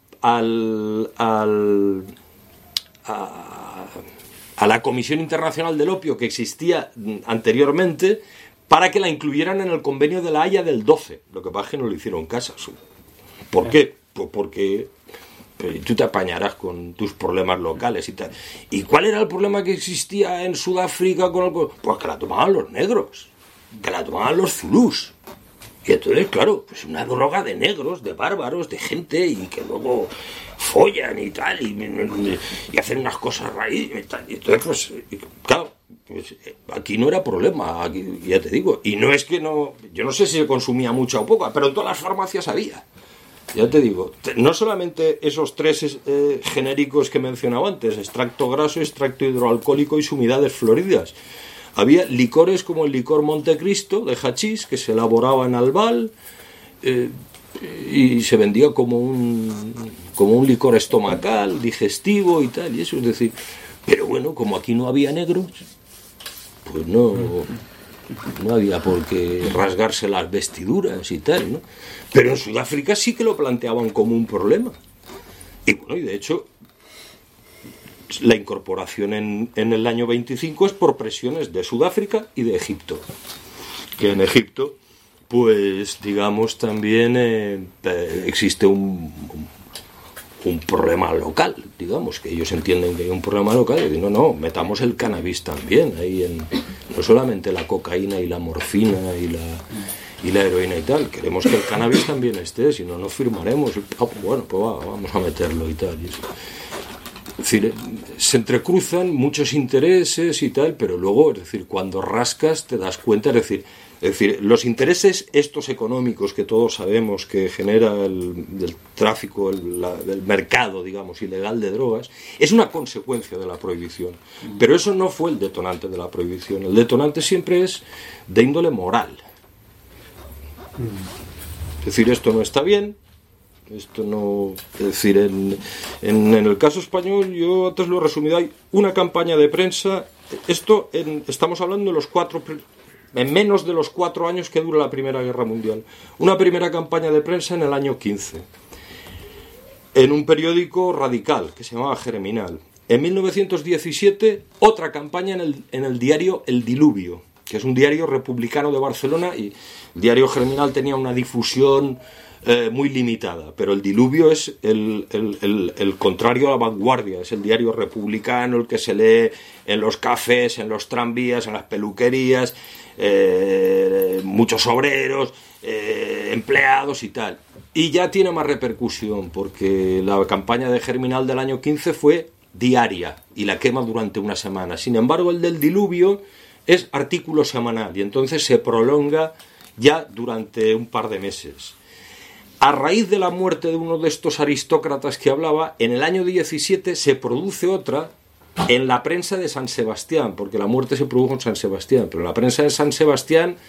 la Comisión Internacional del Opio que existía anteriormente para que la incluyeran en el convenio de La Haya del 12. Lo que pasa es que no le hicieron caso. ¿Por qué? Pues porque tú te apañarás con tus problemas locales y tal. ¿Y cuál era el problema que existía en Sudáfrica con el... Pues que la tomaban los negros, que la tomaban los zulús. Y entonces, claro, pues una droga de negros, de bárbaros, de gente y que luego follan y tal, y hacen unas cosas raíz y tal. Y entonces, pues, claro, pues, aquí no era problema, aquí, ya te digo. Y no es que no... Yo no sé si se consumía mucha o poca, pero en todas las farmacias había. Ya te digo, no solamente esos tres genéricos que he mencionado antes, extracto graso, extracto hidroalcohólico y sumidades floridas. Había licores como el licor Montecristo de hachís, que se elaboraba en Albal y se vendía como un licor estomacal, digestivo y tal, y eso, es decir, pero bueno, como aquí no había negros, pues no había por qué rasgarse las vestiduras y tal, ¿no? Pero en Sudáfrica sí que lo planteaban como un problema. Y bueno, y de hecho, la incorporación en el año 25 es por presiones de Sudáfrica y de Egipto. Que en Egipto, pues digamos, también existe un problema local, digamos, que ellos entienden que hay un problema local y dicen, no, metamos el cannabis también, ahí no solamente la cocaína y la morfina y la heroína y tal, queremos que el cannabis también esté, si no, no firmaremos. Bueno, pues vamos a meterlo y tal. Es decir, se entrecruzan muchos intereses y tal, pero luego, es decir, cuando rascas te das cuenta, es decir, los intereses estos económicos que todos sabemos que genera el tráfico, el mercado, digamos, ilegal de drogas, es una consecuencia de la prohibición. Pero eso no fue el detonante de la prohibición. El detonante siempre es de índole moral. Es decir, esto no está bien. Esto no, es decir, en el caso español, yo antes lo he resumido, hay una campaña de prensa, estamos hablando de en menos de los 4 años que dura la Primera Guerra Mundial, una primera campaña de prensa en el año 15, en un periódico radical que se llamaba Germinal. En 1917, otra campaña en el diario El Diluvio, que es un diario republicano de Barcelona, y el diario Germinal tenía una difusión muy limitada, pero El Diluvio es el contrario a La Vanguardia, es el diario republicano, el que se lee en los cafés, en los tranvías, en las peluquerías, muchos obreros, empleados y tal. Y ya tiene más repercusión, porque la campaña de Germinal del año 15 fue diaria y la quema durante una semana. Sin embargo, el del Diluvio es artículo semanal y entonces se prolonga ya durante un par de meses. A raíz de la muerte de uno de estos aristócratas que hablaba, en el año 17 se produce otra en la prensa de San Sebastián, porque la muerte se produjo en San Sebastián, pero en la prensa de San Sebastián,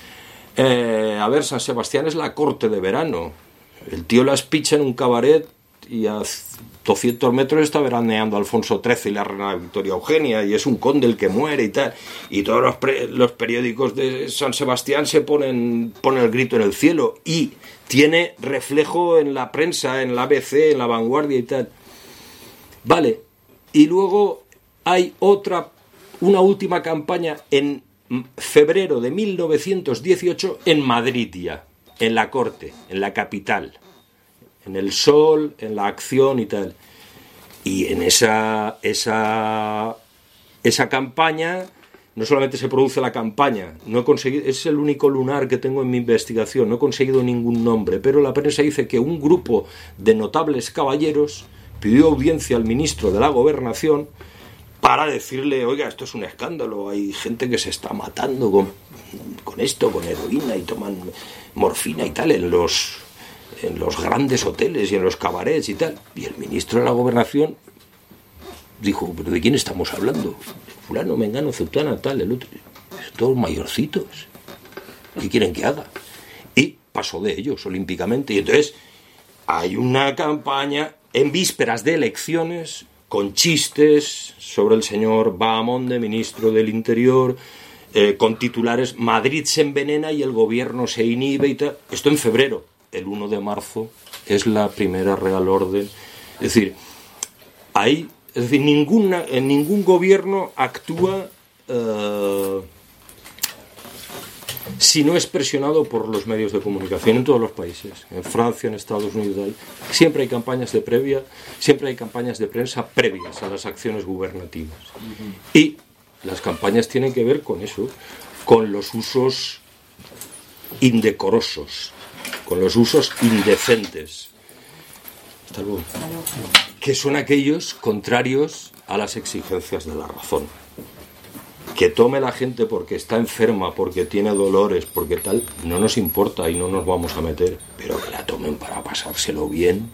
San Sebastián es la corte de verano. El tío las picha en un cabaret y a 200 metros está veraneando Alfonso XIII y la reina Victoria Eugenia, y es un conde el que muere y tal, y todos los periódicos de San Sebastián se ponen el grito en el cielo, y tiene reflejo en la prensa, en la ABC, en La Vanguardia y tal. Vale, y luego hay una última campaña en febrero de 1918 en Madrid ya, en la corte, en la capital, en el Sol, en la Acción y tal. Y en esa campaña no solamente se produce la campaña, no he conseguido, es el único lunar que tengo en mi investigación, no he conseguido ningún nombre, pero la prensa dice que un grupo de notables caballeros pidió audiencia al ministro de la Gobernación para decirle, oiga, esto es un escándalo, hay gente que se está matando con esto, con heroína, y toman morfina y tal en los grandes hoteles y en los cabarets y tal. Y el ministro de la Gobernación dijo, ¿pero de quién estamos hablando? Fulano, mengano, sultana, tal, el otro. Son todos mayorcitos. ¿Qué quieren que haga? Y pasó de ellos olímpicamente. Y entonces hay una campaña en vísperas de elecciones con chistes sobre el señor Bahamonde, ministro del Interior, con titulares, Madrid se envenena y el gobierno se inhibe y tal. Esto en febrero. El 1 de marzo es la primera Real Orden. Es decir, ningún gobierno actúa si no es presionado por los medios de comunicación en todos los países, en Francia, en Estados Unidos, siempre hay campañas de prensa previas a las acciones gubernativas. Y las campañas tienen que ver con eso, con los usos indecorosos, con los usos indecentes, que son aquellos contrarios a las exigencias de la razón. Que tome la gente porque está enferma, porque tiene dolores, porque tal, no nos importa y no nos vamos a meter, pero que la tomen para pasárselo bien.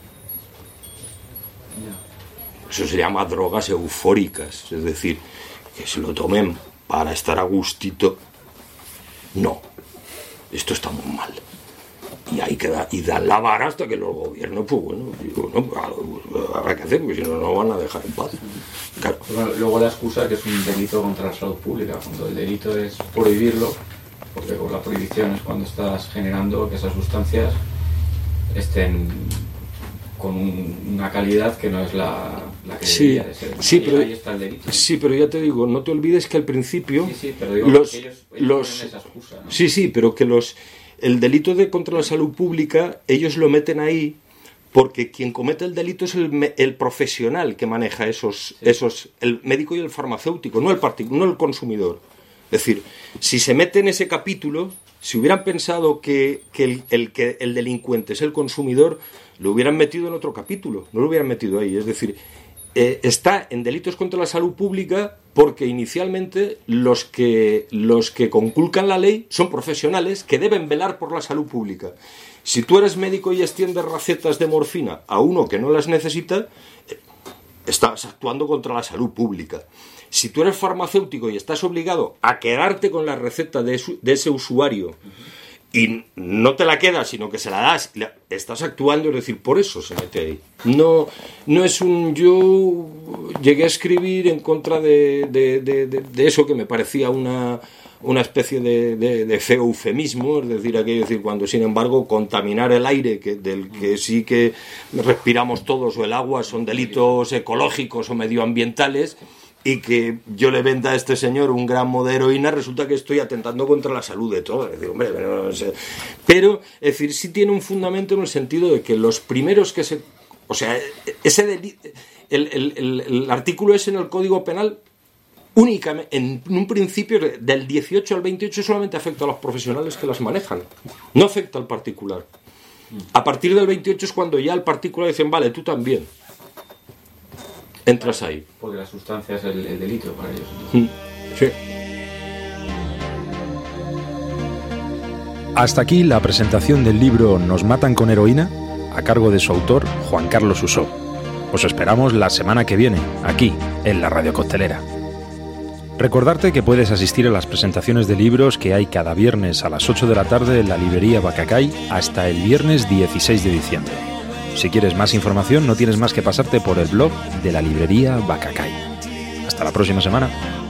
Eso se llama drogas eufóricas, es decir, que se lo tomen para estar a gustito. No, esto está muy mal. Y hay que dan la vara hasta que los gobiernos, pues bueno, habrá que hacer, porque si no, no van a dejar en paz. Claro. Luego la excusa que es un delito contra la salud pública, cuando el delito es prohibirlo, porque con la prohibición es cuando estás generando que esas sustancias estén con una calidad que no es la que debería de ser. Ahí está el delito. Sí, pero ya te digo, no te olvides que al principio pero digo que ellos ponen esa excusa, ¿no? Sí, pero que el delito contra la salud pública, ellos lo meten ahí porque quien comete el delito es el profesional que maneja esos, el médico y el farmacéutico, no el consumidor. Es decir, si se mete en ese capítulo, si hubieran pensado que el delincuente es el consumidor, lo hubieran metido en otro capítulo, no lo hubieran metido ahí. Es decir, está en delitos contra la salud pública porque inicialmente los que conculcan la ley son profesionales que deben velar por la salud pública. Si tú eres médico y extiendes recetas de morfina a uno que no las necesita, estás actuando contra la salud pública. Si tú eres farmacéutico y estás obligado a quedarte con la receta de ese usuario y no te la quedas, sino que se la das, estás actuando, es decir, por eso se mete ahí. No es yo llegué a escribir en contra de eso que me parecía una especie de feo eufemismo, es decir, cuando sin embargo contaminar el aire del que sí que respiramos todos o el agua son delitos ecológicos o medioambientales, y que yo le venda a este señor un gramo de heroína, resulta que estoy atentando contra la salud de todos. Es decir, hombre, no sé. Pero, es decir, sí tiene un fundamento en el sentido de que los primeros que se... O sea, el artículo ese en el Código Penal, únicamente, en un principio, del 18 al 28, solamente afecta a los profesionales que las manejan. No afecta al particular. A partir del 28 es cuando ya al particular dicen, vale, tú también. Entras ahí. Porque la sustancia es el delito para ellos. Sí. Hasta aquí la presentación del libro Nos matan con heroína, a cargo de su autor, Juan Carlos Usó. Os esperamos la semana que viene, aquí, en la Radio Coctelera. Recordarte que puedes asistir a las presentaciones de libros que hay cada viernes a las 8 de la tarde en la librería Bacacay hasta el viernes 16 de diciembre. Si quieres más información, no tienes más que pasarte por el blog de la librería Bacacay. Hasta la próxima semana.